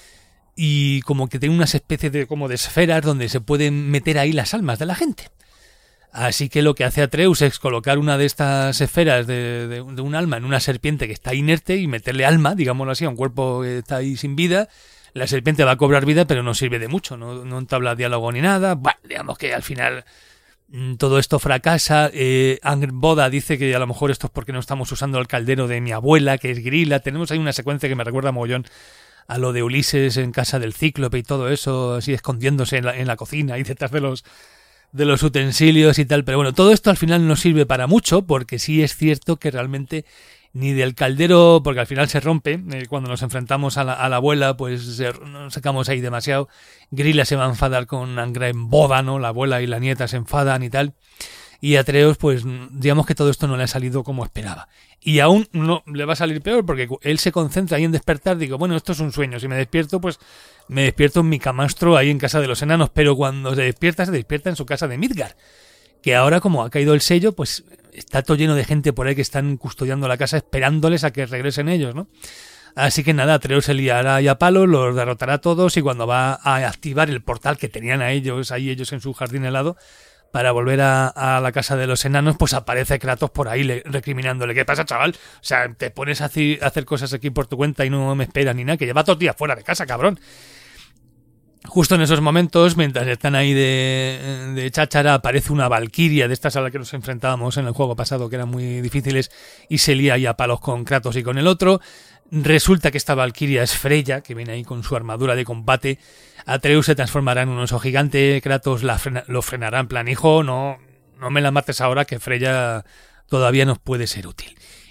Y como que tiene unas especies de, como de esferas donde se pueden meter ahí las almas de la gente. Así que lo que hace Atreus es colocar una de estas esferas de, de, de un alma en una serpiente que está inerte y meterle alma, digámoslo así, a un cuerpo que está ahí sin vida. La serpiente va a cobrar vida, pero no sirve de mucho, no, no entabla diálogo ni nada. Bueno, digamos que al final mmm, todo esto fracasa. Eh, Angrboda dice que a lo mejor esto es porque no estamos usando el caldero de mi abuela, que es Grilla. Tenemos ahí una secuencia que me recuerda mogollón a lo de Ulises en casa del Cíclope y todo eso, así escondiéndose en la, en la cocina y detrás de los... de los utensilios y tal, pero bueno, todo esto al final no sirve para mucho, porque sí es cierto que realmente ni del caldero, porque al final se rompe, eh, cuando nos enfrentamos a la, a la abuela, pues eh, nos sacamos ahí demasiado. Grilla se va a enfadar con Angrboda, ¿no? La abuela y la nieta se enfadan y tal, y Atreus, pues digamos que todo esto no le ha salido como esperaba. Y aún no le va a salir peor, porque él se concentra ahí en despertar, digo, bueno, esto es un sueño, si me despierto, pues me despierto en mi camastro ahí en casa de los enanos, pero cuando se despierta, se despierta en su casa de Midgard, que ahora como ha caído el sello, pues está todo lleno de gente por ahí que están custodiando la casa esperándoles a que regresen ellos, ¿no? Así que nada, Atreus se liará ahí a palos, los derrotará a todos, y cuando va a activar el portal que tenían a ellos, ahí ellos en su jardín helado, para volver a, a la casa de los enanos, pues aparece Kratos por ahí le, recriminándole. ¿Qué pasa, chaval? O sea, te pones a hacer cosas aquí por tu cuenta y no me esperas ni nada, que lleva dos días fuera de casa, cabrón. Justo en esos momentos, mientras están ahí de, de cháchara, aparece una valquiria de estas a las que nos enfrentábamos en el juego pasado, que eran muy difíciles, y se lía ahí a palos con Kratos y con el otro. Resulta que esta valquiria es Freya, que viene ahí con su armadura de combate. Atreus se transformará en un oso gigante, Kratos la frena, lo frenará en plan, hijo, no, no me la mates ahora, que Freya todavía nos puede ser útil.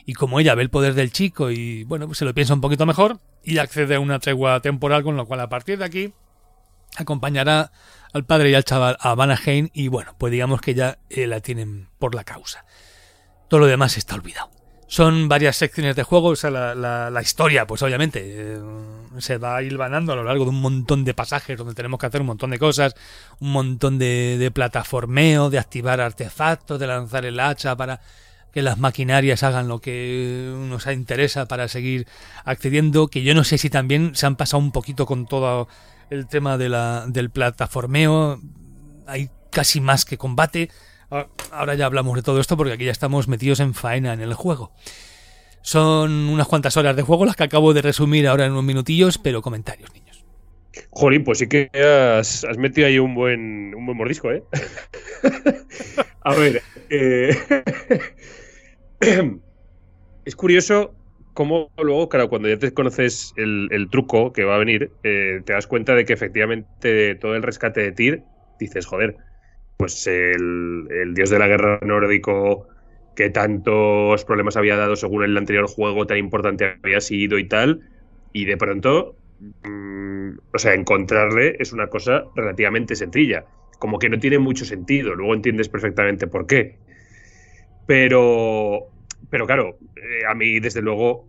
Y como ella ve el poder del chico y, bueno, pues se lo piensa un poquito mejor y accede a una tregua temporal, con lo cual a partir de aquí acompañará al padre y al chaval a Vanaheim y, bueno, pues digamos que ya eh, la tienen por la causa. Todo lo demás está olvidado. Son varias secciones de juego, o sea, la, la, la historia, pues obviamente, eh, se va hilvanando a lo largo de un montón de pasajes donde tenemos que hacer un montón de cosas, un montón de, de plataformeo, de activar artefactos, de lanzar el hacha para que las maquinarias hagan lo que nos interesa para seguir accediendo, que yo no sé si también se han pasado un poquito con todo el tema de la, del plataformeo, hay casi más que combate. Ahora ya hablamos de todo esto porque aquí ya estamos metidos en faena en el juego. Son unas cuantas horas de juego las que acabo de resumir ahora en unos minutillos, pero comentarios, niños. Jolín, pues sí que has, has metido ahí un buen, un buen mordisco, ¿eh? A ver, eh, es curioso cómo luego, claro, cuando ya te conoces el, el truco que va a venir, eh, te das cuenta de que efectivamente todo el rescate de Tyr, dices, joder, pues el, el dios de la guerra nórdico que tantos problemas había dado según el anterior juego tan importante había sido y tal, y de pronto, mmm, o sea, encontrarle es una cosa relativamente sencilla, como que no tiene mucho sentido, luego entiendes perfectamente por qué, pero, pero claro, eh, a mí desde luego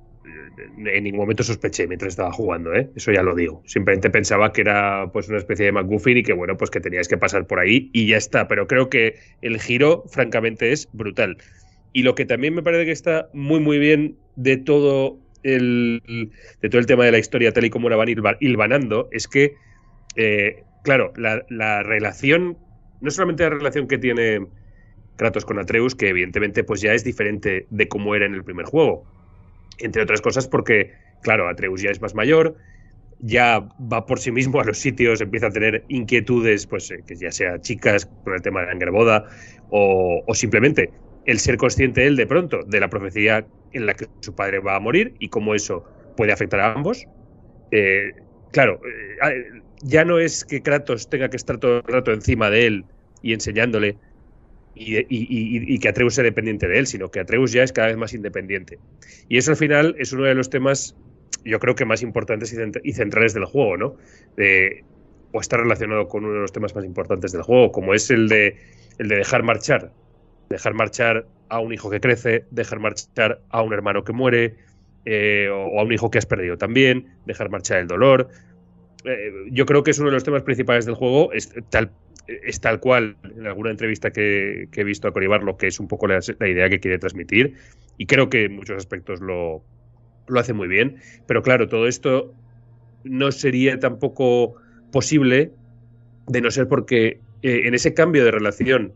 en ningún momento sospeché mientras estaba jugando, ¿eh? Eso ya lo digo. Simplemente pensaba que era pues una especie de MacGuffin y que bueno, pues que tenías que pasar por ahí y ya está. Pero creo que el giro, francamente, es brutal. Y lo que también me parece que está muy muy bien de todo el de todo el tema de la historia tal y como la van hilvanando es que, eh, claro, la, la relación, no solamente la relación que tiene Kratos con Atreus, que evidentemente pues ya es diferente de cómo era en el primer juego. Entre otras cosas porque, claro, Atreus ya es más mayor, ya va por sí mismo a los sitios, empieza a tener inquietudes, pues eh, que ya sea chicas por el tema de la Angerboda o, o simplemente el ser consciente él de pronto de la profecía en la que su padre va a morir y cómo eso puede afectar a ambos. Eh, claro, eh, ya no es que Kratos tenga que estar todo el rato encima de él y enseñándole Y, y, y, y que Atreus sea dependiente de él, sino que Atreus ya es cada vez más independiente. Y eso al final es uno de los temas, yo creo que más importantes y, cent y centrales del juego, ¿no? De, o está relacionado con uno de los temas más importantes del juego, como es el de, el de dejar marchar. Dejar marchar a un hijo que crece, dejar marchar a un hermano que muere, eh, o a un hijo que has perdido también, dejar marchar el dolor. Eh, yo creo que es uno de los temas principales del juego, es tal es tal cual en alguna entrevista que, que he visto a Cory Barlog, que es un poco la, la idea que quiere transmitir, y creo que en muchos aspectos lo, lo hace muy bien, pero claro, todo esto no sería tampoco posible de no ser porque eh, en ese cambio de relación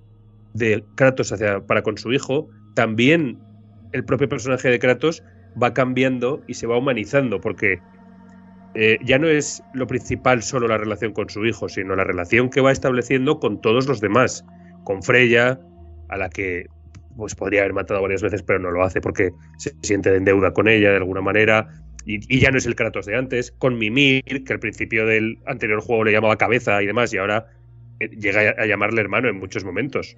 de Kratos hacia, para con su hijo, también el propio personaje de Kratos va cambiando y se va humanizando, porque Eh, ya no es lo principal solo la relación con su hijo, sino la relación que va estableciendo con todos los demás. Con Freya, a la que pues podría haber matado varias veces, pero no lo hace porque se siente en deuda con ella de alguna manera. Y, y ya no es el Kratos de antes. Con Mimir, que al principio del anterior juego le llamaba cabeza y demás, y ahora eh, llega a, a llamarle hermano en muchos momentos.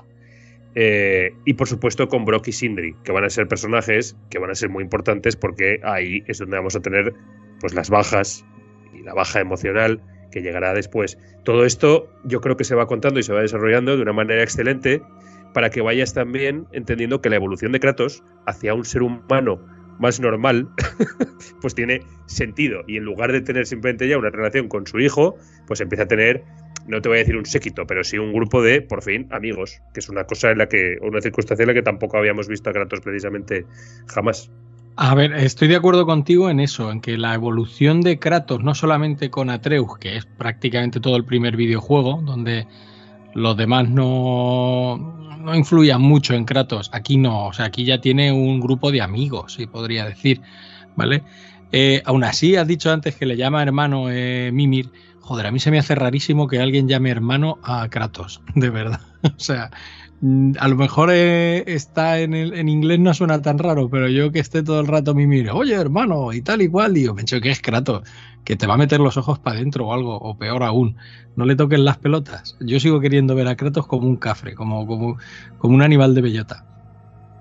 Eh, y por supuesto con Brok y Sindri, que van a ser personajes que van a ser muy importantes porque ahí es donde vamos a tener pues las bajas y la baja emocional que llegará después. Todo esto yo creo que se va contando y se va desarrollando de una manera excelente para que vayas también entendiendo que la evolución de Kratos hacia un ser humano más normal pues tiene sentido, y en lugar de tener simplemente ya una relación con su hijo, pues empieza a tener, no te voy a decir un séquito, pero sí un grupo de, por fin, amigos, que es una cosa en la que, una circunstancia en la que tampoco habíamos visto a Kratos precisamente jamás. A ver, estoy de acuerdo contigo en eso, en que la evolución de Kratos, no solamente con Atreus, que es prácticamente todo el primer videojuego, donde los demás no, no influían mucho en Kratos, aquí no, o sea, aquí ya tiene un grupo de amigos, sí podría decir, ¿vale? Eh, aún así, has dicho antes que le llama hermano eh, Mimir. Joder, a mí se me hace rarísimo que alguien llame hermano a Kratos, de verdad. O sea, a lo mejor eh, está en, el, en inglés no suena tan raro, pero yo que esté todo el rato Mimir, oye hermano, y tal y cual, digo, me hecho que es Kratos, que te va a meter los ojos para adentro o algo, o peor aún, no le toquen las pelotas. Yo sigo queriendo ver a Kratos como un cafre, como, como, como un animal de bellota.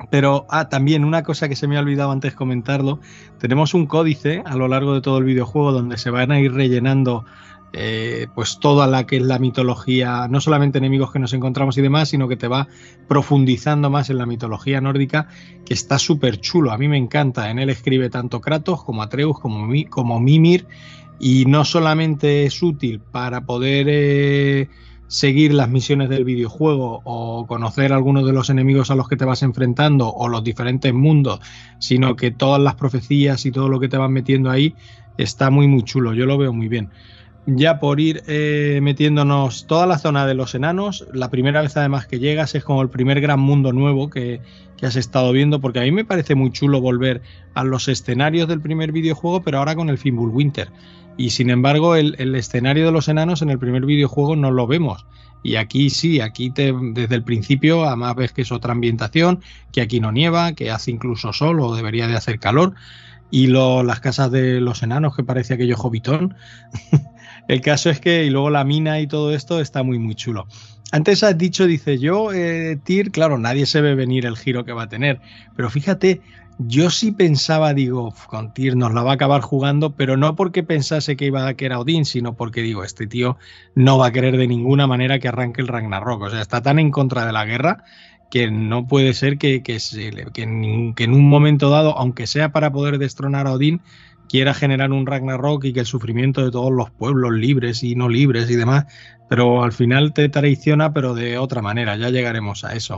Pero, ah, también una cosa que se me ha olvidado antes comentarlo, tenemos un códice a lo largo de todo el videojuego donde se van a ir rellenando eh, pues toda la que es la mitología, no solamente enemigos que nos encontramos y demás, sino que te va profundizando más en la mitología nórdica, que está súper chulo, a mí me encanta. En él escribe tanto Kratos como Atreus como, Mi, como Mimir, y no solamente es útil para poder eh, seguir las misiones del videojuego o conocer algunos de los enemigos a los que te vas enfrentando o los diferentes mundos, sino que todas las profecías y todo lo que te van metiendo ahí está muy muy chulo, yo lo veo muy bien. Ya por ir eh, metiéndonos toda la zona de los enanos, la primera vez además que llegas es como el primer gran mundo nuevo que, que has estado viendo, porque a mí me parece muy chulo volver a los escenarios del primer videojuego, pero ahora con el Fimbulwinter. Y sin embargo el, el escenario de los enanos en el primer videojuego no lo vemos. Y aquí sí, aquí te, desde el principio además ves que es otra ambientación, que aquí no nieva, que hace incluso sol o debería de hacer calor. Y lo, las casas de los enanos, que parece aquello hobitón. El caso es que, y luego la mina y todo esto está muy muy chulo. Antes has dicho, dice yo, eh, Tyr, claro, nadie se ve venir el giro que va a tener, pero fíjate, yo sí pensaba, digo, con Tyr nos la va a acabar jugando, pero no porque pensase que iba a querer a Odín, sino porque digo, este tío no va a querer de ninguna manera que arranque el Ragnarok, o sea, está tan en contra de la guerra que no puede ser que, que, se, que, en, que en un momento dado, aunque sea para poder destronar a Odín, quiera generar un Ragnarok y que el sufrimiento de todos los pueblos libres y no libres y demás, pero al final te traiciona, pero de otra manera, ya llegaremos a eso.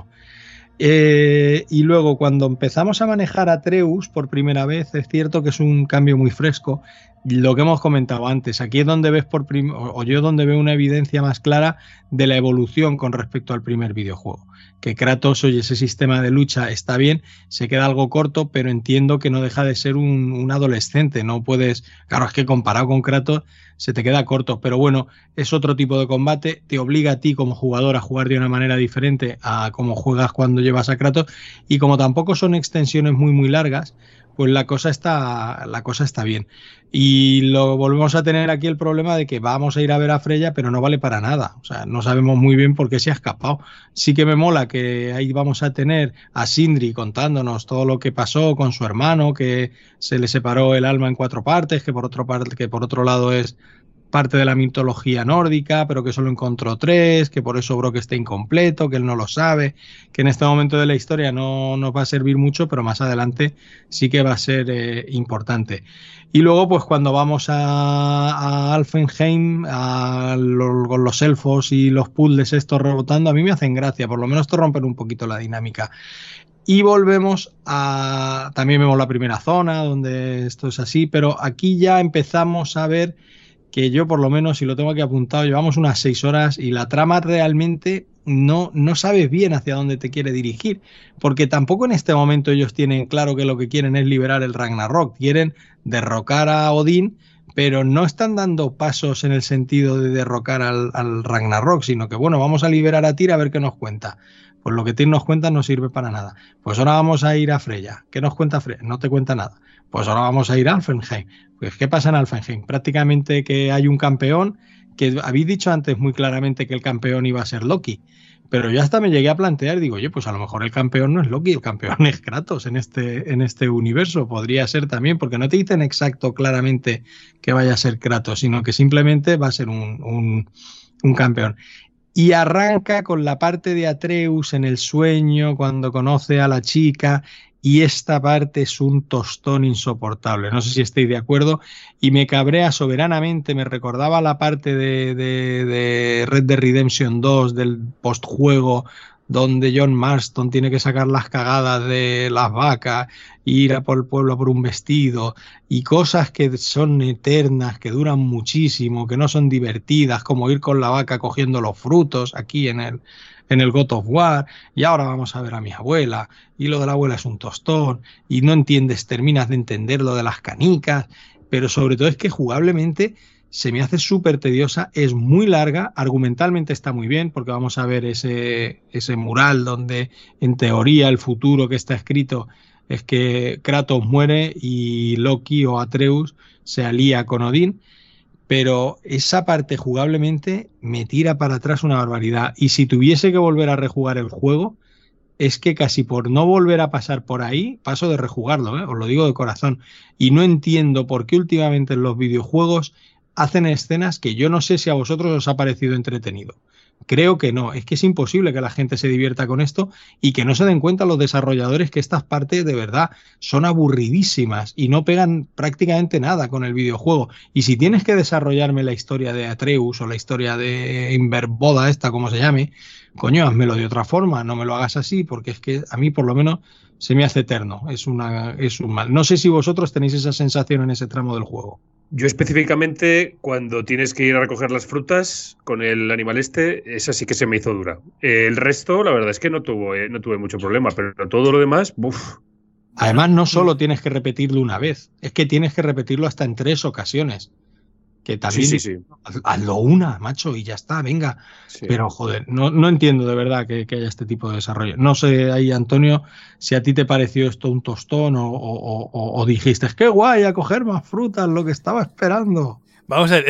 Eh, y luego cuando empezamos a manejar a Atreus por primera vez, es cierto que es un cambio muy fresco, lo que hemos comentado antes, aquí es donde ves por prim- o yo donde veo una evidencia más clara de la evolución con respecto al primer videojuego. Que Kratos, oye, ese sistema de lucha está bien, se queda algo corto, pero entiendo que no deja de ser un, un adolescente, no puedes, claro, es que comparado con Kratos se te queda corto, pero bueno, es otro tipo de combate, te obliga a ti como jugador a jugar de una manera diferente a como juegas cuando llevas a Kratos, y como tampoco son extensiones muy muy largas, pues la cosa está, la cosa está bien. Y lo volvemos a tener aquí el problema de que vamos a ir a ver a Freya, pero no vale para nada. O sea, no sabemos muy bien por qué se ha escapado. Sí que me mola que ahí vamos a tener a Sindri contándonos todo lo que pasó con su hermano, que se le separó el alma en cuatro partes, que por otro parte, que por otro lado es parte de la mitología nórdica, pero que solo encontró tres, que por eso Brock está incompleto, que él no lo sabe, que en este momento de la historia no nos va a servir mucho, pero más adelante sí que va a ser eh, importante. Y luego, pues cuando vamos a, a Alfenheim, a lo, con los elfos y los puzzles estos rebotando, a mí me hacen gracia, por lo menos te rompen un poquito la dinámica. Y volvemos a... También vemos la primera zona, donde esto es así, pero aquí ya empezamos a ver que yo por lo menos, si lo tengo aquí apuntado, llevamos unas seis horas y la trama realmente no, no sabes bien hacia dónde te quiere dirigir, porque tampoco en este momento ellos tienen claro que lo que quieren es liberar el Ragnarok, quieren derrocar a Odín, pero no están dando pasos en el sentido de derrocar al, al Ragnarok, sino que bueno, vamos a liberar a Tyr a ver qué nos cuenta. Pues lo que Tyr nos cuenta no sirve para nada. Pues ahora vamos a ir a Freya. ¿Qué nos cuenta Freya? No te cuenta nada. Pues ahora vamos a ir a Alfenheim. Pues ¿qué pasa en Alfenheim? Prácticamente que hay un campeón, que habéis dicho antes muy claramente que el campeón iba a ser Loki. Pero yo hasta me llegué a plantear, digo, oye, pues a lo mejor el campeón no es Loki, el campeón es Kratos en este, en este universo. Podría ser también, porque no te dicen exacto claramente que vaya a ser Kratos, sino que simplemente va a ser un, un, un campeón. Y arranca con la parte de Atreus en el sueño, cuando conoce a la chica, y esta parte es un tostón insoportable. No sé si estáis de acuerdo, y me cabrea soberanamente, me recordaba la parte de, de, de Red Dead Redemption dos, del postjuego, donde John Marston tiene que sacar las cagadas de las vacas, ir a por el pueblo por un vestido, y cosas que son eternas, que duran muchísimo, que no son divertidas, como ir con la vaca cogiendo los frutos aquí en el, en el God of War, y ahora vamos a ver a mi abuela, y lo de la abuela es un tostón, y no entiendes, terminas de entender lo de las canicas, pero sobre todo es que jugablemente se me hace súper tediosa, es muy larga, argumentalmente está muy bien, porque vamos a ver ese, ese mural donde en teoría el futuro que está escrito es que Kratos muere y Loki o Atreus se alía con Odín, pero esa parte jugablemente me tira para atrás una barbaridad, y si tuviese que volver a rejugar el juego, es que casi por no volver a pasar por ahí, paso de rejugarlo, ¿eh? Os lo digo de corazón. Y no entiendo por qué últimamente en los videojuegos hacen escenas que yo no sé si a vosotros os ha parecido entretenido. Creo que no, es que es imposible que la gente se divierta con esto y que no se den cuenta los desarrolladores que estas partes de verdad son aburridísimas y no pegan prácticamente nada con el videojuego. Y si tienes que desarrollarme la historia de Atreus o la historia de Inverboda, esta como se llame, coño, házmelo de otra forma, no me lo hagas así, porque es que a mí por lo menos se me hace eterno, es, una, es un mal. No sé si vosotros tenéis esa sensación en ese tramo del juego. Yo específicamente cuando tienes que ir a recoger las frutas con el animal este, esa sí que se me hizo dura. El resto, la verdad es que no, tuvo, eh, no tuve mucho problema, pero todo lo demás, ¡buf! Además, no solo tienes que repetirlo una vez, es que tienes que repetirlo hasta en tres ocasiones. Que también, sí, sí, sí. Hazlo una, macho, y ya está, venga. Sí. Pero, joder, no, no entiendo de verdad que, que haya este tipo de desarrollo. No sé ahí, Antonio, si a ti te pareció esto un tostón o, o, o, o dijiste, qué guay, a coger más frutas, lo que estaba esperando. Vamos a ver.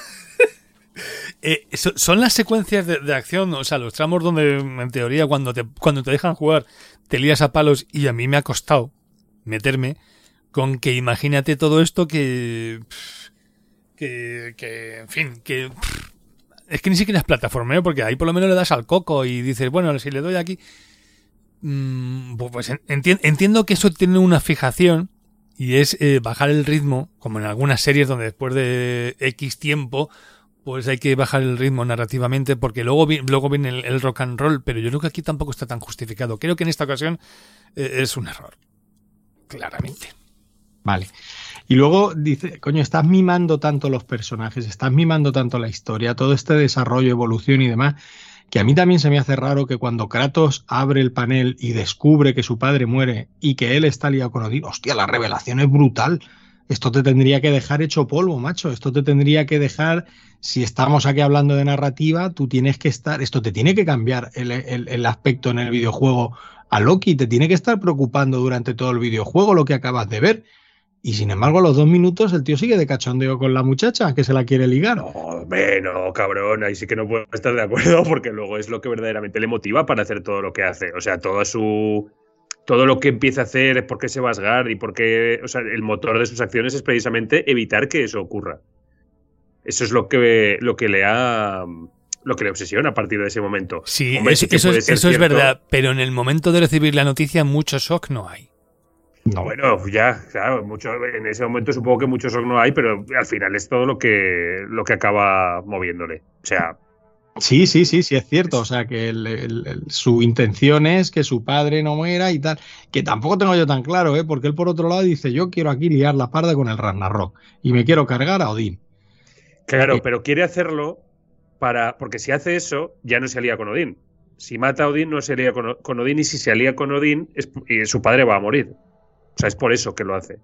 eh, so, son las secuencias de, de acción, o sea, los tramos donde, en teoría, cuando te, cuando te dejan jugar, te lías a palos, y a mí me ha costado meterme con que imagínate todo esto que... Que, que, en fin, que pff, es que ni siquiera es plataformeo, porque ahí por lo menos le das al coco y dices, bueno, si le doy aquí, mmm, pues enti- entiendo que eso tiene una fijación y es eh, bajar el ritmo, como en algunas series donde después de X tiempo, pues hay que bajar el ritmo narrativamente, porque luego, vi- luego viene el, el rock and roll, pero yo creo que aquí tampoco está tan justificado. Creo que en esta ocasión eh, es un error, claramente. Vale. Y luego dice, coño, estás mimando tanto los personajes, estás mimando tanto la historia, todo este desarrollo, evolución y demás, que a mí también se me hace raro que cuando Kratos abre el panel y descubre que su padre muere y que él está liado con Odín, hostia, la revelación es brutal. Esto te tendría que dejar hecho polvo, macho. Esto te tendría que dejar, si estamos aquí hablando de narrativa, tú tienes que estar, esto te tiene que cambiar el, el, el aspecto en el videojuego a Loki, te tiene que estar preocupando durante todo el videojuego lo que acabas de ver. Y sin embargo, a los dos minutos el tío sigue de cachondeo con la muchacha que se la quiere ligar. No, hombre, no, cabrón, ahí sí que no puedo estar de acuerdo, porque luego es lo que verdaderamente le motiva para hacer todo lo que hace. O sea, todo su... todo lo que empieza a hacer es porque se va a Asgard y porque... O sea, el motor de sus acciones es precisamente evitar que eso ocurra. Eso es lo que, lo que le ha... lo que le obsesiona a partir de ese momento. Sí, Hombre, es, sí que eso, puede es, ser eso es cierto. verdad, pero en el momento de recibir la noticia mucho shock no hay. No. Bueno, ya, claro, mucho, en ese momento supongo que mucho shock no hay, pero al final es todo lo que, lo que acaba moviéndole. O sea... Sí, sí, sí, sí, es cierto. O sea, que el, el, el, su intención es que su padre no muera y tal. Que tampoco tengo yo tan claro, ¿eh? Porque él, por otro lado, dice, yo quiero aquí liar la parda con el Ragnarok y me quiero cargar a Odín. Claro, Eh, pero quiere hacerlo para... Porque si hace eso, ya no se alía con Odín. Si mata a Odín, no se alía con, con Odín, y si se alía con Odín, es, y su padre va a morir. O sea, es por eso que lo hace.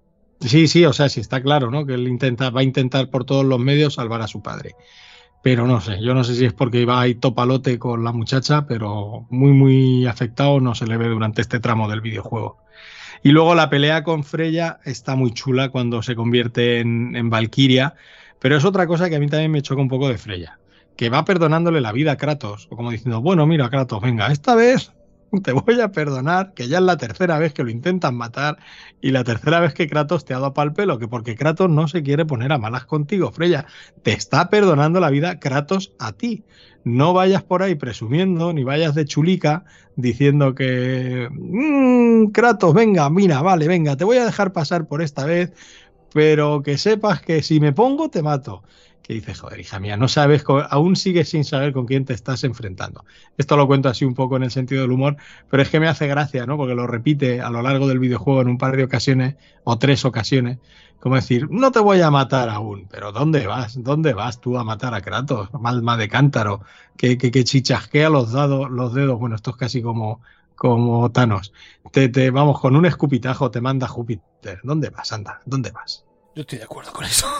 Sí, sí, o sea, sí está claro, ¿no? Que él intenta, va a intentar por todos los medios salvar a su padre. Pero no sé, yo no sé si es porque iba ahí topalote con la muchacha, pero muy, muy afectado no se le ve durante este tramo del videojuego. Y luego la pelea con Freya está muy chula cuando se convierte en, en Valkyria, pero es otra cosa que a mí también me choca un poco de Freya, que va perdonándole la vida a Kratos, o como diciendo, bueno, mira, Kratos, venga, esta vez te voy a perdonar, que ya es la tercera vez que lo intentan matar y la tercera vez que Kratos te ha dado pa'l pelo, que porque Kratos no se quiere poner a malas contigo, Freya. Te está perdonando la vida Kratos a ti. No vayas por ahí presumiendo, ni vayas de chulica diciendo que... Mmm, Kratos, venga, mira, vale, venga, te voy a dejar pasar por esta vez, pero que sepas que si me pongo te mato. Que dices, joder, hija mía, no sabes, aún sigues sin saber con quién te estás enfrentando. Esto lo cuento así un poco en el sentido del humor, pero es que me hace gracia, ¿no? Porque lo repite a lo largo del videojuego en un par de ocasiones, o tres ocasiones, como decir, no te voy a matar aún, pero ¿dónde vas? ¿Dónde vas tú a matar a Kratos? Alma de cántaro, que, que, que chichasquea los, dados, los dedos, bueno, esto es casi como, como Thanos. Te, te, vamos, con un escupitajo te manda Júpiter. ¿Dónde vas, anda? ¿Dónde vas? Yo estoy de acuerdo con eso.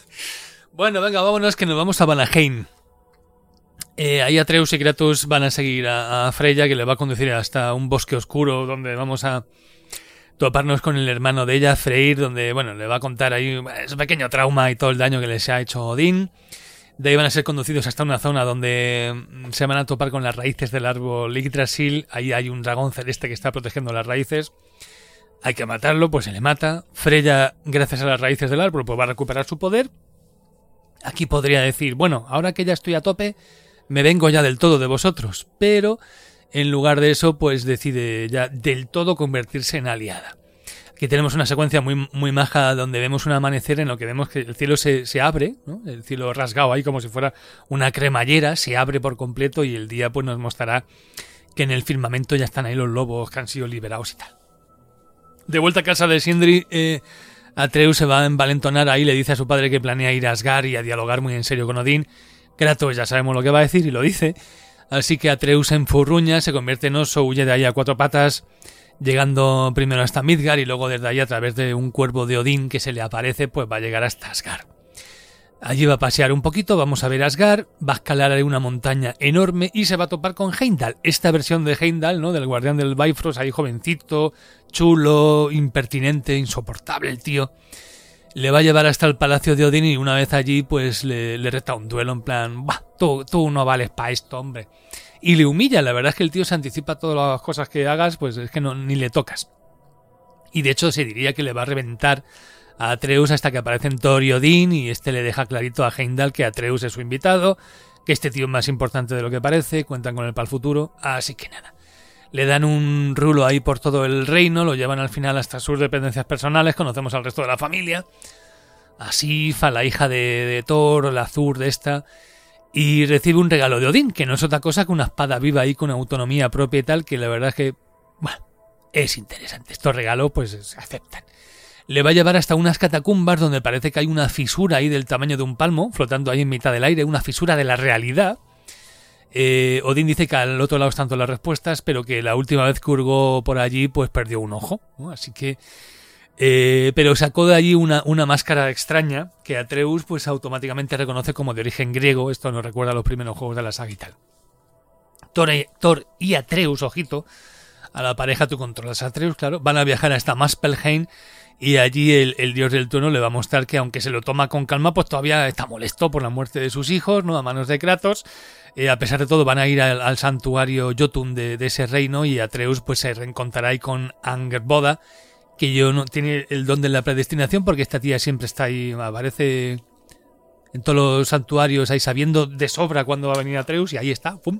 Bueno, venga, vámonos que nos vamos a Vanaheim. Eh, ahí Atreus y Kratos van a seguir a, a Freya, que le va a conducir hasta un bosque oscuro donde vamos a toparnos con el hermano de ella, Freyr, donde, bueno, le va a contar ahí su pequeño trauma y todo el daño que les ha hecho Odín. De ahí van a ser conducidos hasta una zona donde se van a topar con las raíces del árbol Yggdrasil. Ahí hay un dragón celeste que está protegiendo las raíces. Hay que matarlo, pues se le mata. Freya, gracias a las raíces del árbol, pues va a recuperar su poder. Aquí podría decir, bueno, ahora que ya estoy a tope, me vengo ya del todo de vosotros. Pero en lugar de eso, pues decide ya del todo convertirse en aliada. Aquí tenemos una secuencia muy, muy maja donde vemos un amanecer en lo que vemos que el cielo se, se abre, ¿no? El cielo rasgado ahí como si fuera una cremallera, se abre por completo y el día pues nos mostrará que en el firmamento ya están ahí los lobos que han sido liberados y tal. De vuelta a casa de Sindri, eh, Atreus se va a envalentonar ahí, le dice a su padre que planea ir a Asgard y a dialogar muy en serio con Odín. Kratos ya sabemos lo que va a decir y lo dice, así que Atreus se enfurruña, se convierte en oso, huye de ahí a cuatro patas, llegando primero hasta Midgard y luego desde ahí a través de un cuervo de Odín que se le aparece, pues va a llegar hasta Asgard. Allí va a pasear un poquito, vamos a ver Asgard, va a escalar ahí una montaña enorme y se va a topar con Heimdall, esta versión de Heimdall, ¿no? Del guardián del Bifrost, ahí jovencito, chulo, impertinente, insoportable el tío. Le va a llevar hasta el palacio de Odín y una vez allí pues le, le reta un duelo en plan, bah, tú, tú no vales para esto, hombre. Y le humilla, la verdad es que el tío se anticipa a todas las cosas que hagas, pues es que no, ni le tocas. Y de hecho se diría que le va a reventar a Atreus hasta que aparecen Thor y Odín y este le deja clarito a Heimdall que Atreus es su invitado, que este tío es más importante de lo que parece, cuentan con él para el futuro, así que nada. Le dan un rulo ahí por todo el reino, lo llevan al final hasta sus dependencias personales, conocemos al resto de la familia, a Sifa, la hija de, de Thor, la Zur de esta, y recibe un regalo de Odín, que no es otra cosa que una espada viva ahí con autonomía propia y tal, que la verdad es que, bueno, es interesante. Estos regalos pues se aceptan. Le va a llevar hasta unas catacumbas donde parece que hay una fisura ahí del tamaño de un palmo, flotando ahí en mitad del aire, una fisura de la realidad. Eh, Odín dice que al otro lado están todas las respuestas, pero que la última vez que hurgó por allí pues perdió un ojo, ¿no? Así que... Eh, pero sacó de allí una, una máscara extraña que Atreus pues automáticamente reconoce como de origen griego. Esto nos recuerda a los primeros juegos de la saga y tal. Thor, Thor y Atreus, ojito, a la pareja tú controlas a Atreus, claro, van a viajar hasta Muspelheim y allí el, el dios del trueno le va a mostrar que aunque se lo toma con calma, pues todavía está molesto por la muerte de sus hijos, ¿no? A manos de Kratos. Eh, a pesar de todo van a ir al, al santuario Jotun de, de ese reino y Atreus pues se reencontrará ahí con Angerboda, que yo no tiene el don de la predestinación porque esta tía siempre está ahí, aparece en todos los santuarios ahí sabiendo de sobra cuándo va a venir Atreus y ahí está, ¡pum!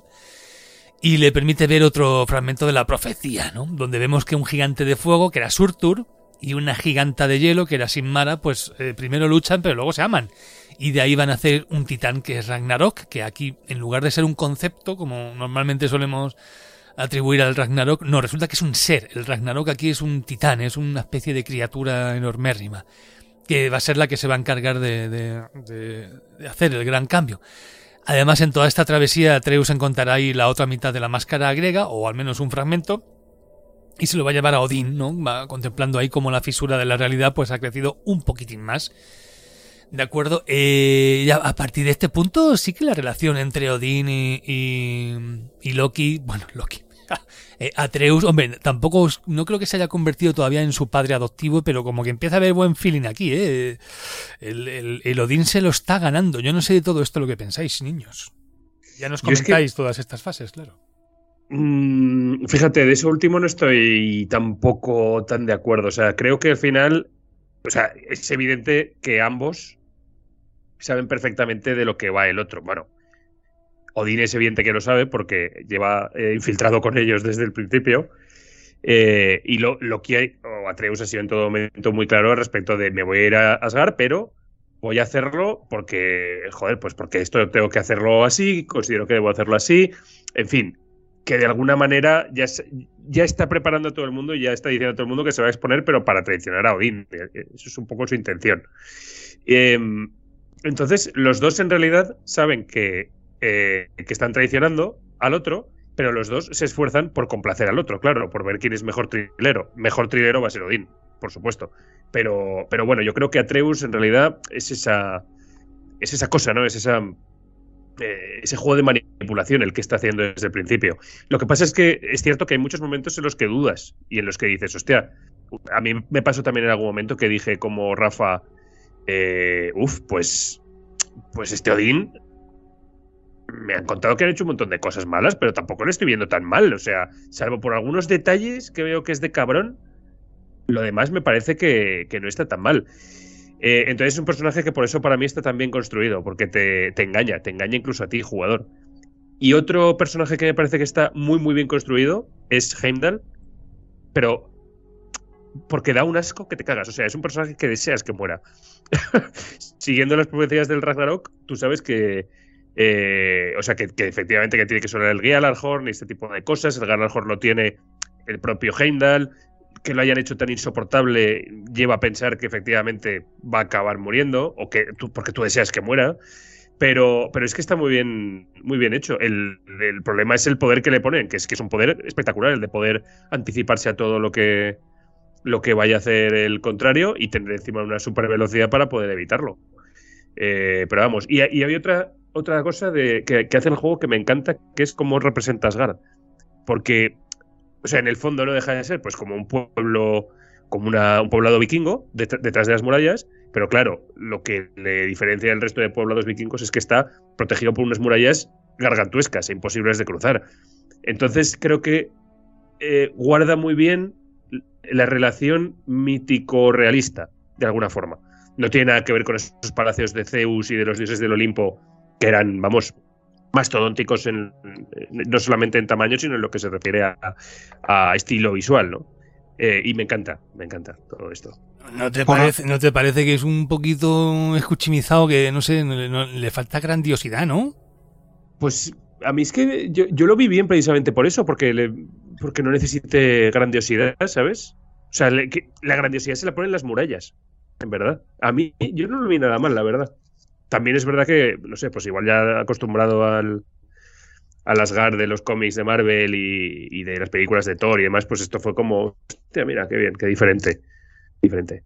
Y le permite ver otro fragmento de la profecía, ¿no? Donde vemos que un gigante de fuego, que era Surtur, y una giganta de hielo, que era Sinmara, pues eh, primero luchan pero luego se aman. Y de ahí van a hacer un titán que es Ragnarok, que aquí en lugar de ser un concepto, como normalmente solemos atribuir al Ragnarok, no, resulta que es un ser. El Ragnarok aquí es un titán, es una especie de criatura enormérrima, que va a ser la que se va a encargar de, de, de, de hacer el gran cambio. Además, en toda esta travesía, Atreus encontrará ahí la otra mitad de la máscara griega, o al menos un fragmento, y se lo va a llevar a Odín, ¿no? Va contemplando ahí cómo la fisura de la realidad pues ha crecido un poquitín más. De acuerdo, eh, ya a partir de este punto sí que la relación entre Odín y, y, y Loki, bueno, Loki, eh, Atreus, hombre, tampoco, no creo que se haya convertido todavía en su padre adoptivo, pero como que empieza a haber buen feeling aquí, ¿eh? El, el, el Odín se lo está ganando. Yo no sé de todo esto lo que pensáis, niños. Ya nos comentáis es que, todas estas fases, claro. Mmm, fíjate, de eso último no estoy tampoco tan de acuerdo. O sea, creo que al final, o sea, es evidente que ambos saben perfectamente de lo que va el otro. Bueno, Odín es evidente que lo sabe porque lleva eh, infiltrado con ellos desde el principio. Eh, y lo, lo que hay, o Atreus ha sido en todo momento muy claro respecto de me voy a ir a Asgard, pero voy a hacerlo porque, joder, pues porque esto tengo que hacerlo así, considero que debo hacerlo así. En fin, que de alguna manera ya, ya está preparando a todo el mundo y ya está diciendo a todo el mundo que se va a exponer, pero para traicionar a Odín. Eso es un poco su intención. Eh, entonces, los dos en realidad saben que Eh, que están traicionando al otro, pero los dos se esfuerzan por complacer al otro, claro, por ver quién es mejor trilero. Mejor trilero va a ser Odín, por supuesto. Pero, pero bueno, yo creo que Atreus en realidad es esa, es esa cosa, ¿no? Es esa, eh, ese juego de manipulación el que está haciendo desde el principio. Lo que pasa es que es cierto que hay muchos momentos en los que dudas y en los que dices, hostia, a mí me pasó también en algún momento que dije como Rafa, eh, uff, pues, pues este Odín me han contado que han hecho un montón de cosas malas, pero tampoco lo estoy viendo tan mal. O sea, salvo por algunos detalles que veo que es de cabrón, lo demás me parece que, que no está tan mal. Eh, entonces es un personaje que por eso para mí está tan bien construido, porque te, te engaña, te engaña incluso a ti, jugador. Y otro personaje que me parece que está muy muy bien construido es Heimdall, pero porque da un asco que te cagas. O sea, es un personaje que deseas que muera. Siguiendo las profecías del Ragnarok, tú sabes que eh, o sea, que, que efectivamente que tiene que sonar el Gjallarhorn y este tipo de cosas. El Gjallarhorn lo tiene el propio Heimdall. Que lo hayan hecho tan insoportable lleva a pensar que efectivamente va a acabar muriendo, o que tú, porque tú deseas que muera, pero, pero es que está muy bien, muy bien hecho. El, el problema es el poder que le ponen, que es que es un poder espectacular, el de poder anticiparse a todo lo que, lo que vaya a hacer el contrario y tener encima una super velocidad para poder evitarlo. Eh, pero vamos, y, y había otra, otra cosa de, que, que hace el juego que me encanta, que es cómo representa Asgard. Porque o sea, en el fondo no deja de ser pues como un pueblo, como una, un poblado vikingo det- detrás de las murallas, pero claro, lo que le diferencia del resto de poblados vikingos es que está protegido por unas murallas gargantuescas e imposibles de cruzar. Entonces creo que eh, guarda muy bien la relación mítico-realista, de alguna forma. No tiene nada que ver con esos palacios de Zeus y de los dioses del Olimpo, que eran, vamos, mastodónticos en, no solamente en tamaño, sino en lo que se refiere a, a estilo visual, ¿no? Eh, y me encanta, me encanta todo esto. ¿No te, parece, ¿No te parece que es un poquito escuchimizado, que no sé, no, no, le falta grandiosidad, ¿no? Pues a mí es que yo, yo lo vi bien precisamente por eso, porque, le, porque no necesite grandiosidad, ¿sabes? O sea, le, que la grandiosidad se la ponen las murallas, en verdad. A mí, yo no lo vi nada mal, la verdad. También es verdad que, no sé, pues igual ya acostumbrado al, al Asgard de los cómics de Marvel y, y de las películas de Thor y demás, pues esto fue como, hostia, mira, qué bien, qué diferente, diferente.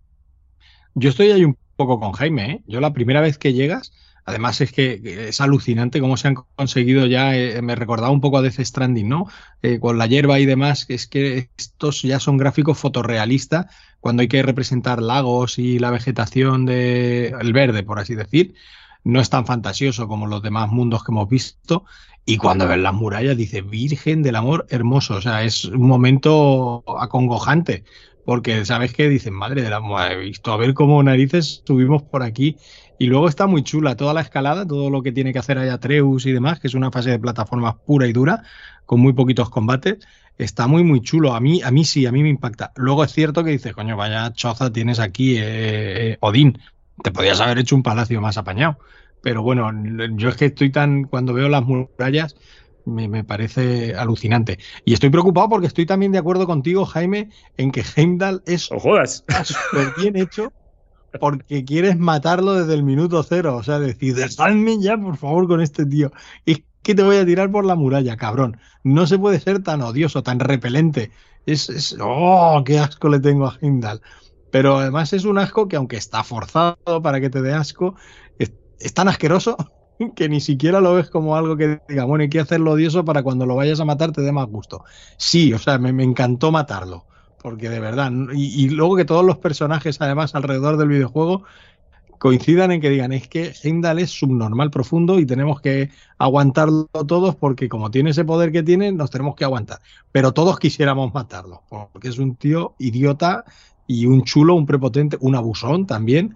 Yo estoy ahí un poco con Jaime, ¿eh? Yo la primera vez que llegas, además es que es alucinante cómo se han conseguido ya, eh, me recordaba un poco a Death Stranding, ¿no? Eh, con la hierba y demás, que es que estos ya son gráficos fotorrealistas, cuando hay que representar lagos y la vegetación de el verde, por así decir, no es tan fantasioso como los demás mundos que hemos visto. Y cuando ves las murallas, dices, Virgen del amor hermoso. O sea, es un momento acongojante, porque sabes que dicen, madre de la muerte, he visto a ver cómo narices subimos por aquí. Y luego está muy chula toda la escalada, todo lo que tiene que hacer ahí Atreus y demás, que es una fase de plataformas pura y dura, con muy poquitos combates. Está muy, muy chulo. A mí, a mí sí, a mí me impacta. Luego es cierto que dices, coño, vaya choza tienes aquí, eh, eh, Odín. Te podías haber hecho un palacio más apañado. Pero bueno, yo es que estoy tan... Cuando veo las murallas, me, me parece alucinante. Y estoy preocupado porque estoy también de acuerdo contigo, Jaime, en que Heimdall es... ¡No jodas! Súper bien hecho, porque quieres matarlo desde el minuto cero. O sea, decir, dejadme ya, por favor, con este tío. Es que te voy a tirar por la muralla, cabrón. No se puede ser tan odioso, tan repelente. Es, es ¡oh, qué asco le tengo a Heimdall! Pero además es un asco que, aunque está forzado para que te dé asco, es, es tan asqueroso que ni siquiera lo ves como algo que diga, bueno, hay que hacerlo odioso para cuando lo vayas a matar te dé más gusto. Sí, o sea, me, me encantó matarlo. Porque de verdad, y, y luego que todos los personajes además alrededor del videojuego coincidan en que digan, es que Heimdall es subnormal profundo y tenemos que aguantarlo todos porque como tiene ese poder que tiene, nos tenemos que aguantar. Pero todos quisiéramos matarlo, porque es un tío idiota y un chulo, un prepotente, un abusón también,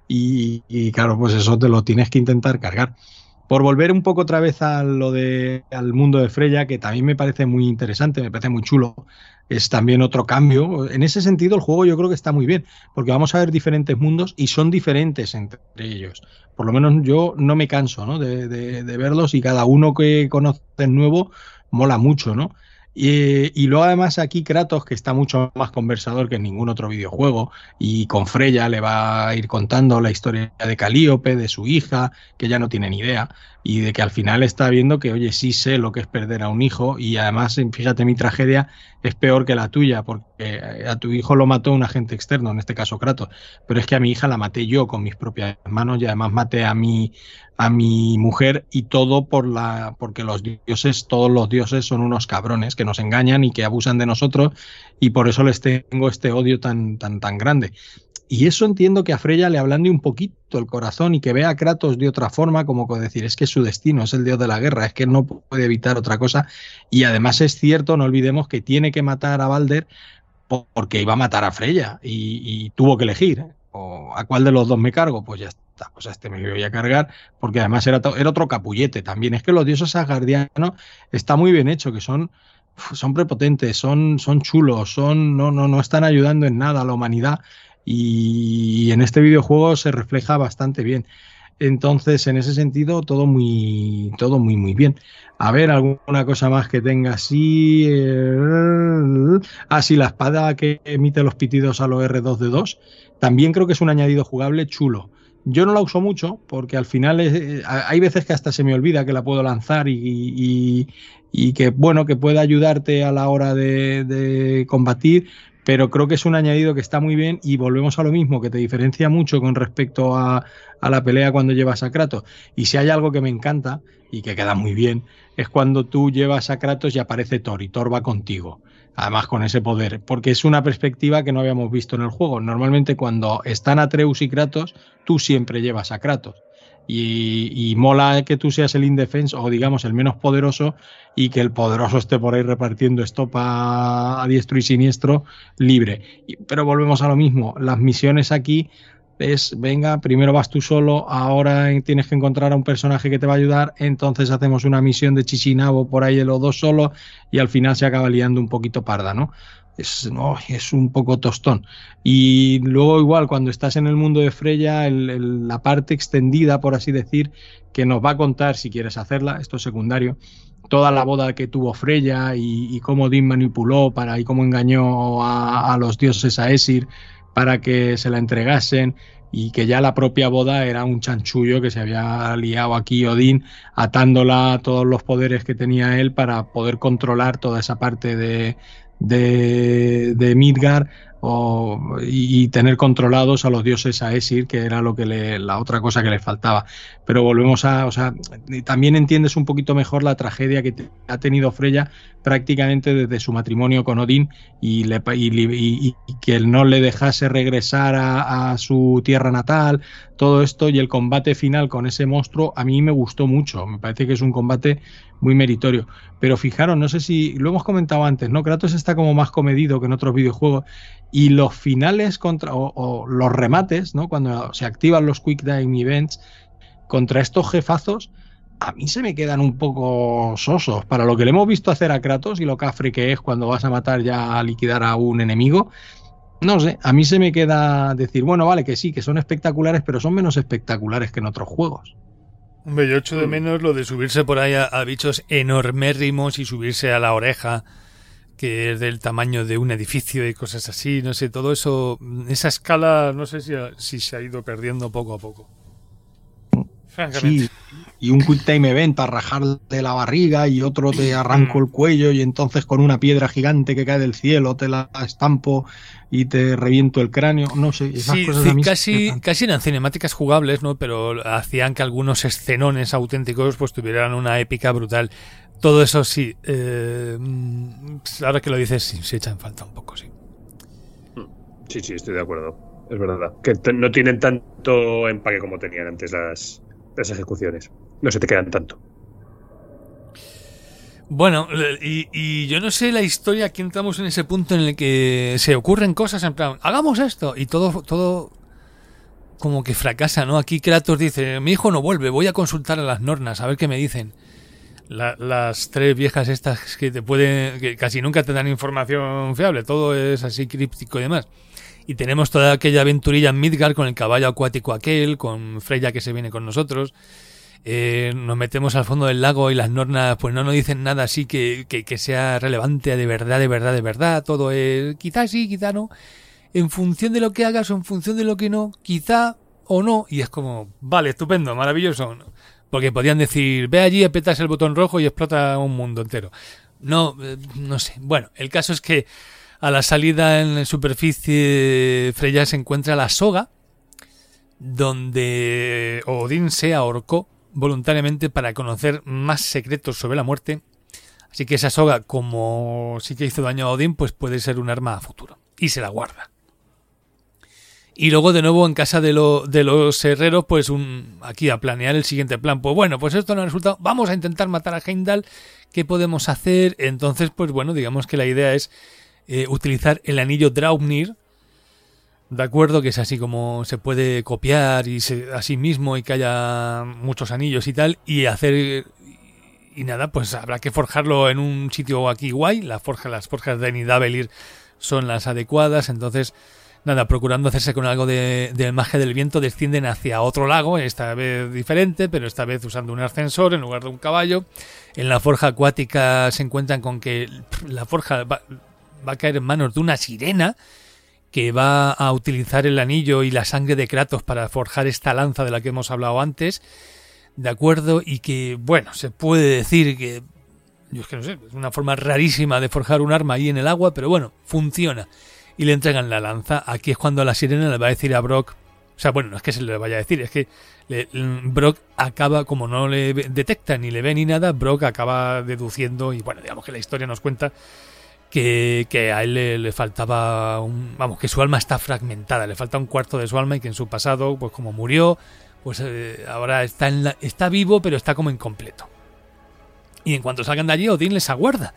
y, y claro, pues eso te lo tienes que intentar cargar. Por volver un poco otra vez a lo de, al mundo de Freya, que también me parece muy interesante, me parece muy chulo, es también otro cambio. En ese sentido el juego yo creo que está muy bien, porque vamos a ver diferentes mundos y son diferentes entre ellos. Por lo menos yo no me canso, ¿no? de, de, de verlos, y cada uno que conoces nuevo mola mucho, ¿no? Y, y luego además aquí Kratos, que está mucho más conversador que en ningún otro videojuego, y con Freya le va a ir contando la historia de Calíope, de su hija, que ya no tiene ni idea, y de que al final está viendo que, oye, sí sé lo que es perder a un hijo, y además, fíjate, mi tragedia es peor que la tuya, porque a tu hijo lo mató un agente externo, en este caso Kratos, pero es que a mi hija la maté yo con mis propias manos, y además maté a mi, a mi mujer, y todo por la, porque los dioses, todos los dioses son unos cabrones que nos engañan y que abusan de nosotros, y por eso les tengo este odio tan, tan, tan grande. Y eso entiendo que a Freya le ablande un poquito el corazón y que vea a Kratos de otra forma, como decir, es que es su destino, es el dios de la guerra, es que no puede evitar otra cosa. Y además es cierto, no olvidemos que tiene que matar a Balder porque iba a matar a Freya y, y tuvo que elegir. O ¿a cuál de los dos me cargo? Pues ya está, pues a este me voy a cargar, porque además era, era otro capullete también. Es que los dioses asgardianos está muy bien hecho, que son, son prepotentes, son, son chulos, son, no, no, no están ayudando en nada a la humanidad. Y en este videojuego se refleja bastante bien. Entonces, en ese sentido, todo muy, todo muy, muy bien. A ver, alguna cosa más que tenga así. Eh... Ah, sí, la espada que emite los pitidos a los erre dos de dos. También creo que es un añadido jugable chulo. Yo no la uso mucho porque al final es, hay veces que hasta se me olvida que la puedo lanzar y, y, y que, bueno, que puede ayudarte a la hora de, de combatir. Pero creo que es un añadido que está muy bien y volvemos a lo mismo, que te diferencia mucho con respecto a, a la pelea cuando llevas a Kratos. Y si hay algo que me encanta y que queda muy bien, es cuando tú llevas a Kratos y aparece Thor y Thor va contigo. Además con ese poder, porque es una perspectiva que no habíamos visto en el juego. Normalmente cuando están Atreus y Kratos, tú siempre llevas a Kratos. Y, y mola que tú seas el indefenso o digamos el menos poderoso y que el poderoso esté por ahí repartiendo estopa a diestro y siniestro libre. Y, pero volvemos a lo mismo, las misiones aquí es, venga, primero vas tú solo, ahora tienes que encontrar a un personaje que te va a ayudar, entonces hacemos una misión de Chichinabo por ahí de los dos solos y al final se acaba liando un poquito parda, ¿no? Es, no, es un poco tostón. Y luego igual cuando estás en el mundo de Freya, el, el, la parte extendida, por así decir, que nos va a contar, si quieres hacerla, esto es secundario, toda la boda que tuvo Freya y, y cómo Odín manipuló para, y cómo engañó a, a los dioses a Aesir para que se la entregasen, y que ya la propia boda era un chanchullo que se había liado aquí Odín atándola a todos los poderes que tenía él para poder controlar toda esa parte de de, de Midgard o, y, y tener controlados a los dioses Aesir, que era lo que le, la otra cosa que le faltaba. Pero volvemos a, o sea, también entiendes un poquito mejor la tragedia que te, ha tenido Freya prácticamente desde su matrimonio con Odín y, le, y, y, y que él no le dejase regresar a, a su tierra natal, todo esto, y el combate final con ese monstruo a mí me gustó mucho, me parece que es un combate muy meritorio. Pero fijaros, no sé si lo hemos comentado antes, ¿no? Kratos está como más comedido que en otros videojuegos y los finales contra o, o los remates, ¿no? Cuando se activan los Quick Time Events contra estos jefazos, a mí se me quedan un poco sosos para lo que le hemos visto hacer a Kratos y lo cafre que es cuando vas a matar ya a liquidar a un enemigo. No sé, a mí se me queda decir, bueno, vale, que sí, que son espectaculares, pero son menos espectaculares que en otros juegos. Hombre, yo echo de menos lo de subirse por ahí a, a bichos enormérrimos y subirse a la oreja, que es del tamaño de un edificio y cosas así, no sé, todo eso, esa escala, no sé si, si se ha ido perdiendo poco a poco. Sí, y un quick time event para rajarte la barriga y otro te arranco el cuello y entonces con una piedra gigante que cae del cielo te la estampo y te reviento el cráneo, no sé, esas sí, cosas sí, a mí casi, se... casi eran cinemáticas jugables, ¿no? Pero hacían que algunos escenones auténticos pues tuvieran una épica brutal. Todo eso sí, eh, ahora que lo dices, sí, se echa en falta un poco, sí. Sí, sí, estoy de acuerdo, es verdad. Que t- no tienen tanto empaque como tenían antes las... las ejecuciones. No se te quedan tanto. Bueno, y, y yo no sé la historia, aquí entramos en ese punto en el que se ocurren cosas en plan, hagamos esto, y todo todo como que fracasa, ¿no? Aquí Kratos dice, mi hijo no vuelve, voy a consultar a las Nornas, a ver qué me dicen. La, las tres viejas estas que te pueden, que casi nunca te dan información fiable, todo es así críptico y demás. Y tenemos toda aquella aventurilla en Midgard con el caballo acuático aquel, con Freya que se viene con nosotros. Eh, nos metemos al fondo del lago y las Nornas pues no nos dicen nada así que, que, que sea relevante de verdad, de verdad, de verdad. Todo es quizá sí, quizá no. En función de lo que hagas o en función de lo que no, quizá o no. Y es como, vale, estupendo, maravilloso. Porque podían decir, ve allí, apretas el botón rojo y explota un mundo entero. No, eh, no sé. Bueno, el caso es que a la salida en la superficie Freya se encuentra la soga donde Odín se ahorcó voluntariamente para conocer más secretos sobre la muerte. Así que esa soga, como sí que hizo daño a Odín, pues puede ser un arma a futuro. Y se la guarda. Y luego de nuevo en casa de, lo, de los herreros, pues un, aquí a planear el siguiente plan. Pues bueno, pues esto no ha resultado. Vamos a intentar matar a Heimdall. ¿Qué podemos hacer? Entonces, pues bueno, digamos que la idea es eh, utilizar el anillo Draupnir. De acuerdo, que es así como se puede copiar y se, así mismo y que haya muchos anillos y tal. Y hacer... Y nada, pues habrá que forjarlo en un sitio aquí guay. La forja, las forjas de Nidavellir son las adecuadas. Entonces... Nada, procurando hacerse con algo de, de magia del viento, descienden hacia otro lago, esta vez diferente, pero esta vez usando un ascensor en lugar de un caballo. En la forja acuática se encuentran con que la forja va, va a caer en manos de una sirena que va a utilizar el anillo y la sangre de Kratos para forjar esta lanza de la que hemos hablado antes, ¿de acuerdo? Y que, bueno, se puede decir que, yo es que no sé, es una forma rarísima de forjar un arma ahí en el agua, pero bueno, funciona. Y le entregan la lanza. Aquí es cuando la sirena le va a decir a Brock, o sea, bueno, no es que se le vaya a decir, es que le, Brock acaba, como no le detecta ni le ve ni nada, Brock acaba deduciendo, y bueno, digamos que la historia nos cuenta que, que a él le, le faltaba un, vamos, que su alma está fragmentada, le falta un cuarto de su alma y que en su pasado, pues como murió, pues eh, ahora está, en la, está vivo, pero está como incompleto. Y en cuanto salgan de allí, Odín les aguarda.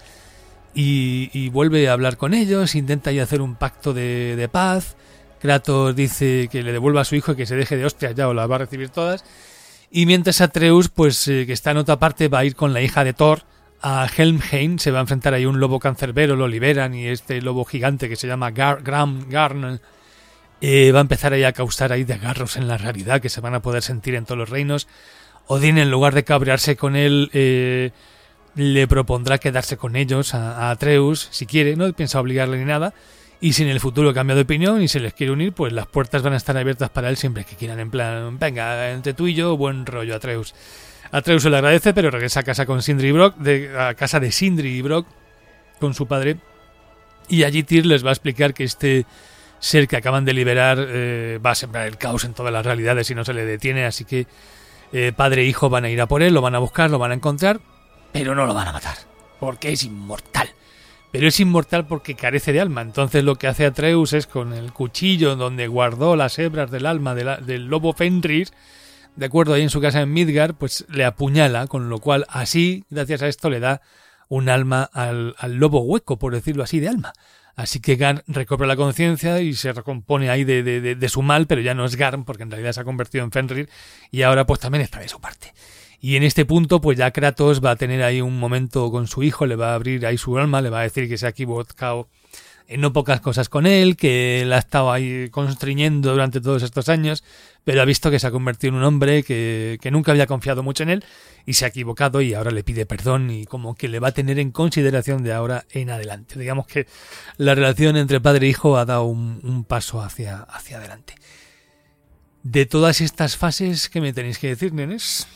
Y, y vuelve a hablar con ellos, intenta ya hacer un pacto de, de paz. Kratos dice que le devuelva a su hijo y que se deje de hostias ya o las va a recibir todas. Y mientras Atreus, pues eh, que está en otra parte, va a ir con la hija de Thor a Helmheim. Se va a enfrentar ahí un lobo cancerbero, lo liberan, y este lobo gigante que se llama Gar, Gram Garn eh, va a empezar ahí a causar ahí desgarros en la realidad que se van a poder sentir en todos los reinos. Odín, en lugar de cabrearse con él, eh, le propondrá quedarse con ellos a, a Atreus, si quiere, no piensa obligarle ni nada, y si en el futuro cambia de opinión y se les quiere unir, pues las puertas van a estar abiertas para él siempre que quieran, en plan, venga, entre tú y yo, buen rollo, Atreus. Atreus se le agradece, pero regresa a casa con Sindri y Brock, de, a casa de Sindri y Brock, con su padre, y allí Tyr les va a explicar que este ser que acaban de liberar eh, va a sembrar el caos en todas las realidades y no se le detiene, así que eh, padre e hijo van a ir a por él, lo van a buscar, lo van a encontrar, pero no lo van a matar, porque es inmortal. Pero es inmortal porque carece de alma. Entonces lo que hace Atreus es, con el cuchillo donde guardó las hebras del alma de la, del lobo Fenrir, de acuerdo, ahí en su casa en Midgard, pues le apuñala, con lo cual así, gracias a esto, le da un alma al, al lobo hueco, por decirlo así, de alma. Así que Garn recobra la conciencia y se recompone ahí de, de, de, de su mal, pero ya no es Garn, porque en realidad se ha convertido en Fenrir, y ahora pues también está de su parte. Y en este punto, pues ya Kratos va a tener ahí un momento con su hijo, le va a abrir ahí su alma, le va a decir que se ha equivocado en no pocas cosas con él, que él ha estado ahí constriñendo durante todos estos años, pero ha visto que se ha convertido en un hombre que, que nunca había confiado mucho en él y se ha equivocado, y ahora le pide perdón y como que le va a tener en consideración de ahora en adelante. Digamos que la relación entre padre e hijo ha dado un, un paso hacia, hacia adelante. De todas estas fases, ¿qué me tenéis que decir, nenes?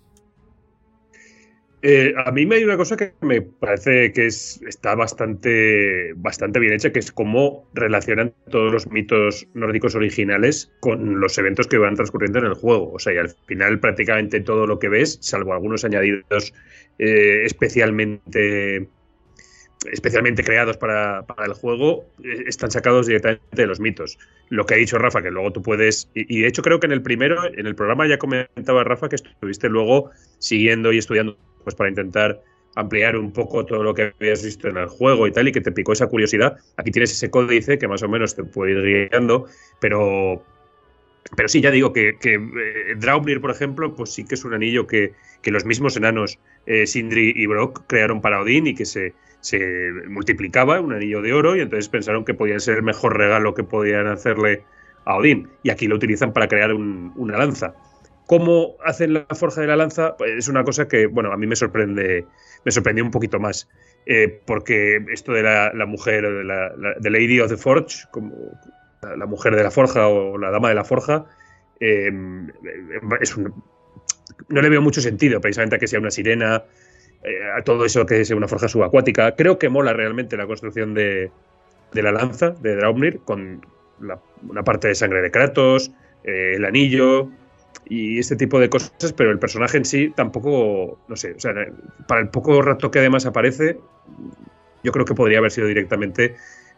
Eh, a mí me hay una cosa que me parece que es, está bastante, bastante bien hecha, que es cómo relacionan todos los mitos nórdicos originales con los eventos que van transcurriendo en el juego. O sea, y al final prácticamente todo lo que ves, salvo algunos añadidos eh, especialmente, especialmente creados para, para el juego, eh, están sacados directamente de los mitos. Lo que ha dicho Rafa, que luego tú puedes... Y, y de hecho creo que en el primero, en el programa ya comentaba Rafa que estuviste luego siguiendo y estudiando, pues para intentar ampliar un poco todo lo que habías visto en el juego y tal, y que te picó esa curiosidad. Aquí tienes ese códice que más o menos te puede ir guiando, pero, pero sí, ya digo que, que eh, Draupnir, por ejemplo, pues sí que es un anillo que, que los mismos enanos eh, Sindri y Brock crearon para Odín y que se, se multiplicaba, un anillo de oro, y entonces pensaron que podía ser el mejor regalo que podían hacerle a Odín, y aquí lo utilizan para crear un, una lanza. ¿Cómo hacen la forja de la lanza? Pues es una cosa que, bueno, a mí me sorprende, me sorprendió un poquito más, eh, porque esto de la, la mujer, de la, la the Lady of the Forge, como la, la mujer de la forja o la dama de la forja, eh, es un, no le veo mucho sentido, precisamente a que sea una sirena, eh, a todo eso que sea una forja subacuática. Creo que mola realmente la construcción de, de la lanza de Draupnir, con la, una parte de sangre de Kratos, eh, el anillo y este tipo de cosas, pero el personaje en sí tampoco, no sé, o sea, para el poco rato que además aparece, yo creo que podría haber sido directamente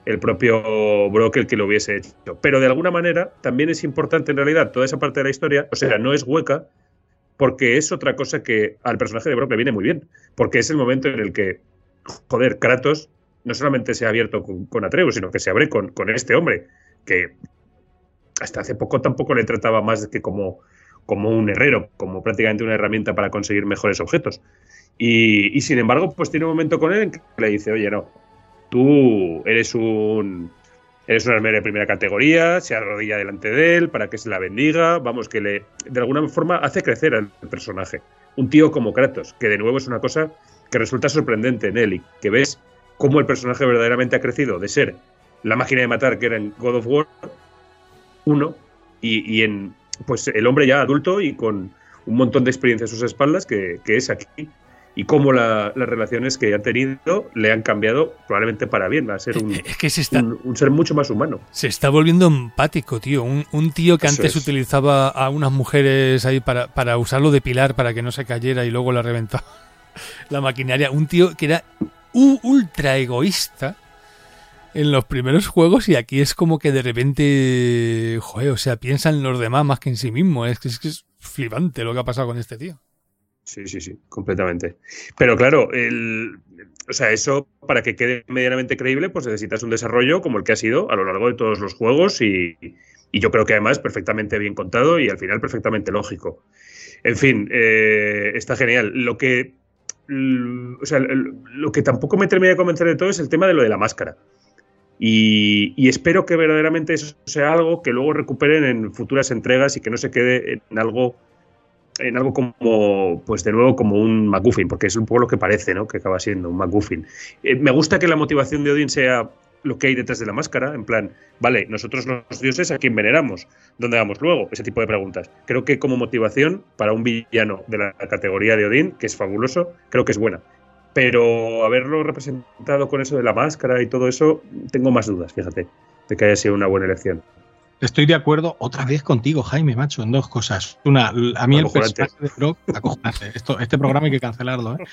el propio Brock el que lo hubiese hecho. Pero de alguna manera también es importante en realidad toda esa parte de la historia, o sea, no es hueca, porque es otra cosa que al personaje de Brock le viene muy bien, porque es el momento en el que, joder, Kratos no solamente se ha abierto con, con Atreus, sino que se abre con, con este hombre, que hasta hace poco tampoco le trataba más que como, como un herrero, como prácticamente una herramienta para conseguir mejores objetos. Y, y sin embargo, pues tiene un momento con él en que le dice, oye, no, tú eres un eres un armero de primera categoría, se arrodilla delante de él para que se la bendiga, vamos, que le de alguna forma hace crecer al personaje. Un tío como Kratos, que de nuevo es una cosa que resulta sorprendente en él y que ves cómo el personaje verdaderamente ha crecido de ser la máquina de matar que era en God of War uno y, y en pues el hombre ya adulto y con un montón de experiencia a sus espaldas que, que es aquí. Y cómo la, las relaciones que ha tenido le han cambiado probablemente para bien. Va a ser un, es que se está, un, un ser mucho más humano. Se está volviendo empático, tío. Un, un tío que Eso antes es. utilizaba a unas mujeres ahí para, para usarlo de pilar para que no se cayera y luego la reventaba la maquinaria. Un tío que era u- ultra egoísta en los primeros juegos y aquí es como que de repente, joder, o sea, piensa en los demás más que en sí mismo. Es que es, que es flipante lo que ha pasado con este tío. Sí, sí, sí, completamente. Pero claro, el, o sea, eso para que quede medianamente creíble, pues necesitas un desarrollo como el que ha sido a lo largo de todos los juegos y, y yo creo que además perfectamente bien contado y al final perfectamente lógico. En fin, eh, está genial. Lo que, o sea, lo que tampoco me termina de convencer de todo es el tema de lo de la máscara. Y, y espero que verdaderamente eso sea algo que luego recuperen en futuras entregas y que no se quede en algo en algo como, pues de nuevo, como un MacGuffin, porque es un poco lo que parece, ¿no? Que acaba siendo un MacGuffin. Eh, me gusta que la motivación de Odín sea lo que hay detrás de la máscara, en plan, vale, nosotros los dioses a quién veneramos, ¿dónde vamos luego? Ese tipo de preguntas. Creo que como motivación para un villano de la categoría de Odín, que es fabuloso, creo que es buena. Pero haberlo representado con eso de la máscara y todo eso, tengo más dudas, fíjate, de que haya sido una buena elección. Estoy de acuerdo otra vez contigo, Jaime, macho, en dos cosas. Una, a mí el personaje de Brock, acojonante. Esto, este programa hay que cancelarlo, ¿eh?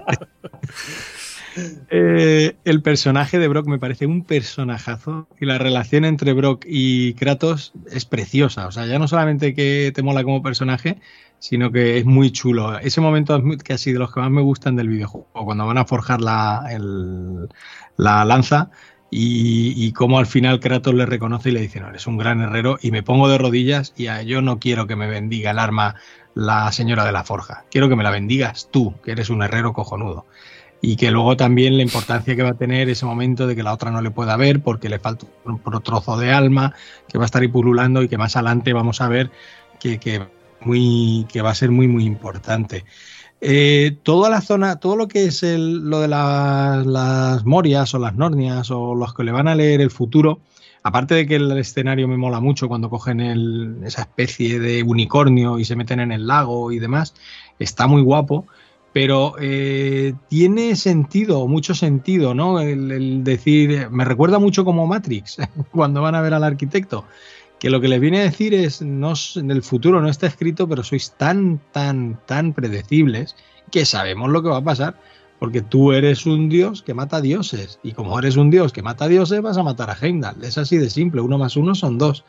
eh, el personaje de Brock me parece un personajazo y la relación entre Brock y Kratos es preciosa. O sea, ya no solamente que te mola como personaje, sino que es muy chulo. Ese momento es casi de los que más me gustan del videojuego, cuando van a forjar la, el, la lanza. Y, y cómo al final Kratos le reconoce y le dice, no, eres un gran herrero y me pongo de rodillas y a, yo no quiero que me bendiga el arma la señora de la forja, quiero que me la bendigas tú, que eres un herrero cojonudo. Y que luego también la importancia que va a tener ese momento de que la otra no le pueda ver porque le falta un trozo de alma que va a estar ahí pululando y que más adelante vamos a ver que, que, muy, que va a ser muy muy importante. Eh, toda la zona, todo lo que es el, lo de la, las Morias o las Nornias o los que le van a leer el futuro, aparte de que el escenario me mola mucho cuando cogen el, esa especie de unicornio y se meten en el lago y demás, está muy guapo, pero eh, tiene sentido, mucho sentido, ¿no? El, el decir, me recuerda mucho como Matrix, cuando van a ver al arquitecto, que lo que les viene a decir es, no, en el futuro no está escrito, pero sois tan, tan, tan predecibles que sabemos lo que va a pasar, porque tú eres un dios que mata dioses, y como eres un dios que mata dioses, vas a matar a Heimdall. Es así de simple, uno más uno son dos.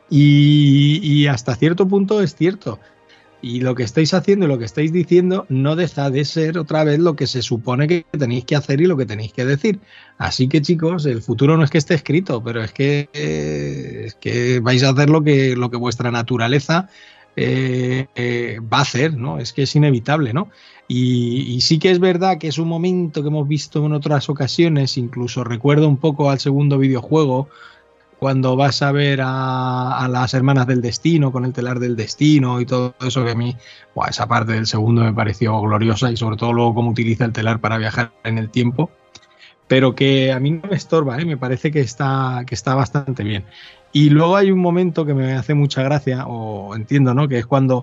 Y, y hasta cierto punto es cierto. Y lo que estáis haciendo y lo que estáis diciendo no deja de ser otra vez lo que se supone que tenéis que hacer y lo que tenéis que decir. Así que, chicos, el futuro no es que esté escrito, pero es que, eh, es que vais a hacer lo que, lo que vuestra naturaleza eh, eh, va a hacer, ¿no? Es que es inevitable, ¿no? Y, y sí que es verdad que es un momento que hemos visto en otras ocasiones, incluso recuerdo un poco al segundo videojuego, cuando vas a ver a, a las hermanas del destino con el telar del destino y todo eso, que a mí, buah, esa parte del segundo me pareció gloriosa y sobre todo luego cómo utiliza el telar para viajar en el tiempo, pero que a mí no me estorba, ¿eh? Me parece que está, que está bastante bien. Y luego hay un momento que me hace mucha gracia, o entiendo, ¿no? Que es cuando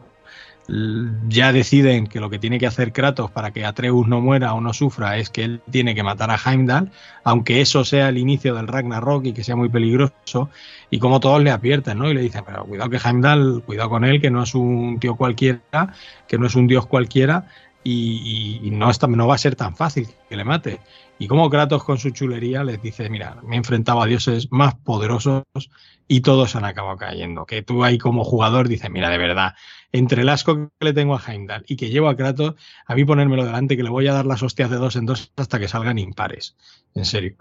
ya deciden que lo que tiene que hacer Kratos para que Atreus no muera o no sufra es que él tiene que matar a Heimdall, aunque eso sea el inicio del Ragnarok y que sea muy peligroso, y como todos le advierten, ¿no? Y le dicen, pero cuidado que Heimdall, cuidado con él, que no es un tío cualquiera, que no es un dios cualquiera, y, y, y no, está, no va a ser tan fácil, que que le mate. Y como Kratos con su chulería les dice, mira, me he enfrentado a dioses más poderosos y todos han acabado cayendo. Que tú ahí como jugador dices, mira, de verdad, entre el asco que le tengo a Heimdall y que llevo a Kratos, a mí ponérmelo delante, que le voy a dar las hostias de dos en dos hasta que salgan impares. En serio.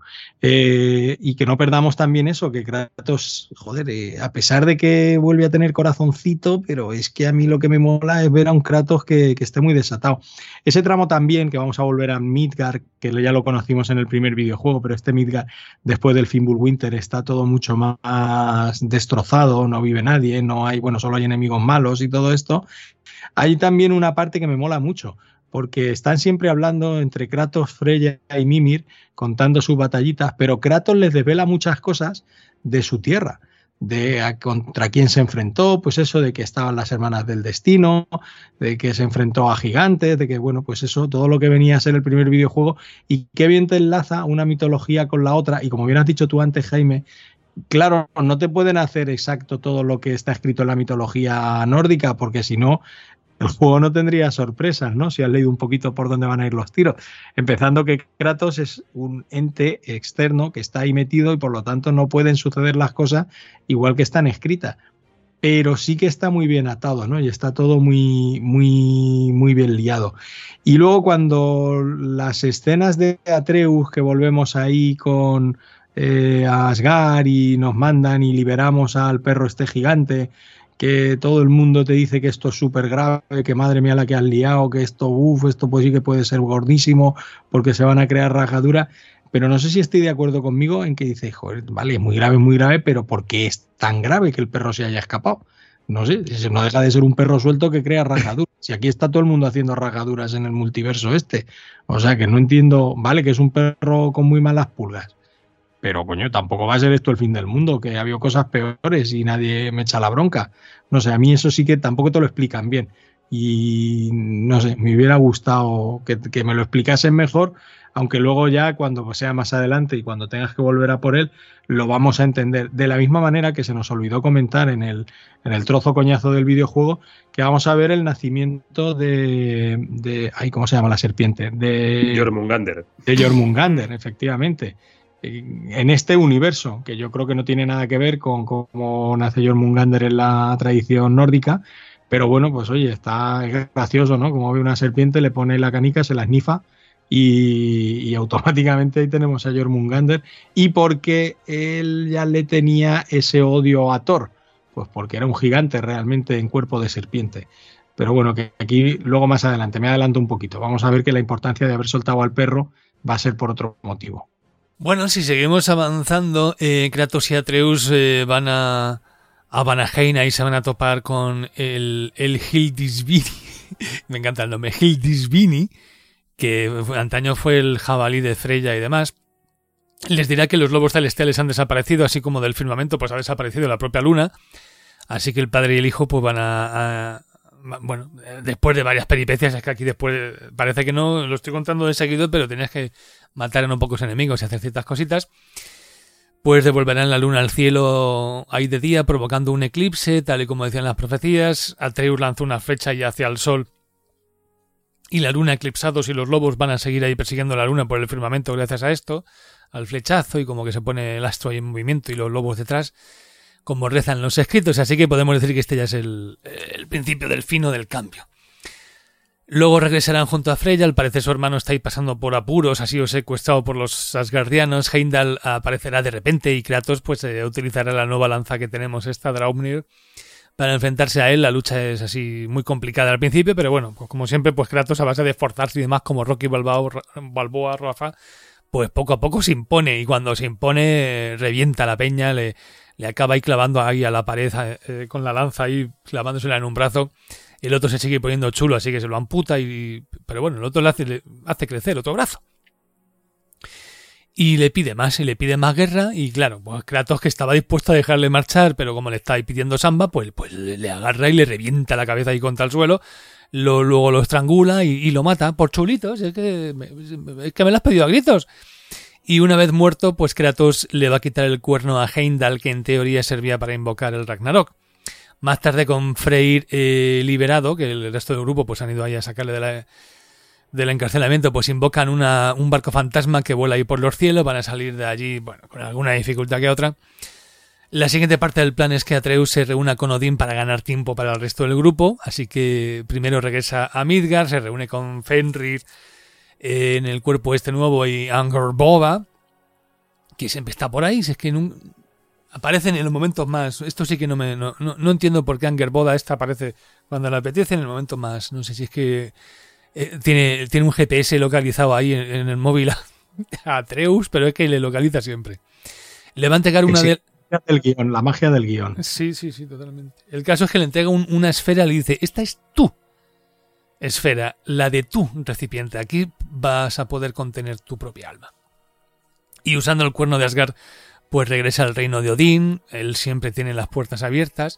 Eh, y que no perdamos también eso, que Kratos, joder, eh, a pesar de que vuelve a tener corazoncito, pero es que a mí lo que me mola es ver a un Kratos que, que esté muy desatado. Ese tramo también, que vamos a volver a Midgard, que ya lo conocimos en el primer videojuego, pero este Midgard, después del Fimbulwinter, está todo mucho más destrozado, no vive nadie, no hay, bueno, solo hay enemigos malos y todo esto. Hay también una parte que me mola mucho, porque están siempre hablando entre Kratos, Freya y Mimir, contando sus batallitas, pero Kratos les desvela muchas cosas de su tierra, de a contra quién se enfrentó, pues eso de que estaban las hermanas del destino, de que se enfrentó a gigantes, de que, bueno, pues eso, todo lo que venía a ser el primer videojuego, y qué bien te enlaza una mitología con la otra, y como bien has dicho tú antes, Jaime, claro, no te pueden hacer exacto todo lo que está escrito en la mitología nórdica, porque si no, el juego no tendría sorpresas, ¿no? Si has leído un poquito por dónde van a ir los tiros. Empezando que Kratos es un ente externo que está ahí metido y por lo tanto no pueden suceder las cosas igual que están escritas. Pero sí que está muy bien atado, ¿no? Y está todo muy, muy, muy bien liado. Y luego cuando las escenas de Atreus, que volvemos ahí con eh, Asgard y nos mandan y liberamos al perro este gigante, que todo el mundo te dice que esto es súper grave, que madre mía la que has liado, que esto, uff, esto pues sí que puede ser gordísimo porque se van a crear rajaduras, pero no sé si estoy de acuerdo conmigo en que dice, joder, vale, muy grave, muy grave, pero ¿por qué es tan grave que el perro se haya escapado? No sé, no deja de ser un perro suelto que crea rajaduras. Si aquí está todo el mundo haciendo rajaduras en el multiverso este, o sea que no entiendo, vale, que es un perro con muy malas pulgas, pero, coño, tampoco va a ser esto el fin del mundo, que ha habido cosas peores y nadie me echa la bronca. No sé, a mí eso sí que tampoco te lo explican bien. Y, no sé, me hubiera gustado que, que me lo explicasen mejor, aunque luego ya cuando sea más adelante y cuando tengas que volver a por él, lo vamos a entender. De la misma manera que se nos olvidó comentar en el, en el trozo coñazo del videojuego, que vamos a ver el nacimiento de... de ay, ¿cómo se llama la serpiente? De Jormungandr. De Jormungandr, efectivamente. En este universo, que yo creo que no tiene nada que ver con cómo nace Jormungandr en la tradición nórdica, pero bueno, pues oye, está gracioso, ¿no? Como ve una serpiente, le pone la canica, se la esnifa y, y automáticamente ahí tenemos a Jormungandr. ¿Y por qué él ya le tenía ese odio a Thor? Pues porque era un gigante realmente en cuerpo de serpiente. Pero bueno, que aquí luego más adelante, me adelanto un poquito, vamos a ver que la importancia de haber soltado al perro va a ser por otro motivo. Bueno, si seguimos avanzando, eh, Kratos y Atreus eh, van a, a Vanaheim y se van a topar con el, el Hildisvini. Me encanta el nombre, Hildisvini, que antaño fue el jabalí de Freya y demás. Les dirá que los lobos celestiales han desaparecido, así como del firmamento pues ha desaparecido la propia luna. Así que el padre y el hijo pues van a... a bueno, después de varias peripecias, es que aquí después parece que no lo estoy contando de seguido, pero tienes que matar a unos pocos enemigos y hacer ciertas cositas, pues devolverán la luna al cielo ahí de día, provocando un eclipse, tal y como decían las profecías. Atreus lanzó una flecha ya hacia el sol y la luna eclipsados, y los lobos van a seguir ahí persiguiendo la luna por el firmamento gracias a esto, al flechazo, y como que se pone el astro ahí en movimiento y los lobos detrás, como rezan los escritos, así que podemos decir que este ya es el, el principio del fin o del cambio. Luego regresarán junto a Freya, al parecer su hermano está ahí pasando por apuros, ha sido secuestrado por los asgardianos, Heimdall aparecerá de repente y Kratos pues eh, utilizará la nueva lanza que tenemos, esta Draupnir, para enfrentarse a él. La lucha es así muy complicada al principio, pero bueno, pues como siempre, pues Kratos a base de esforzarse y demás, como Rocky Balboa, Balboa Rafa, pues poco a poco se impone, y cuando se impone revienta la peña, le... le acaba ahí clavando ahí a la pared eh, con la lanza ahí clavándosela en un brazo. El otro se sigue poniendo chulo, así que se lo amputa, y pero bueno, el otro le hace, le hace crecer otro brazo. Y le pide más, y le pide más guerra, y claro, pues Kratos, que estaba dispuesto a dejarle marchar, pero como le está ahí pidiendo samba, pues, pues le, le agarra y le revienta la cabeza ahí contra el suelo, lo, luego lo estrangula y, y lo mata por chulitos, es que, es que me lo has pedido a gritos. Y una vez muerto, pues Kratos le va a quitar el cuerno a Heimdall, que en teoría servía para invocar el Ragnarok. Más tarde, con Freyr eh, liberado, que el resto del grupo pues han ido ahí a sacarle de la, del encarcelamiento, pues invocan una, un barco fantasma que vuela ahí por los cielos, van a salir de allí, bueno, con alguna dificultad que otra. La siguiente parte del plan es que Atreus se reúna con Odín para ganar tiempo para el resto del grupo, así que primero regresa a Midgard, se reúne con Fenrir eh, en el cuerpo este nuevo y Angerboda, que siempre está por ahí, si es que no, aparecen en los momentos más, esto sí que no me no, no, no entiendo por qué Angerboda esta aparece cuando le apetece en el momento más, no sé si es que eh, tiene, tiene un G P S localizado ahí en, en el móvil a, a Atreus, pero es que le localiza siempre. Le va a entregar una de... del guión, la magia del guión. Sí, sí, sí, totalmente. El caso es que le entrega un, una esfera y le dice, esta es tu esfera, la de tu recipiente. Aquí vas a poder contener tu propia alma. Y usando el cuerno de Asgard, pues regresa al reino de Odín. Él siempre tiene las puertas abiertas.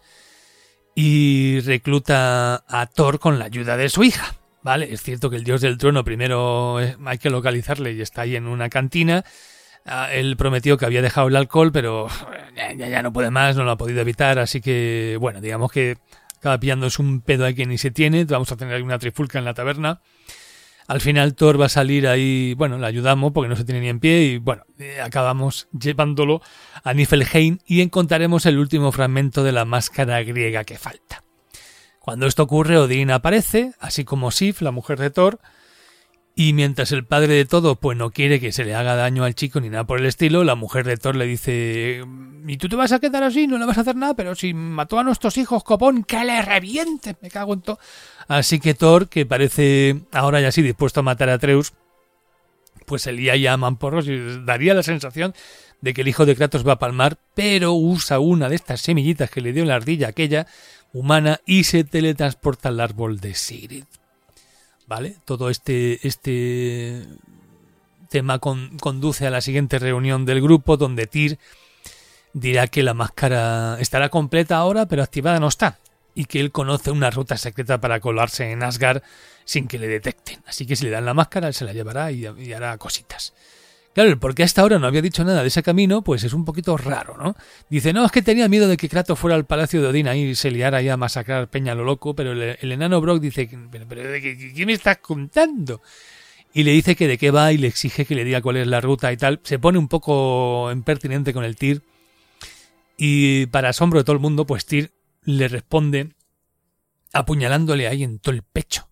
Y recluta a Thor con la ayuda de su hija. ¿Vale? Es cierto que el dios del trueno primero hay que localizarle y está ahí en una cantina. Él prometió que había dejado el alcohol, pero ya, ya no puede más, no lo ha podido evitar, así que, bueno, digamos que acaba pillándose un pedo ahí que ni se tiene, vamos a tener alguna trifulca en la taberna. Al final Thor va a salir ahí, bueno, le ayudamos porque no se tiene ni en pie y, bueno, eh, acabamos llevándolo a Niflheim y encontraremos el último fragmento de la máscara griega que falta. Cuando esto ocurre, Odín aparece, así como Sif, la mujer de Thor, y mientras el padre de todo pues no quiere que se le haga daño al chico ni nada por el estilo, la mujer de Thor le dice, ¿y tú te vas a quedar así? No le vas a hacer nada, pero si mató a nuestros hijos, copón, que le reviente, me cago en todo. Así que Thor, que parece ahora ya sí dispuesto a matar a Atreus, pues se lía ya a mamporros y daría la sensación de que el hijo de Kratos va a palmar, pero usa una de estas semillitas que le dio la ardilla aquella humana y se teletransporta al árbol de Sigrid. ¿Vale? Todo este, este tema con, conduce a la siguiente reunión del grupo donde Tyr dirá que la máscara estará completa ahora pero activada no está y que él conoce una ruta secreta para colarse en Asgard sin que le detecten. Así que si le dan la máscara él se la llevará y, y hará cositas. Claro, el por qué hasta ahora no había dicho nada de ese camino, pues es un poquito raro, ¿no? Dice, no, es que tenía miedo de que Kratos fuera al palacio de Odín ahí y se liara ahí a masacrar peña a lo loco, pero el, el enano Brock dice, pero, pero ¿de qué, qué me estás contando? Y le dice que de qué va y le exige que le diga cuál es la ruta y tal. Se pone un poco impertinente con el Tyr y para asombro de todo el mundo, pues Tyr le responde apuñalándole ahí en todo el pecho.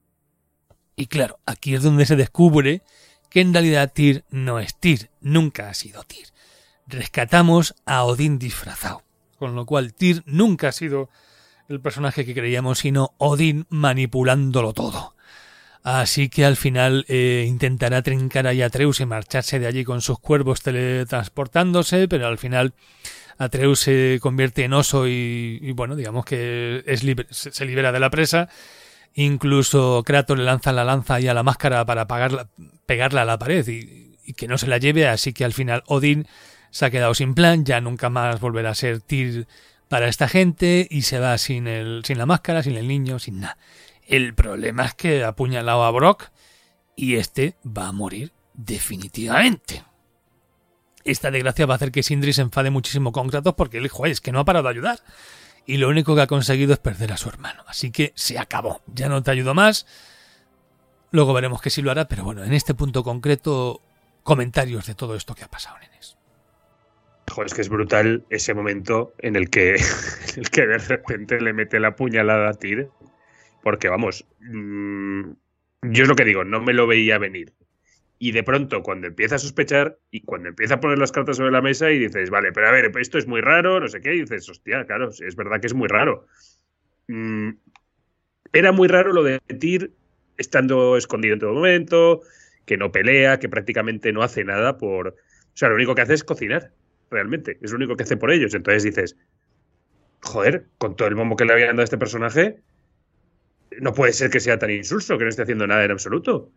Y claro, aquí es donde se descubre que en realidad Tyr no es Tyr, nunca ha sido Tyr. Rescatamos a Odín disfrazado, con lo cual Tyr nunca ha sido el personaje que creíamos, sino Odín manipulándolo todo. Así que al final eh, intentará trincar a Atreus y marcharse de allí con sus cuervos teletransportándose, pero al final Atreus se convierte en oso y, y bueno, digamos que es libre, se libera de la presa. Incluso Kratos le lanza la lanza ahí a la máscara para pagarla, pegarla a la pared y, y que no se la lleve, así que al final Odín se ha quedado sin plan, ya nunca más volverá a ser Tyr para esta gente y se va sin, el, sin la máscara, sin el niño, sin nada. El problema es que ha apuñalado a Brock y este va a morir definitivamente. Esta desgracia va a hacer que Sindri se enfade muchísimo con Kratos porque él, joder, es que no ha parado de ayudar. Y lo único que ha conseguido es perder a su hermano. Así que se acabó. Ya no te ayudo más. Luego veremos que sí lo hará. Pero bueno, en este punto concreto, comentarios de todo esto que ha pasado, nenes. Joder, es que es brutal ese momento en el que, en el que de repente le mete la puñalada a Tyr. Porque vamos, mmm, yo es lo que digo, no me lo veía venir. Y de pronto, cuando empieza a sospechar y cuando empieza a poner las cartas sobre la mesa y dices, vale, pero a ver, esto es muy raro, no sé qué, y dices, hostia, claro, es verdad que es muy raro. Mm, era muy raro lo de Tyr estando escondido en todo momento, que no pelea, que prácticamente no hace nada por... O sea, lo único que hace es cocinar, realmente, es lo único que hace por ellos. Entonces dices, joder, con todo el bombo que le habían dado a este personaje, no puede ser que sea tan insulso, que no esté haciendo nada en absoluto.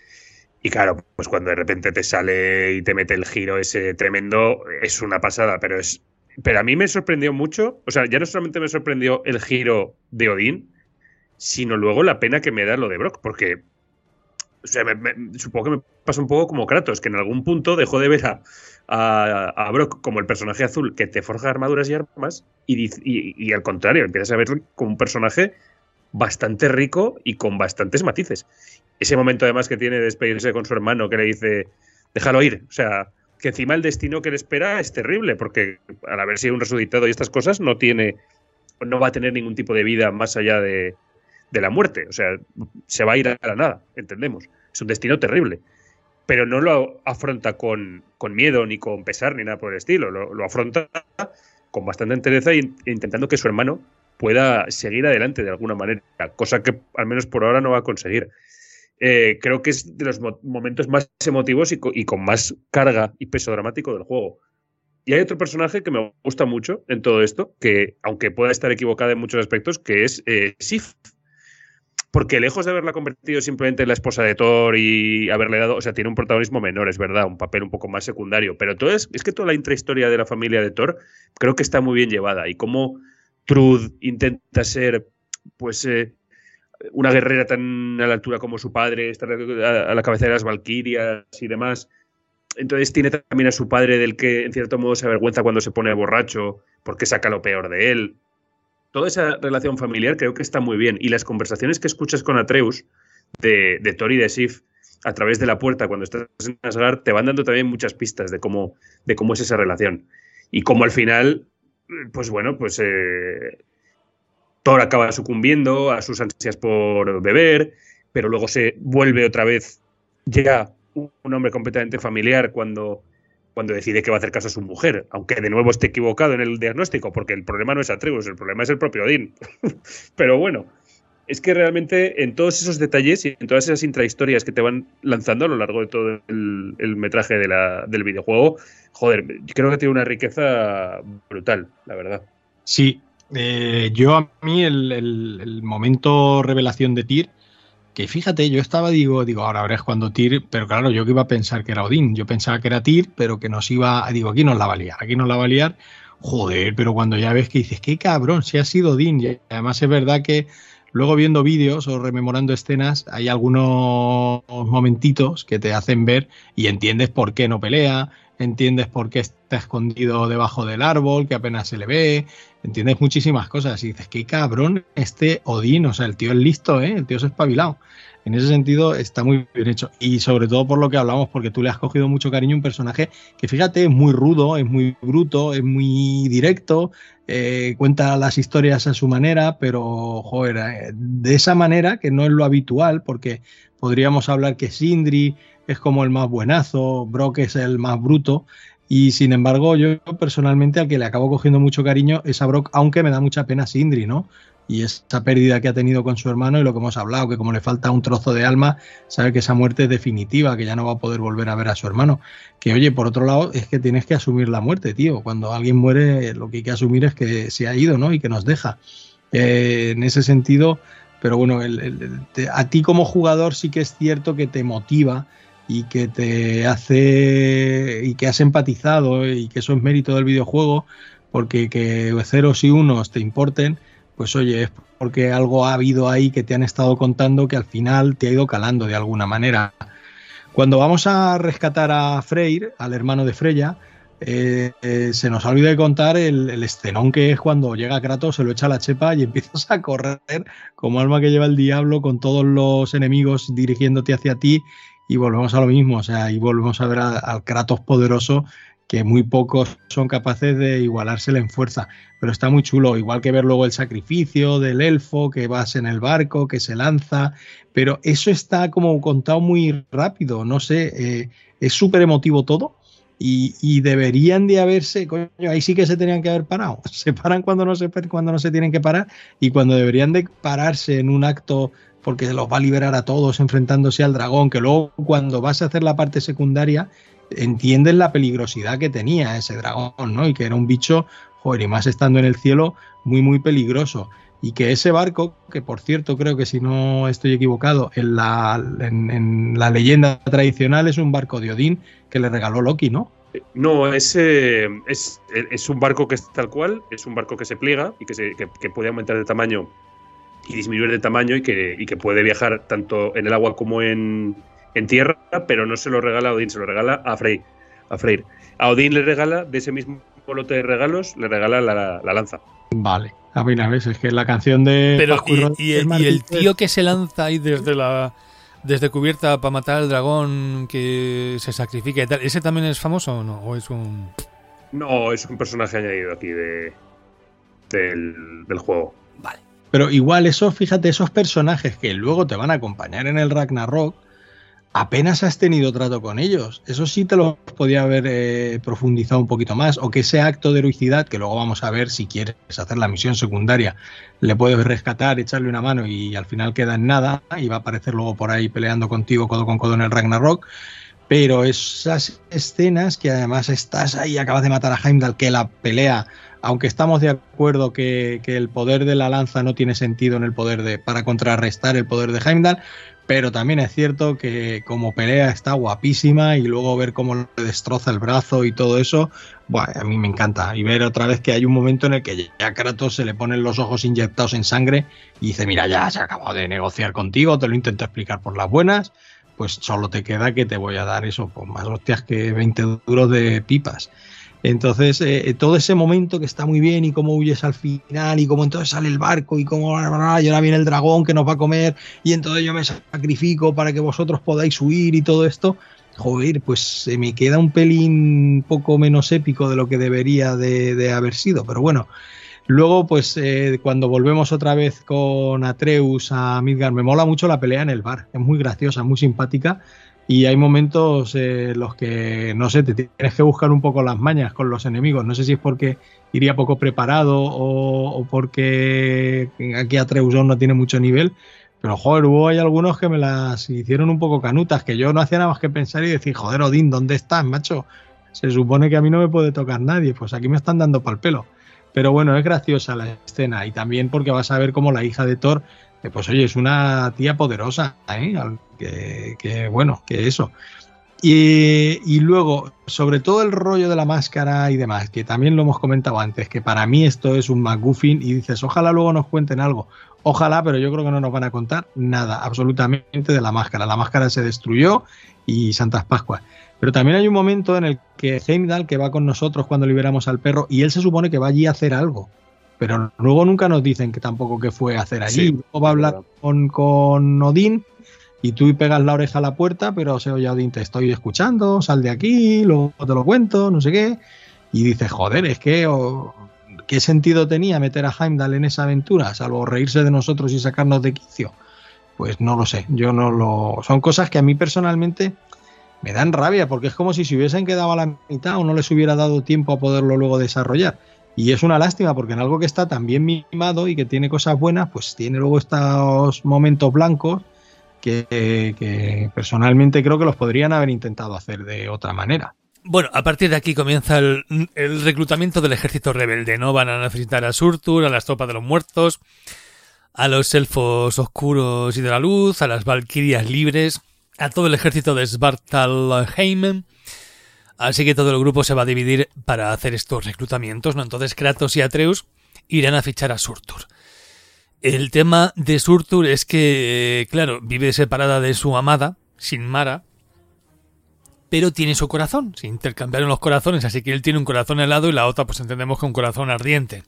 Y claro, pues cuando de repente te sale y te mete el giro ese tremendo, es una pasada, pero es... Pero a mí me sorprendió mucho, o sea, ya no solamente me sorprendió el giro de Odín, sino luego la pena que me da lo de Brock, porque o sea, me, me, supongo que me pasa un poco como Kratos, que en algún punto dejó de ver a, a, a Brock como el personaje azul que te forja armaduras y armas, y, y, y al contrario, empiezas a verlo como un personaje bastante rico y con bastantes matices. Ese momento además que tiene de despedirse con su hermano, que le dice, déjalo ir, o sea, que encima el destino que le espera es terrible, porque al haber sido un resucitado y estas cosas, no tiene, no va a tener ningún tipo de vida más allá de, de la muerte, o sea, se va a ir a la nada, entendemos, es un destino terrible, pero no lo afronta con, con miedo, ni con pesar, ni nada por el estilo, lo, lo afronta con bastante entereza e intentando que su hermano pueda seguir adelante de alguna manera, cosa que al menos por ahora no va a conseguir. Eh, creo que es de los mo- momentos más emotivos y, co- y con más carga y peso dramático del juego. Y hay otro personaje que me gusta mucho en todo esto, que aunque pueda estar equivocada en muchos aspectos, que es eh, Sif. Porque lejos de haberla convertido simplemente en la esposa de Thor y haberle dado, o sea, tiene un protagonismo menor, es verdad, un papel un poco más secundario, pero todo es, es que toda la intrahistoria de la familia de Thor creo que está muy bien llevada, y cómo Trude intenta ser, pues, eh, una guerrera tan a la altura como su padre, estar a la cabeza de las valquirias y demás. Entonces tiene también a su padre, del que en cierto modo se avergüenza cuando se pone borracho porque saca lo peor de él. Toda esa relación familiar creo que está muy bien, y las conversaciones que escuchas con Atreus de, de Thor y de Sif a través de la puerta cuando estás en Asgard te van dando también muchas pistas de cómo, de cómo es esa relación, y cómo al final, pues bueno, pues eh, Thor acaba sucumbiendo a sus ansias por beber, pero luego se vuelve otra vez ya un hombre completamente familiar cuando, cuando decide que va a hacer caso a su mujer, aunque de nuevo esté equivocado en el diagnóstico, porque el problema no es Atreus, el problema es el propio Odín. Pero bueno, es que realmente en todos esos detalles y en todas esas intrahistorias que te van lanzando a lo largo de todo el, el metraje de la, del videojuego, joder, creo que tiene una riqueza brutal, la verdad. Sí. Eh, yo a mí el, el, el momento revelación de Tyr, que fíjate, yo estaba, digo, digo, ahora verás cuando Tyr, pero claro, yo que iba a pensar que era Odín, yo pensaba que era Tyr, pero que nos iba, digo, aquí nos la va a liar, aquí nos la va a liar, joder, pero cuando ya ves que dices, qué cabrón, si ha sido Odín, y además es verdad que luego viendo vídeos o rememorando escenas, hay algunos momentitos que te hacen ver y entiendes por qué no pelea, entiendes por qué está escondido debajo del árbol, que apenas se le ve, entiendes muchísimas cosas y dices, qué cabrón este Odín, o sea, el tío es listo, ¿eh? El tío es espabilado. En ese sentido está muy bien hecho, y sobre todo por lo que hablamos, porque tú le has cogido mucho cariño a un personaje que, fíjate, es muy rudo, es muy bruto, es muy directo, eh, cuenta las historias a su manera, pero joder, eh, de esa manera que no es lo habitual, porque podríamos hablar que Sindri es como el más buenazo, Brock es el más bruto, y sin embargo yo personalmente al que le acabo cogiendo mucho cariño es a Brock, aunque me da mucha pena Sindri, ¿no? Y esa pérdida que ha tenido con su hermano y lo que hemos hablado, que como le falta un trozo de alma, sabe que esa muerte es definitiva, que ya no va a poder volver a ver a su hermano. Que oye, por otro lado, es que tienes que asumir la muerte, tío. Cuando alguien muere, lo que hay que asumir es que se ha ido, ¿no? Y que nos deja. Eh, en ese sentido, pero bueno, el, el, el, te, a ti como jugador sí que es cierto que te motiva y que te hace, y que has empatizado, y que eso es mérito del videojuego, porque que ceros y unos te importen, pues oye, es porque algo ha habido ahí que te han estado contando que al final te ha ido calando de alguna manera. Cuando vamos a rescatar a Freyr, al hermano de Freya, eh, eh, se nos ha olvidado de contar el, el escenón que es cuando llega Kratos, se lo echa a la chepa y empiezas a correr como alma que lleva el diablo, con todos los enemigos dirigiéndote hacia ti, y volvemos a lo mismo, o sea, y volvemos a ver al Kratos poderoso, que muy pocos son capaces de igualársela en fuerza, pero está muy chulo, igual que ver luego el sacrificio del elfo, que vas en el barco, que se lanza, pero eso está como contado muy rápido, no sé, eh, es súper emotivo todo, y, y deberían de haberse, coño, ahí sí que se tenían que haber parado, se paran cuando no se, cuando no se tienen que parar, y cuando deberían de pararse en un acto, porque los va a liberar a todos enfrentándose al dragón, que luego cuando vas a hacer la parte secundaria, entiendes la peligrosidad que tenía ese dragón, ¿no? Y que era un bicho, joder, y más estando en el cielo, muy, muy peligroso. Y que ese barco, que por cierto creo que si no estoy equivocado, en la, en, en la leyenda tradicional es un barco de Odín que le regaló Loki, ¿no? No, es, eh, es, es un barco que es tal cual, es un barco que se pliega y que, se, que, que puede aumentar de tamaño y disminuir de tamaño, y que, y que puede viajar tanto en el agua como en... en tierra, pero no se lo regala a Odín, se lo regala a Freyr. A Freyr. A Odín le regala, de ese mismo lote de regalos, le regala la, la lanza. Vale. A mí a veces, que la canción de... Pero Paco y, Rodríguez y, el, Martí, y el tío que se lanza ahí desde la desde cubierta para matar al dragón, que se sacrifica y tal, ¿ese también es famoso o no? ¿O es un...? No, es un personaje añadido aquí de del, del juego. Vale. Pero igual eso, fíjate, esos personajes que luego te van a acompañar en el Ragnarok, apenas has tenido trato con ellos. Eso sí te lo podía haber eh, profundizado un poquito más. O que ese acto de heroicidad, que luego vamos a ver si quieres hacer la misión secundaria, le puedes rescatar, echarle una mano y al final queda en nada y va a aparecer luego por ahí peleando contigo codo con codo en el Ragnarok. Pero esas escenas que además estás ahí, acabas de matar a Heimdall, que la pelea, aunque estamos de acuerdo que, que el poder de la lanza no tiene sentido en el poder de para contrarrestar el poder de Heimdall, pero también es cierto que como pelea está guapísima y luego ver cómo le destroza el brazo y todo eso, bueno, a mí me encanta. Y ver otra vez que hay un momento en el que ya a Kratos se le ponen los ojos inyectados en sangre y dice, mira, ya se ha acabado de negociar contigo, te lo intento explicar por las buenas, pues solo te queda que te voy a dar eso, pues más hostias que veinte duros de pipas. Entonces, eh, todo ese momento que está muy bien y cómo huyes al final y cómo entonces sale el barco y cómo y ahora viene el dragón que nos va a comer y entonces yo me sacrifico para que vosotros podáis huir y todo esto, joder, pues se eh, me queda un pelín poco menos épico de lo que debería de, de haber sido, pero bueno. Luego, pues eh, cuando volvemos otra vez con Atreus a Midgard, me mola mucho la pelea en el bar, es muy graciosa, muy simpática. Y hay momentos en eh, los que, no sé, te tienes que buscar un poco las mañas con los enemigos. No sé si es porque iría poco preparado o, o porque aquí Atreus no tiene mucho nivel. Pero, joder, hubo hay algunos que me las hicieron un poco canutas, que yo no hacía nada más que pensar y decir, joder, Odín, ¿dónde estás, macho? Se supone que a mí no me puede tocar nadie, pues aquí me están dando pa'l pelo. Pero bueno, es graciosa la escena y también porque vas a ver cómo la hija de Thor, que pues oye, es una tía poderosa, ¿eh? Que, que bueno, que eso. Y, y luego, sobre todo el rollo de la máscara y demás, que también lo hemos comentado antes, que para mí esto es un MacGuffin y dices, ojalá luego nos cuenten algo. Ojalá, pero yo creo que no nos van a contar nada, absolutamente de la máscara. La máscara se destruyó y Santas Pascuas. Pero también hay un momento en el que Heimdall, que va con nosotros cuando liberamos al perro, y él se supone que va allí a hacer algo. Pero luego nunca nos dicen que tampoco que fue a hacer allí. Sí, luego va a hablar con, con Odín y tú pegas la oreja a la puerta, pero se oye Odín, te estoy escuchando, sal de aquí, luego te lo cuento, no sé qué. Y dices, joder, es que... Oh, ¿qué sentido tenía meter a Heimdall en esa aventura? Salvo reírse de nosotros y sacarnos de quicio. Pues no lo sé, yo no lo... Son cosas que a mí personalmente me dan rabia, porque es como si se hubiesen quedado a la mitad o no les hubiera dado tiempo a poderlo luego desarrollar. Y es una lástima, porque en algo que está tan bien mimado y que tiene cosas buenas, pues tiene luego estos momentos blancos que, que personalmente creo que los podrían haber intentado hacer de otra manera. Bueno, a partir de aquí comienza el, el reclutamiento del ejército rebelde, ¿no? Van a necesitar a Surtur, a las tropas de los muertos, a los elfos oscuros y de la luz, a las valquirias libres, a todo el ejército de Svartalheim. Así que todo el grupo se va a dividir para hacer estos reclutamientos, ¿no? Entonces Kratos y Atreus irán a fichar a Surtur. El tema de Surtur es que, claro, vive separada de su amada, Sinmara, pero tiene su corazón. Se intercambiaron los corazones, así que él tiene un corazón helado y la otra pues entendemos que un corazón ardiente.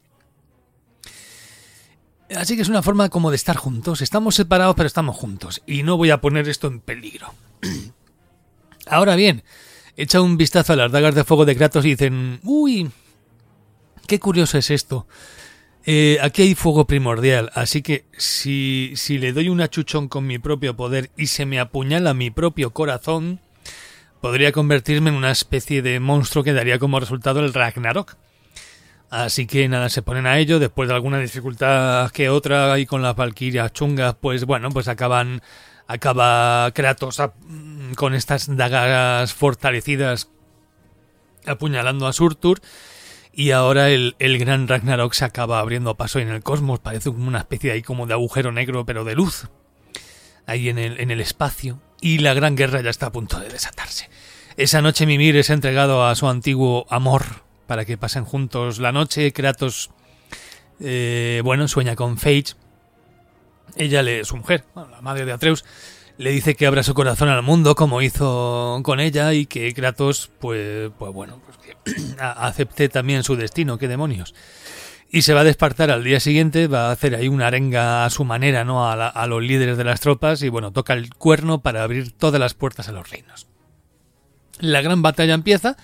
Así que es una forma como de estar juntos. Estamos separados pero estamos juntos. Y no voy a poner esto en peligro. Ahora bien, echa un vistazo a las dagas de fuego de Kratos y dicen, uy, qué curioso es esto. Eh, aquí hay fuego primordial, así que si, si le doy un achuchón con mi propio poder y se me apuñala mi propio corazón, podría convertirme en una especie de monstruo que daría como resultado el Ragnarok. Así que nada, se ponen a ello, después de alguna dificultad que otra y con las valquirias chungas, pues bueno, pues acaban acaba Kratos a, con estas dagas fortalecidas apuñalando a Surtur y ahora el, el gran Ragnarok se acaba abriendo paso en el cosmos, parece como una especie ahí como de agujero negro pero de luz ahí en el, en el espacio. Y la gran guerra ya está a punto de desatarse. Esa noche Mimir es entregado a su antiguo amor para que pasen juntos la noche. Kratos, eh, bueno, sueña con Feige. Ella, le, su mujer, bueno, la madre de Atreus, le dice que abra su corazón al mundo como hizo con ella y que Kratos, pues, pues bueno, pues que acepte también su destino. ¡Qué demonios! Y se va a despertar al día siguiente, va a hacer ahí una arenga a su manera, ¿no? A, la, a los líderes de las tropas y bueno, toca el cuerno para abrir todas las puertas a los reinos. La gran batalla empieza,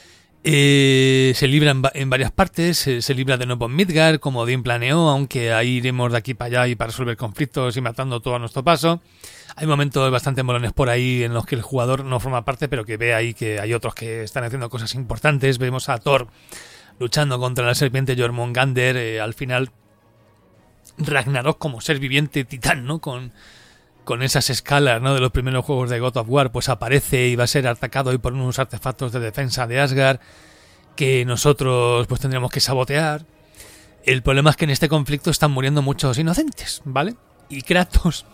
eh, se libra en, en varias partes, se, se libra de nuevo en Midgard, como Odín planeó, aunque ahí iremos de aquí para allá y para resolver conflictos y matando todo a nuestro paso. Hay momentos bastante molones por ahí en los que el jugador no forma parte, pero que ve ahí que hay otros que están haciendo cosas importantes. Vemos a Thor luchando contra la serpiente Jormungandr, eh, al final Ragnarok como ser viviente titán, ¿no? Con, con esas escalas, ¿no? De los primeros juegos de God of War, pues aparece y va a ser atacado hoy por unos artefactos de defensa de Asgard que nosotros pues tendremos que sabotear. El problema es que en este conflicto están muriendo muchos inocentes, ¿vale? Y Kratos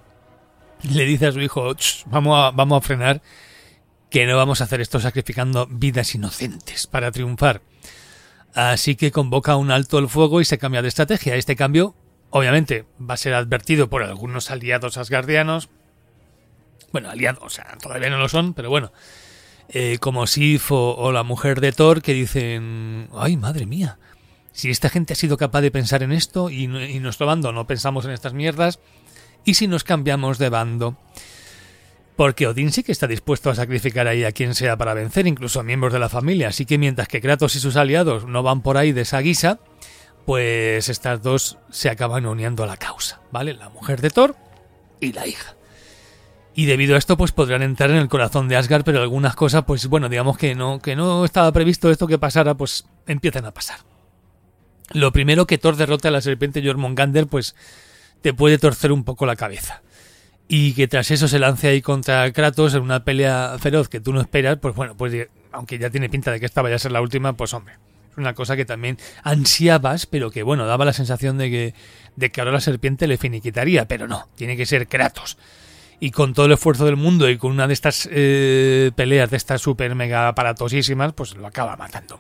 le dice a su hijo, vamos a, vamos a frenar, que no vamos a hacer esto sacrificando vidas inocentes para triunfar. Así que convoca un alto el fuego y se cambia de estrategia. Este cambio, obviamente, va a ser advertido por algunos aliados asgardianos. Bueno, aliados, o sea, todavía no lo son, pero bueno. Eh, como Sif o, o la mujer de Thor, que dicen, ¡ay, madre mía! Si esta gente ha sido capaz de pensar en esto y, y nuestro bando no pensamos en estas mierdas, ¿y si nos cambiamos de bando? Porque Odín sí que está dispuesto a sacrificar ahí a quien sea para vencer, incluso a miembros de la familia. Así que mientras que Kratos y sus aliados no van por ahí de esa guisa, pues estas dos se acaban uniendo a la causa, ¿vale? La mujer de Thor y la hija. Y debido a esto, pues podrán entrar en el corazón de Asgard, pero algunas cosas, pues bueno, digamos que no, que no estaba previsto esto que pasara, pues empiezan a pasar. Lo primero, que Thor derrote a la serpiente Jormungandr, pues te puede torcer un poco la cabeza. Y que tras eso se lance ahí contra Kratos en una pelea feroz que tú no esperas, pues bueno, pues aunque ya tiene pinta de que esta vaya a ser la última, pues hombre, es una cosa que también ansiabas, pero que bueno, daba la sensación de que, de que ahora la serpiente le finiquitaría, pero no, tiene que ser Kratos. Y con todo el esfuerzo del mundo y con una de estas eh, peleas de estas super mega aparatosísimas, pues lo acaba matando.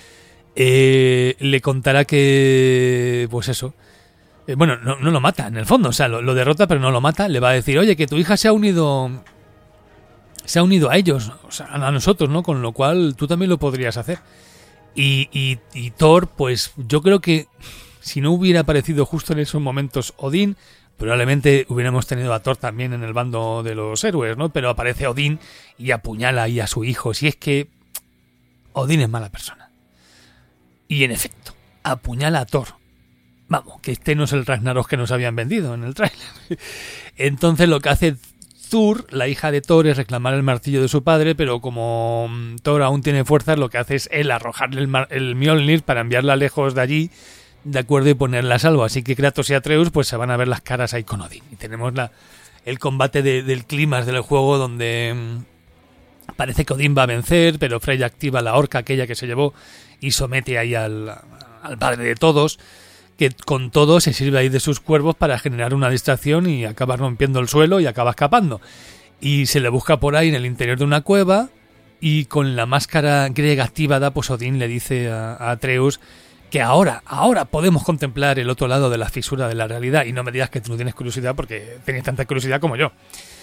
Eh, le contará que, pues eso, Eh, bueno, no, no lo mata, en el fondo, o sea, lo, lo derrota pero no lo mata. Le va a decir, oye, que tu hija se ha unido se ha unido a ellos, o sea, a nosotros, ¿no? Con lo cual tú también lo podrías hacer. Y, y, y Thor, pues yo creo que si no hubiera aparecido justo en esos momentos Odín, probablemente hubiéramos tenido a Thor también en el bando de los héroes, ¿no? Pero aparece Odín y apuñala ahí a su hijo. Si es que Odín es mala persona. Y en efecto, apuñala a Thor. Vamos, que este no es el Ragnarok que nos habían vendido en el tráiler. Entonces lo que hace Thor, la hija de Thor, es reclamar el martillo de su padre, pero como Thor aún tiene fuerzas, lo que hace es él arrojarle el, mar- el Mjolnir para enviarla lejos de allí, de acuerdo, y ponerla a salvo. Así que Kratos y Atreus pues se van a ver las caras ahí con Odín. Y tenemos la, el combate de, del clímax del juego, donde mmm, parece que Odín va a vencer, pero Freya activa la horca aquella que se llevó y somete ahí al, al padre de todos, que con todo se sirve ahí de sus cuervos para generar una distracción y acaba rompiendo el suelo y acaba escapando. Y se le busca por ahí en el interior de una cueva y con la máscara griega activada, pues Odín le dice a, a Atreus que ahora, ahora podemos contemplar el otro lado de la fisura de la realidad. Y no me digas que tú no tienes curiosidad, porque tienes tanta curiosidad como yo.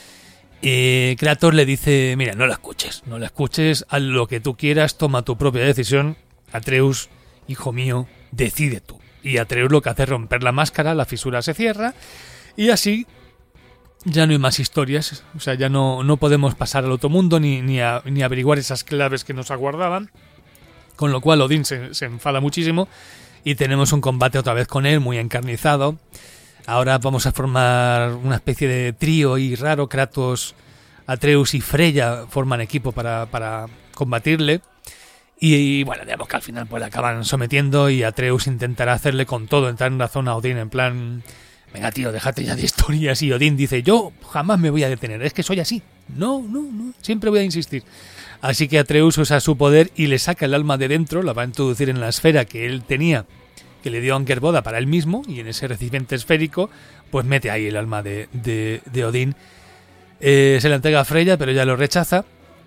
Eh, Kratos le dice, mira, no la escuches, no la escuches, haz lo que tú quieras, toma tu propia decisión. Atreus, hijo mío, decide tú. Y Atreus lo que hace es romper la máscara, la fisura se cierra y así ya no hay más historias. O sea, ya no, no podemos pasar al otro mundo ni, ni, a, ni averiguar esas claves que nos aguardaban. Con lo cual Odín se, se enfada muchísimo y tenemos un combate otra vez con él muy encarnizado. Ahora vamos a formar una especie de trío y raro. Kratos, Atreus y Freya forman equipo para, para combatirle. Y, y bueno, digamos que al final pues le acaban sometiendo y Atreus intentará hacerle con todo, entrar en la zona a Odín en plan, venga tío, déjate ya de historias. Y Odín dice, yo jamás me voy a detener, es que soy así. No, no, no, siempre voy a insistir. Así que Atreus usa su poder y le saca el alma de dentro, la va a introducir en la esfera que él tenía, que le dio Angerboda para él mismo, y en ese recipiente esférico pues mete ahí el alma de, de, de Odín. Eh, se la entrega a Freya, pero ella lo rechaza.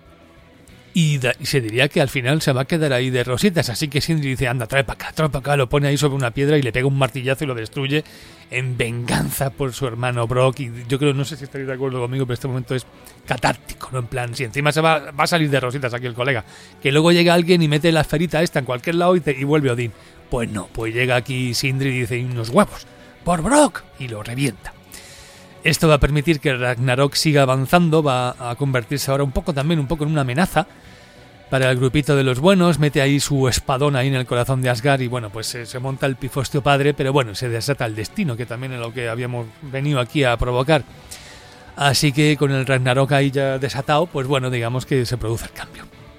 Y, da, y se diría que al final se va a quedar ahí de rositas. Así que Sindri dice, anda, trae para acá, trae para acá. Lo pone ahí sobre una piedra y le pega un martillazo y lo destruye en venganza por su hermano Brock. Y yo creo, no sé si estaréis de acuerdo conmigo, pero este momento es catártico, ¿no? En plan, si encima se va, va a salir de rositas aquí el colega. Que luego llega alguien y mete la esferita esta en cualquier lado y, te, y vuelve Odín. Pues no, pues llega aquí Sindri y dice unos huevos, por Brock, y lo revienta. Esto va a permitir que Ragnarok siga avanzando, va a convertirse ahora un poco también un poco en una amenaza para el grupito de los buenos, mete ahí su espadón ahí en el corazón de Asgard y bueno, pues se, se monta el pifostio padre, pero bueno, se desata el destino, que también es lo que habíamos venido aquí a provocar. Así que con el Ragnarok ahí ya desatado, pues bueno, digamos que se produce el cambio.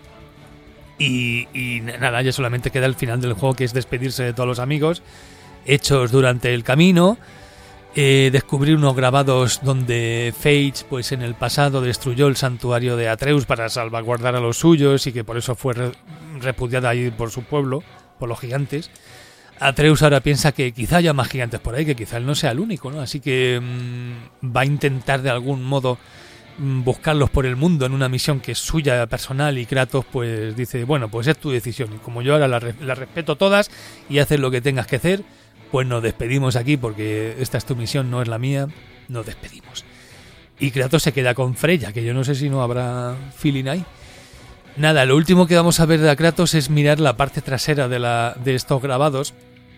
Y, y nada, ya solamente queda el final del juego, que es despedirse de todos los amigos hechos durante el camino. Eh, descubrir unos grabados donde Fates, pues en el pasado, destruyó el santuario de Atreus para salvaguardar a los suyos y que por eso fue re- repudiada ahí por su pueblo, por los gigantes. Atreus ahora piensa que quizá haya más gigantes por ahí, que quizá él no sea el único, ¿no? Así que mmm, va a intentar de algún modo mmm, buscarlos por el mundo en una misión que es suya personal, y Kratos pues dice, bueno, pues es tu decisión y como yo ahora la, re- la respeto todas y haces lo que tengas que hacer, pues nos despedimos aquí porque esta es tu misión, no es la mía, nos despedimos. Y Kratos se queda con Freya, que yo no sé si no habrá feeling ahí. Nada, lo último que vamos a ver de Kratos es mirar la parte trasera de, la, de estos grabados,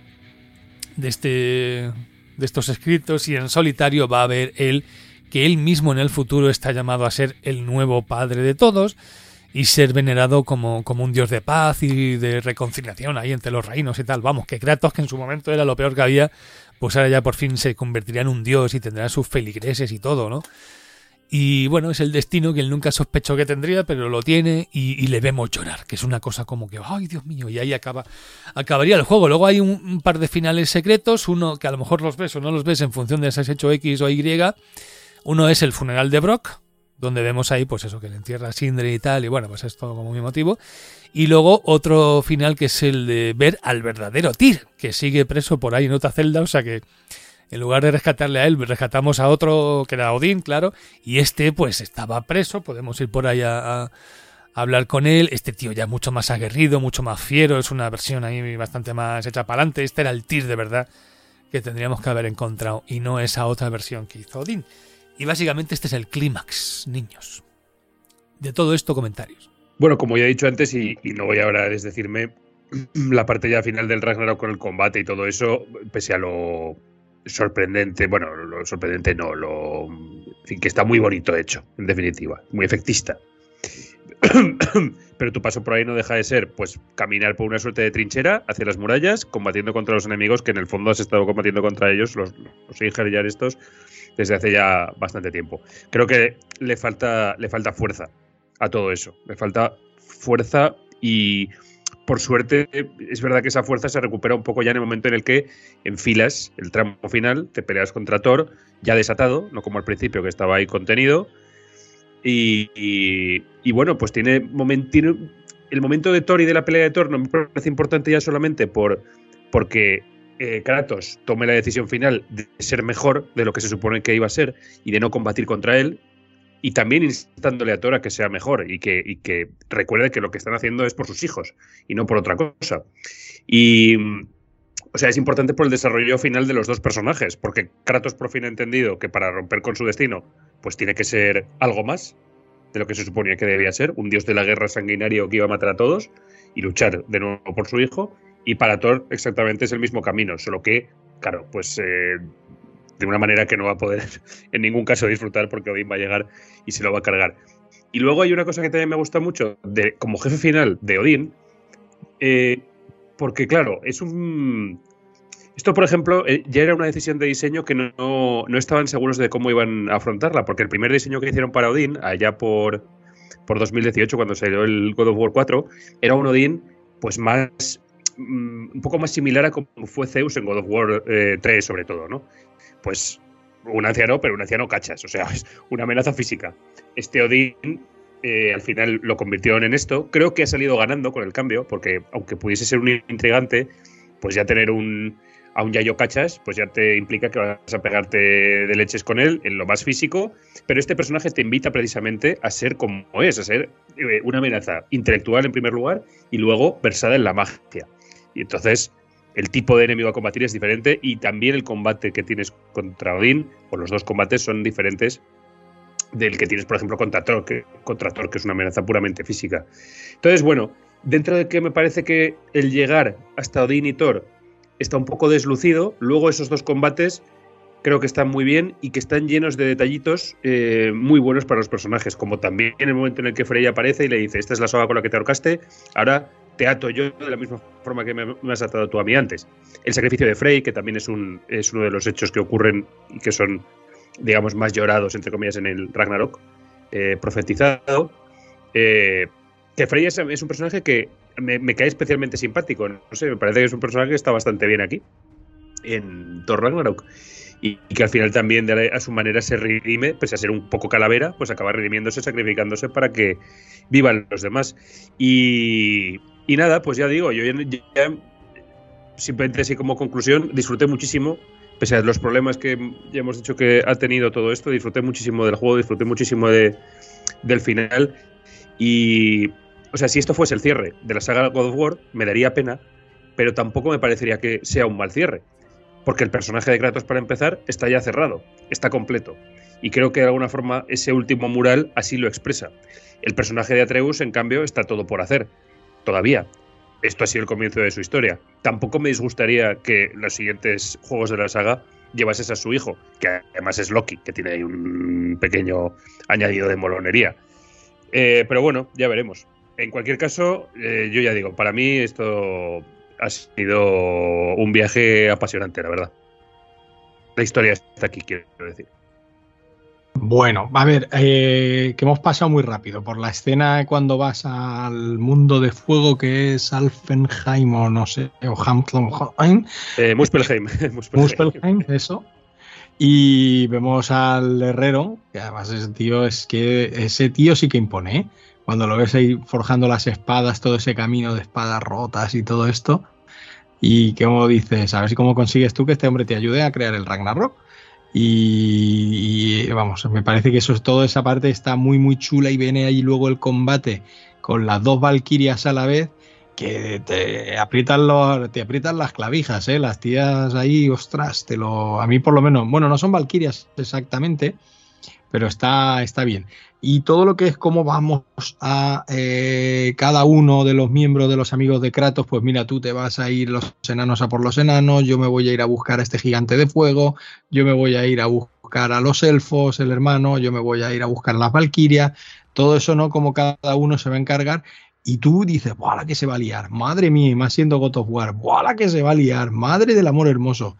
de, este, de estos escritos, y en solitario va a ver él que él mismo en el futuro está llamado a ser el nuevo padre de todos y ser venerado como, como un dios de paz y de reconciliación ahí entre los reinos y tal. Vamos, que Kratos, que en su momento era lo peor que había, pues ahora ya por fin se convertirá en un dios y tendrá sus feligreses y todo, ¿no? Y bueno, es el destino que él nunca sospechó que tendría, pero lo tiene y, y le vemos llorar, que es una cosa como que, ¡ay, Dios mío! Y ahí acaba acabaría el juego. Luego hay un, un par de finales secretos, uno que a lo mejor los ves o no los ves en función de si has hecho X o Y. Uno es el funeral de Brock, donde vemos ahí, pues eso, que le entierra a Sindri y tal, y bueno, pues es todo como muy emotivo. Y luego otro final que es el de ver al verdadero Tyr, que sigue preso por ahí en otra celda, o sea que en lugar de rescatarle a él, rescatamos a otro que era Odín, claro, y este pues estaba preso, podemos ir por ahí a, a, a hablar con él. Este tío ya mucho más aguerrido, mucho más fiero, es una versión ahí bastante más hecha para adelante. Este era el Tyr de verdad que tendríamos que haber encontrado, y no esa otra versión que hizo Odín. Y básicamente este es el clímax, niños. De todo esto, comentarios. Bueno, como ya he dicho antes, y, y no voy ahora a desdecirme, la parte ya final del Ragnarok con el combate y todo eso, pese a lo sorprendente, bueno, lo sorprendente no, lo en fin, que está muy bonito hecho, en definitiva, muy efectista. Pero tu paso por ahí no deja de ser, pues, caminar por una suerte de trinchera hacia las murallas, combatiendo contra los enemigos que en el fondo has estado combatiendo contra ellos, los, los Einherjar estos, desde hace ya bastante tiempo. Creo que le falta, le falta fuerza a todo eso, le falta fuerza y, por suerte, es verdad que esa fuerza se recupera un poco ya en el momento en el que enfilas el tramo final, te peleas contra Thor, ya desatado, no como al principio que estaba ahí contenido. Y, y, y bueno, pues tiene, moment, tiene el momento de Thor y de la pelea de Thor no me parece importante ya solamente por porque eh, Kratos tome la decisión final de ser mejor de lo que se supone que iba a ser y de no combatir contra él, y también instándole a Thor a que sea mejor y que, y que recuerde que lo que están haciendo es por sus hijos y no por otra cosa. Y o sea, es importante por el desarrollo final de los dos personajes, porque Kratos por fin ha entendido que para romper con su destino pues tiene que ser algo más de lo que se suponía que debía ser, un dios de la guerra sanguinario que iba a matar a todos y luchar de nuevo por su hijo. Y para Thor exactamente es el mismo camino, solo que, claro, pues eh, de una manera que no va a poder en ningún caso disfrutar, porque Odín va a llegar y se lo va a cargar. Y luego hay una cosa que también me gusta mucho de, como jefe final de Odín, eh, porque claro, es un... Esto, por ejemplo, eh, ya era una decisión de diseño que no, no estaban seguros de cómo iban a afrontarla, porque el primer diseño que hicieron para Odín, allá por, por dos mil dieciocho, cuando salió el God of War cuatro, era un Odín pues más, mm, un poco más similar a como fue Zeus en God of War eh, tres, sobre todo, ¿no? Pues un anciano, pero un anciano cachas, o sea, es una amenaza física. Este Odín eh, al final lo convirtieron en esto. Creo que ha salido ganando con el cambio, porque aunque pudiese ser un intrigante, pues ya tener un... a un Yayo cachas, pues ya te implica que vas a pegarte de leches con él en lo más físico, pero este personaje te invita precisamente a ser como es, a ser eh, una amenaza intelectual en primer lugar y luego versada en la magia. Y entonces el tipo de enemigo a combatir es diferente, y también el combate que tienes contra Odín, o los dos combates, son diferentes del que tienes, por ejemplo, contra Thor, que, contra Thor, que es una amenaza puramente física. Entonces, bueno, dentro de que me parece que el llegar hasta Odín y Thor está un poco deslucido, luego esos dos combates creo que están muy bien y que están llenos de detallitos eh, muy buenos para los personajes, como también en el momento en el que Freya aparece y le dice, esta es la soga con la que te ahorcaste, ahora te ato yo de la misma forma que me, me has atado tú a mí antes. El sacrificio de Frey, que también es, un, es uno de los hechos que ocurren y que son, digamos, más llorados, entre comillas, en el Ragnarok, eh, profetizado. Eh, que Frey es, es un personaje que me, me cae especialmente simpático. No sé, me parece que es un personaje que está bastante bien aquí, en Thor Ragnarok. Y, y que al final también de la, a su manera se redime, pese a ser un poco calavera, pues acaba redimiéndose, sacrificándose para que vivan los demás. Y, y nada, pues ya digo, yo ya, ya simplemente así como conclusión, disfruté muchísimo, pese a los problemas que ya hemos dicho que ha tenido todo esto, disfruté muchísimo del juego, disfruté muchísimo de, del final. Y, o sea, si esto fuese el cierre de la saga God of War, me daría pena, pero tampoco me parecería que sea un mal cierre. Porque el personaje de Kratos, para empezar, está ya cerrado, está completo. Y creo que de alguna forma ese último mural así lo expresa. El personaje de Atreus, en cambio, está todo por hacer. Todavía. Esto ha sido el comienzo de su historia. Tampoco me disgustaría que los siguientes juegos de la saga llevases a su hijo, que además es Loki, que tiene ahí un pequeño añadido de molonería. Eh, pero bueno, ya veremos. En cualquier caso, eh, yo ya digo, para mí esto ha sido un viaje apasionante, la verdad. La historia está aquí, quiero decir. Bueno, a ver, eh, que hemos pasado muy rápido por la escena cuando vas al mundo de fuego, que es Alfenheim o no sé, o Hamtlonheim. Eh, Muspelheim. Muspelheim, eso. Y vemos al herrero, que además ese tío es que ese tío sí que impone, ¿eh? Cuando lo ves ahí forjando las espadas, todo ese camino de espadas rotas y todo esto. Y como dices, a ver si cómo consigues tú que este hombre te ayude a crear el Ragnarok. Y, y vamos, me parece que eso es toda esa parte está muy muy chula y viene ahí luego el combate con las dos valquirias a la vez que te aprietan los, te aprietan las clavijas, ¿eh? Las tías ahí, ostras, te lo, a mí por lo menos, bueno, no son valquirias exactamente, pero está, está bien. Y todo lo que es cómo vamos a eh, cada uno de los miembros de los amigos de Kratos, pues mira, tú te vas a ir los enanos a por los enanos, yo me voy a ir a buscar a este gigante de fuego, yo me voy a ir a buscar a los elfos, el hermano, yo me voy a ir a buscar las valquirias, todo eso, ¿no? Como cada uno se va a encargar. Y tú dices, ¡buah, la que se va a liar! Madre mía, y más siendo God of War, ¡buah, la que se va a liar! Madre del amor hermoso.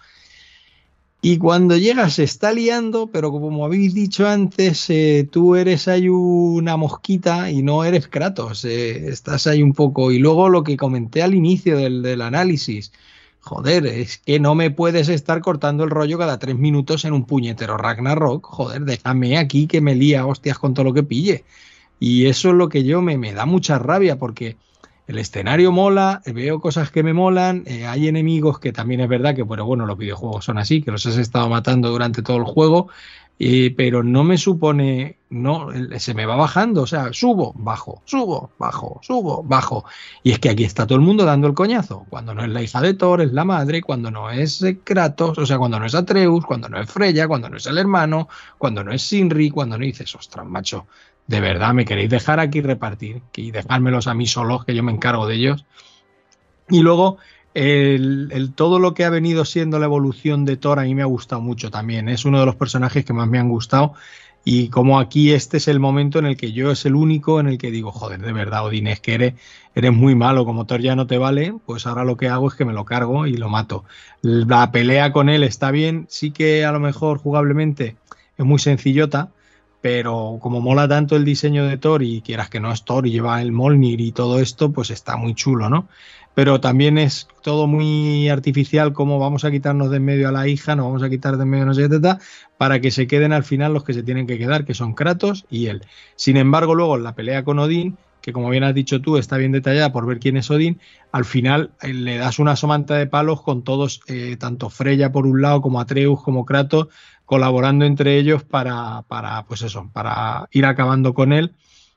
Y cuando llegas se está liando, pero como habéis dicho antes, eh, tú eres ahí una mosquita y no eres Kratos, eh, estás ahí un poco. Y luego lo que comenté al inicio del, del análisis, joder, es que no me puedes estar cortando el rollo cada tres minutos en un puñetero Ragnarok, joder, déjame aquí que me lía hostias con todo lo que pille. Y eso es lo que yo me, me da mucha rabia, porque el escenario mola, veo cosas que me molan, eh, hay enemigos que también es verdad que, bueno, bueno, los videojuegos son así, que los has estado matando durante todo el juego, eh, pero no me supone, no, se me va bajando, o sea, subo, bajo, subo, bajo, subo, bajo. Y es que aquí está todo el mundo dando el coñazo, cuando no es la hija de Thor, es la madre, cuando no es Kratos, o sea, cuando no es Atreus, cuando no es Freya, cuando no es el hermano, cuando no es Sindri, cuando no dices, ostras, macho, de verdad, ¿me queréis dejar aquí repartir? Y dejármelos a mí solos, que yo me encargo de ellos. Y luego, el, el, todo lo que ha venido siendo la evolución de Thor a mí me ha gustado mucho también. Es uno de los personajes que más me han gustado. Y como aquí este es el momento en el que yo es el único en el que digo, joder, de verdad, Odín, es que eres, eres muy malo. Como Thor ya no te vale, pues ahora lo que hago es que me lo cargo y lo mato. La pelea con él está bien. Sí que a lo mejor jugablemente es muy sencillota, pero como mola tanto el diseño de Thor y quieras que no es Thor y lleva el Mjolnir y todo esto, pues está muy chulo, ¿no? Pero también es todo muy artificial, como vamos a quitarnos de en medio a la hija, nos vamos a quitar de en medio no sé qué teta, para que se queden al final los que se tienen que quedar, que son Kratos y él. Sin embargo, luego en la pelea con Odín, que como bien has dicho tú, está bien detallada por ver quién es Odín, al final eh, le das una somanta de palos con todos, eh, tanto Freya por un lado, como Atreus, como Kratos, colaborando entre ellos para, para, pues eso, para ir acabando con él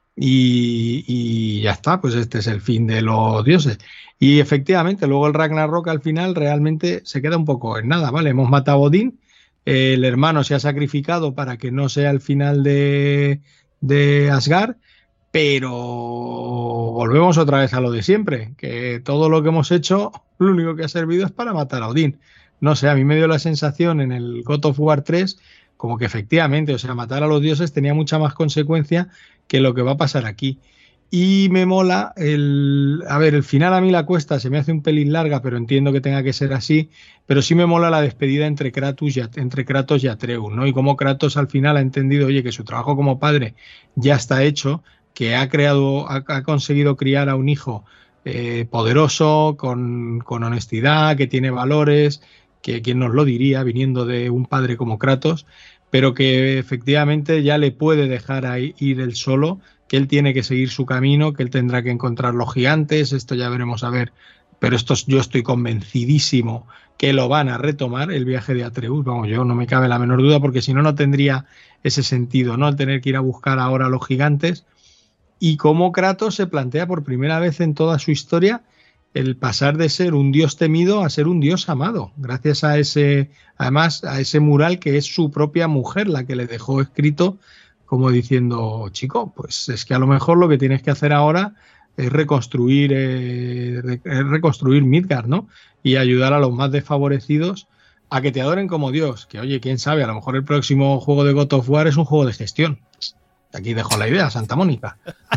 y, y ya está, pues este es el fin de los dioses. Y efectivamente, luego el Ragnarok al final realmente se queda un poco en nada, ¿vale? Hemos matado a Odín, eh, el hermano se ha sacrificado para que no sea el final de, de Asgard, pero volvemos otra vez a lo de siempre, que todo lo que hemos hecho, lo único que ha servido es para matar a Odín. No sé, a mí me dio la sensación en el God of War tres como que efectivamente, o sea, matar a los dioses tenía mucha más consecuencia que lo que va a pasar aquí. Y me mola el... A ver, el final a mí la cuesta se me hace un pelín larga, pero entiendo que tenga que ser así. Pero sí me mola la despedida entre Kratos y, entre Kratos y Atreus, ¿no? Y cómo Kratos al final ha entendido, oye, que su trabajo como padre ya está hecho, que ha creado, ha, ha conseguido criar a un hijo eh, poderoso, con, con honestidad, que tiene valores, que quien nos lo diría viniendo de un padre como Kratos, pero que efectivamente ya le puede dejar ahí ir él solo, que él tiene que seguir su camino, que él tendrá que encontrar los gigantes, esto ya veremos a ver, pero esto yo estoy convencidísimo que lo van a retomar, el viaje de Atreus, vamos, yo no me cabe la menor duda, porque si no, no tendría ese sentido, ¿no? El tener que ir a buscar ahora a los gigantes, y cómo Kratos se plantea por primera vez en toda su historia el pasar de ser un dios temido a ser un dios amado, gracias a ese, además, a ese mural que es su propia mujer la que le dejó escrito, como diciendo, chico, pues es que a lo mejor lo que tienes que hacer ahora es reconstruir, eh, es reconstruir Midgard, ¿no? Y ayudar a los más desfavorecidos a que te adoren como Dios. Que oye, quién sabe, a lo mejor el próximo juego de God of War es un juego de gestión. Aquí dejo la idea, Santa Mónica.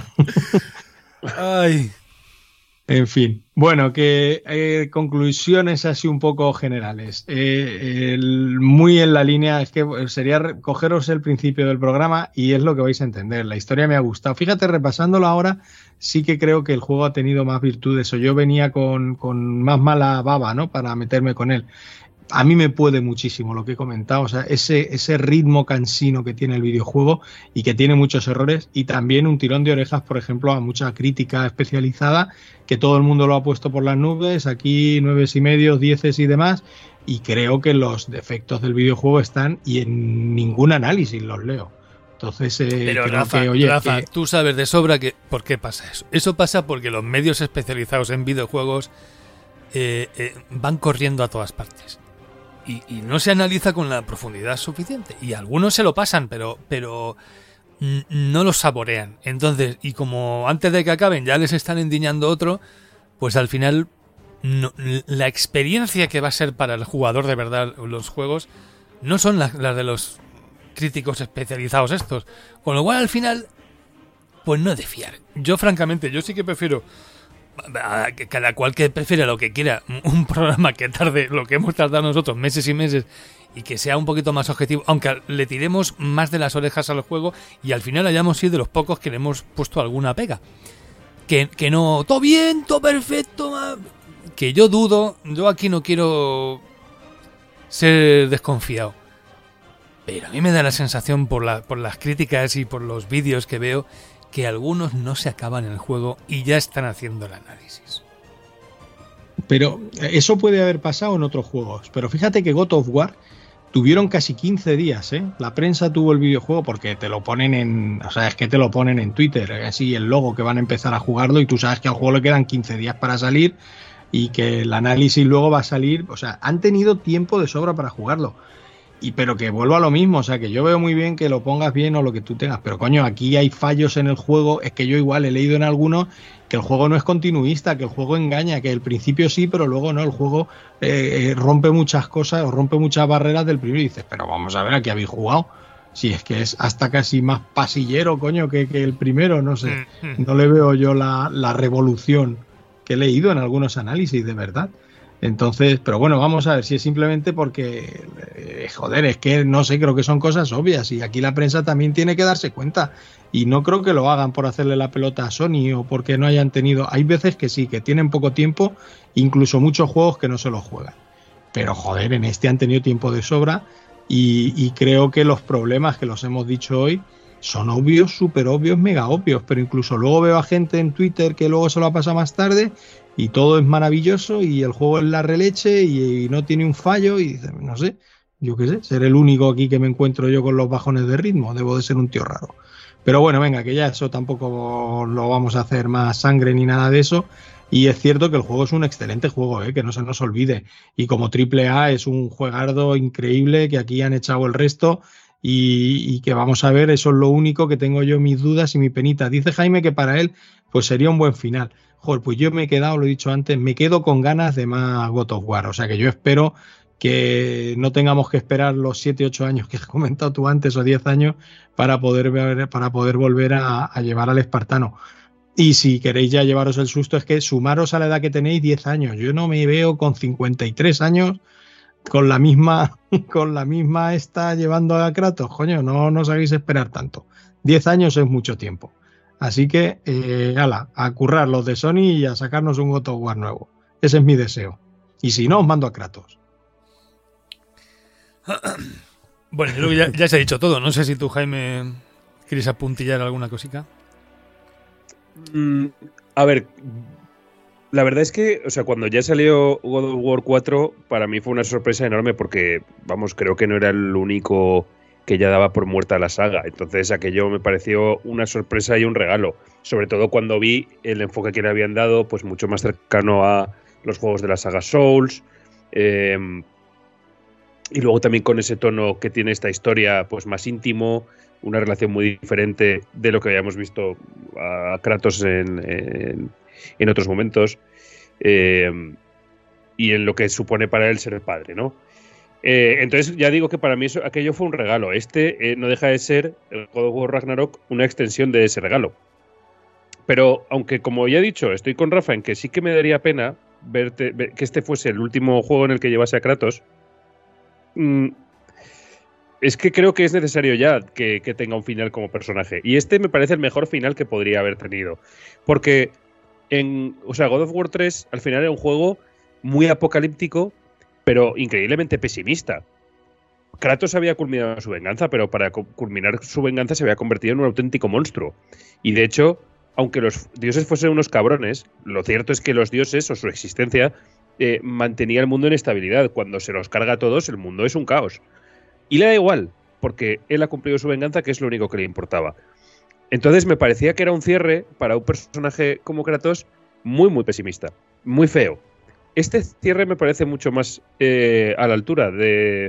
Ay. En fin, bueno, que eh, conclusiones así un poco generales. Eh, el, muy en la línea, es que sería cogeros el principio del programa y es lo que vais a entender. La historia me ha gustado. Fíjate, repasándolo ahora, sí que creo que el juego ha tenido más virtudes. O yo venía con, con más mala baba, ¿no? Para meterme con él. A mí me puede muchísimo lo que he comentado, o sea, ese, ese ritmo cansino que tiene el videojuego y que tiene muchos errores, y también un tirón de orejas, por ejemplo, a mucha crítica especializada, que todo el mundo lo ha puesto por las nubes, aquí nueves y medios, dieces y demás, y creo que los defectos del videojuego están y en ningún análisis los leo. Entonces, eh, Pero creo Rafa, que, oye, Rafa que... tú sabes de sobra que por qué pasa eso. Eso pasa porque los medios especializados en videojuegos eh, eh, van corriendo a todas partes. Y, y no se analiza con la profundidad suficiente. Y algunos se lo pasan, pero, pero n- no lo saborean. Entonces, y como antes de que acaben ya les están endiñando otro, pues al final no, la experiencia que va a ser para el jugador de verdad los juegos no son las, las de los críticos especializados estos. Con lo cual al final, pues no es de fiar. Yo francamente, yo sí que prefiero... Cada cual que prefiera lo que quiera, un programa que tarde lo que hemos tardado nosotros meses y meses y que sea un poquito más objetivo, aunque le tiremos más de las orejas al juego y al final hayamos sido de los pocos que le hemos puesto alguna pega, que, que no, todo bien, todo perfecto, que yo dudo, yo aquí no quiero ser desconfiado, pero a mí me da la sensación por, la, por las críticas y por los vídeos que veo que algunos no se acaban el juego y ya están haciendo el análisis. Pero eso puede haber pasado en otros juegos. Pero fíjate que God of War tuvieron casi quince días, ¿eh? La prensa tuvo el videojuego porque te lo ponen en... O sea, es que te lo ponen en Twitter, así el logo que van a empezar a jugarlo y tú sabes que al juego le quedan quince días para salir y que el análisis luego va a salir... O sea, han tenido tiempo de sobra para jugarlo. Y pero que vuelvo a lo mismo, o sea, que yo veo muy bien que lo pongas bien o lo que tú tengas, pero coño, aquí hay fallos en el juego, es que yo igual he leído en algunos que el juego no es continuista, que el juego engaña, que el principio sí, pero luego no, el juego eh, rompe muchas cosas o rompe muchas barreras del primero y dices, pero vamos a ver, ¿a qué habéis jugado? Si es que es hasta casi más pasillero, coño, que, que el primero, no sé, no le veo yo la, la revolución que he leído en algunos análisis, de verdad. Entonces, pero bueno, vamos a ver si es simplemente porque, eh, joder, es que no sé, creo que son cosas obvias y aquí la prensa también tiene que darse cuenta y no creo que lo hagan por hacerle la pelota a Sony o porque no hayan tenido, hay veces que sí, que tienen poco tiempo, incluso muchos juegos que no se los juegan, pero joder, en este han tenido tiempo de sobra y, y creo que los problemas que los hemos dicho hoy son obvios, súper obvios, mega obvios, pero incluso luego veo a gente en Twitter que luego se lo ha pasado más tarde y todo es maravilloso y el juego es la releche y, y no tiene un fallo y no sé, yo qué sé, ser el único aquí que me encuentro yo con los bajones de ritmo, debo de ser un tío raro. Pero bueno, venga, que ya eso tampoco lo vamos a hacer más sangre ni nada de eso. Y es cierto que el juego es un excelente juego, ¿eh? Que no se nos olvide. Y como triple A es un juegardo increíble que aquí han echado el resto y, y que vamos a ver, eso es lo único que tengo yo mis dudas y mi penita. Dice Jaime que para él pues sería un buen final. Joder, pues yo me he quedado, lo he dicho antes, me quedo con ganas de más God of War, o sea que yo espero que no tengamos que esperar los siete, ocho años que has comentado tú antes o diez años para poder ver, para poder volver a, a llevar al espartano. Y si queréis ya llevaros el susto, es que sumaros a la edad que tenéis diez años. Yo no me veo con cincuenta y tres años con la misma con la misma esta llevando a Kratos. Coño, no, no os hagáis esperar tanto. diez años es mucho tiempo. Así que, eh, ala, a currar los de Sony y a sacarnos un God of War nuevo. Ese es mi deseo. Y si no, os mando a Kratos. Bueno, yo creo que ya, ya se ha dicho todo. No sé si tú, Jaime, quieres apuntillar alguna cosica. Mm, a ver, la verdad es que, o sea, cuando ya salió God of War cuatro, para mí fue una sorpresa enorme porque, vamos, creo que no era el único que ya daba por muerta la saga. Entonces aquello me pareció una sorpresa y un regalo. Sobre todo cuando vi el enfoque que le habían dado, pues mucho más cercano a los juegos de la saga Souls. Eh, y luego también con ese tono que tiene esta historia, pues más íntimo, una relación muy diferente de lo que habíamos visto a Kratos en, en, en otros momentos. Eh, y en lo que supone para él ser el padre, ¿no? Eh, entonces ya digo que para mí eso, aquello fue un regalo. Este eh, no deja de ser, el God of War Ragnarok, una extensión de ese regalo. Pero aunque, como ya he dicho, estoy con Rafa en que sí que me daría pena verte, ver, que este fuese el último juego en el que llevase a Kratos, mmm, es que creo que es necesario ya que, que tenga un final como personaje. Y este me parece el mejor final que podría haber tenido. Porque en, o sea, God of War tres al final era un juego muy apocalíptico, pero increíblemente pesimista. Kratos había culminado su venganza, pero para culminar su venganza se había convertido en un auténtico monstruo. Y de hecho, aunque los dioses fuesen unos cabrones, lo cierto es que los dioses o su existencia eh, mantenía el mundo en estabilidad. Cuando se los carga a todos, el mundo es un caos. Y le da igual, porque él ha cumplido su venganza, que es lo único que le importaba. Entonces me parecía que era un cierre para un personaje como Kratos muy, muy pesimista, muy feo. Este cierre me parece mucho más eh, a la altura de...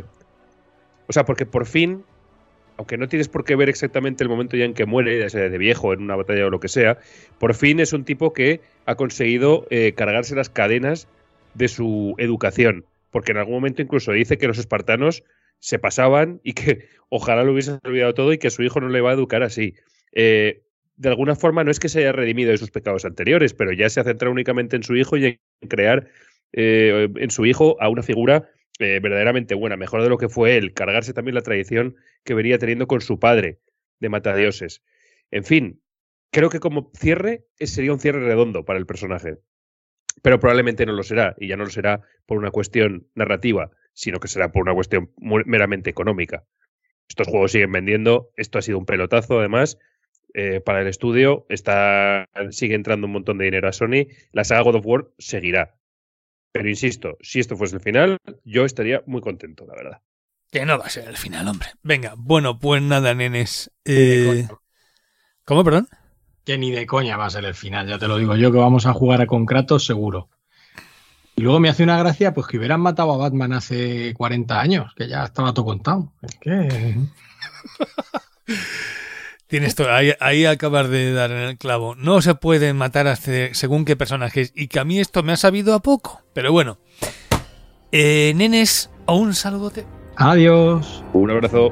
O sea, porque por fin, aunque no tienes por qué ver exactamente el momento ya en que muere, ya sea de viejo, en una batalla o lo que sea, por fin es un tipo que ha conseguido eh, cargarse las cadenas de su educación. Porque en algún momento incluso dice que los espartanos se pasaban y que ojalá lo hubiesen olvidado todo y que su hijo no le va a educar así. Eh, de alguna forma no es que se haya redimido de sus pecados anteriores, pero ya se ha centrado únicamente en su hijo y en crear eh, en su hijo a una figura eh, verdaderamente buena, mejor de lo que fue él, cargarse también la tradición que venía teniendo con su padre de matadioses. En fin, creo que como cierre sería un cierre redondo para el personaje, pero probablemente no lo será, y ya no lo será por una cuestión narrativa, sino que será por una cuestión meramente económica. Estos juegos siguen vendiendo, esto ha sido un pelotazo además eh, para el estudio, está, sigue entrando un montón de dinero a Sony, la saga God of War seguirá. Pero insisto, si esto fuese el final, yo estaría muy contento, la verdad. Que no va a ser el final, hombre. Venga, bueno, pues nada, nenes. Eh... ¿Cómo, perdón? Que ni de coña va a ser el final, ya te lo digo yo, que vamos a jugar con Kratos seguro. Y luego me hace una gracia pues que hubieran matado a Batman hace cuarenta años, que ya estaba todo contado. Es que... Tienes todo, ahí, ahí acabas de dar en el clavo. No se pueden matar hace, según qué personajes, y que a mí esto me ha sabido a poco. Pero bueno, eh, nenes, un saludote. Adiós. Un abrazo.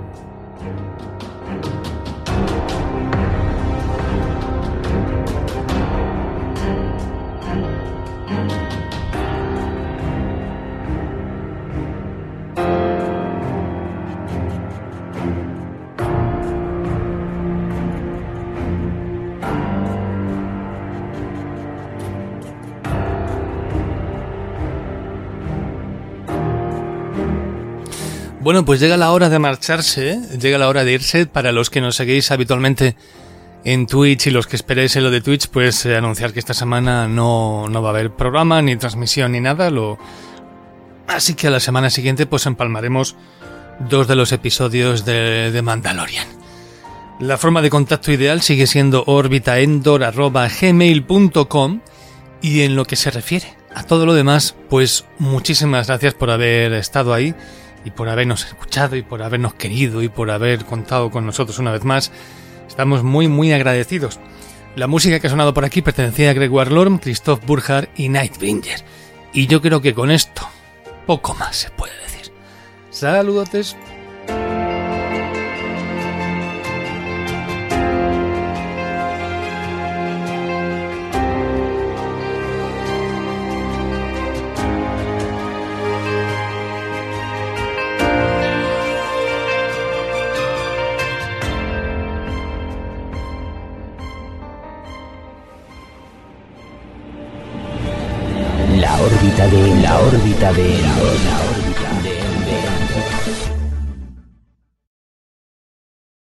Bueno, pues llega la hora de marcharse, ¿eh? Llega la hora de irse. Para los que nos seguís habitualmente en Twitch y los que esperéis en lo de Twitch, pues eh, anunciar que esta semana no, no va a haber programa, ni transmisión, ni nada. Lo... Así que a la semana siguiente pues empalmaremos dos de los episodios de, de Mandalorian. La forma de contacto ideal sigue siendo orbitaendor arroba gmail punto com, y en lo que se refiere a todo lo demás, pues muchísimas gracias por haber estado ahí. y por habernos escuchado y por habernos querido y por haber contado con nosotros una vez más. Estamos muy muy agradecidos. La música que ha sonado por aquí pertenecía a Gregoire Lorme, Christophe Burkhard y Nightbringer. Y yo creo que con esto poco más se puede decir. Saludotes. La órbita de la órbita de la órbita.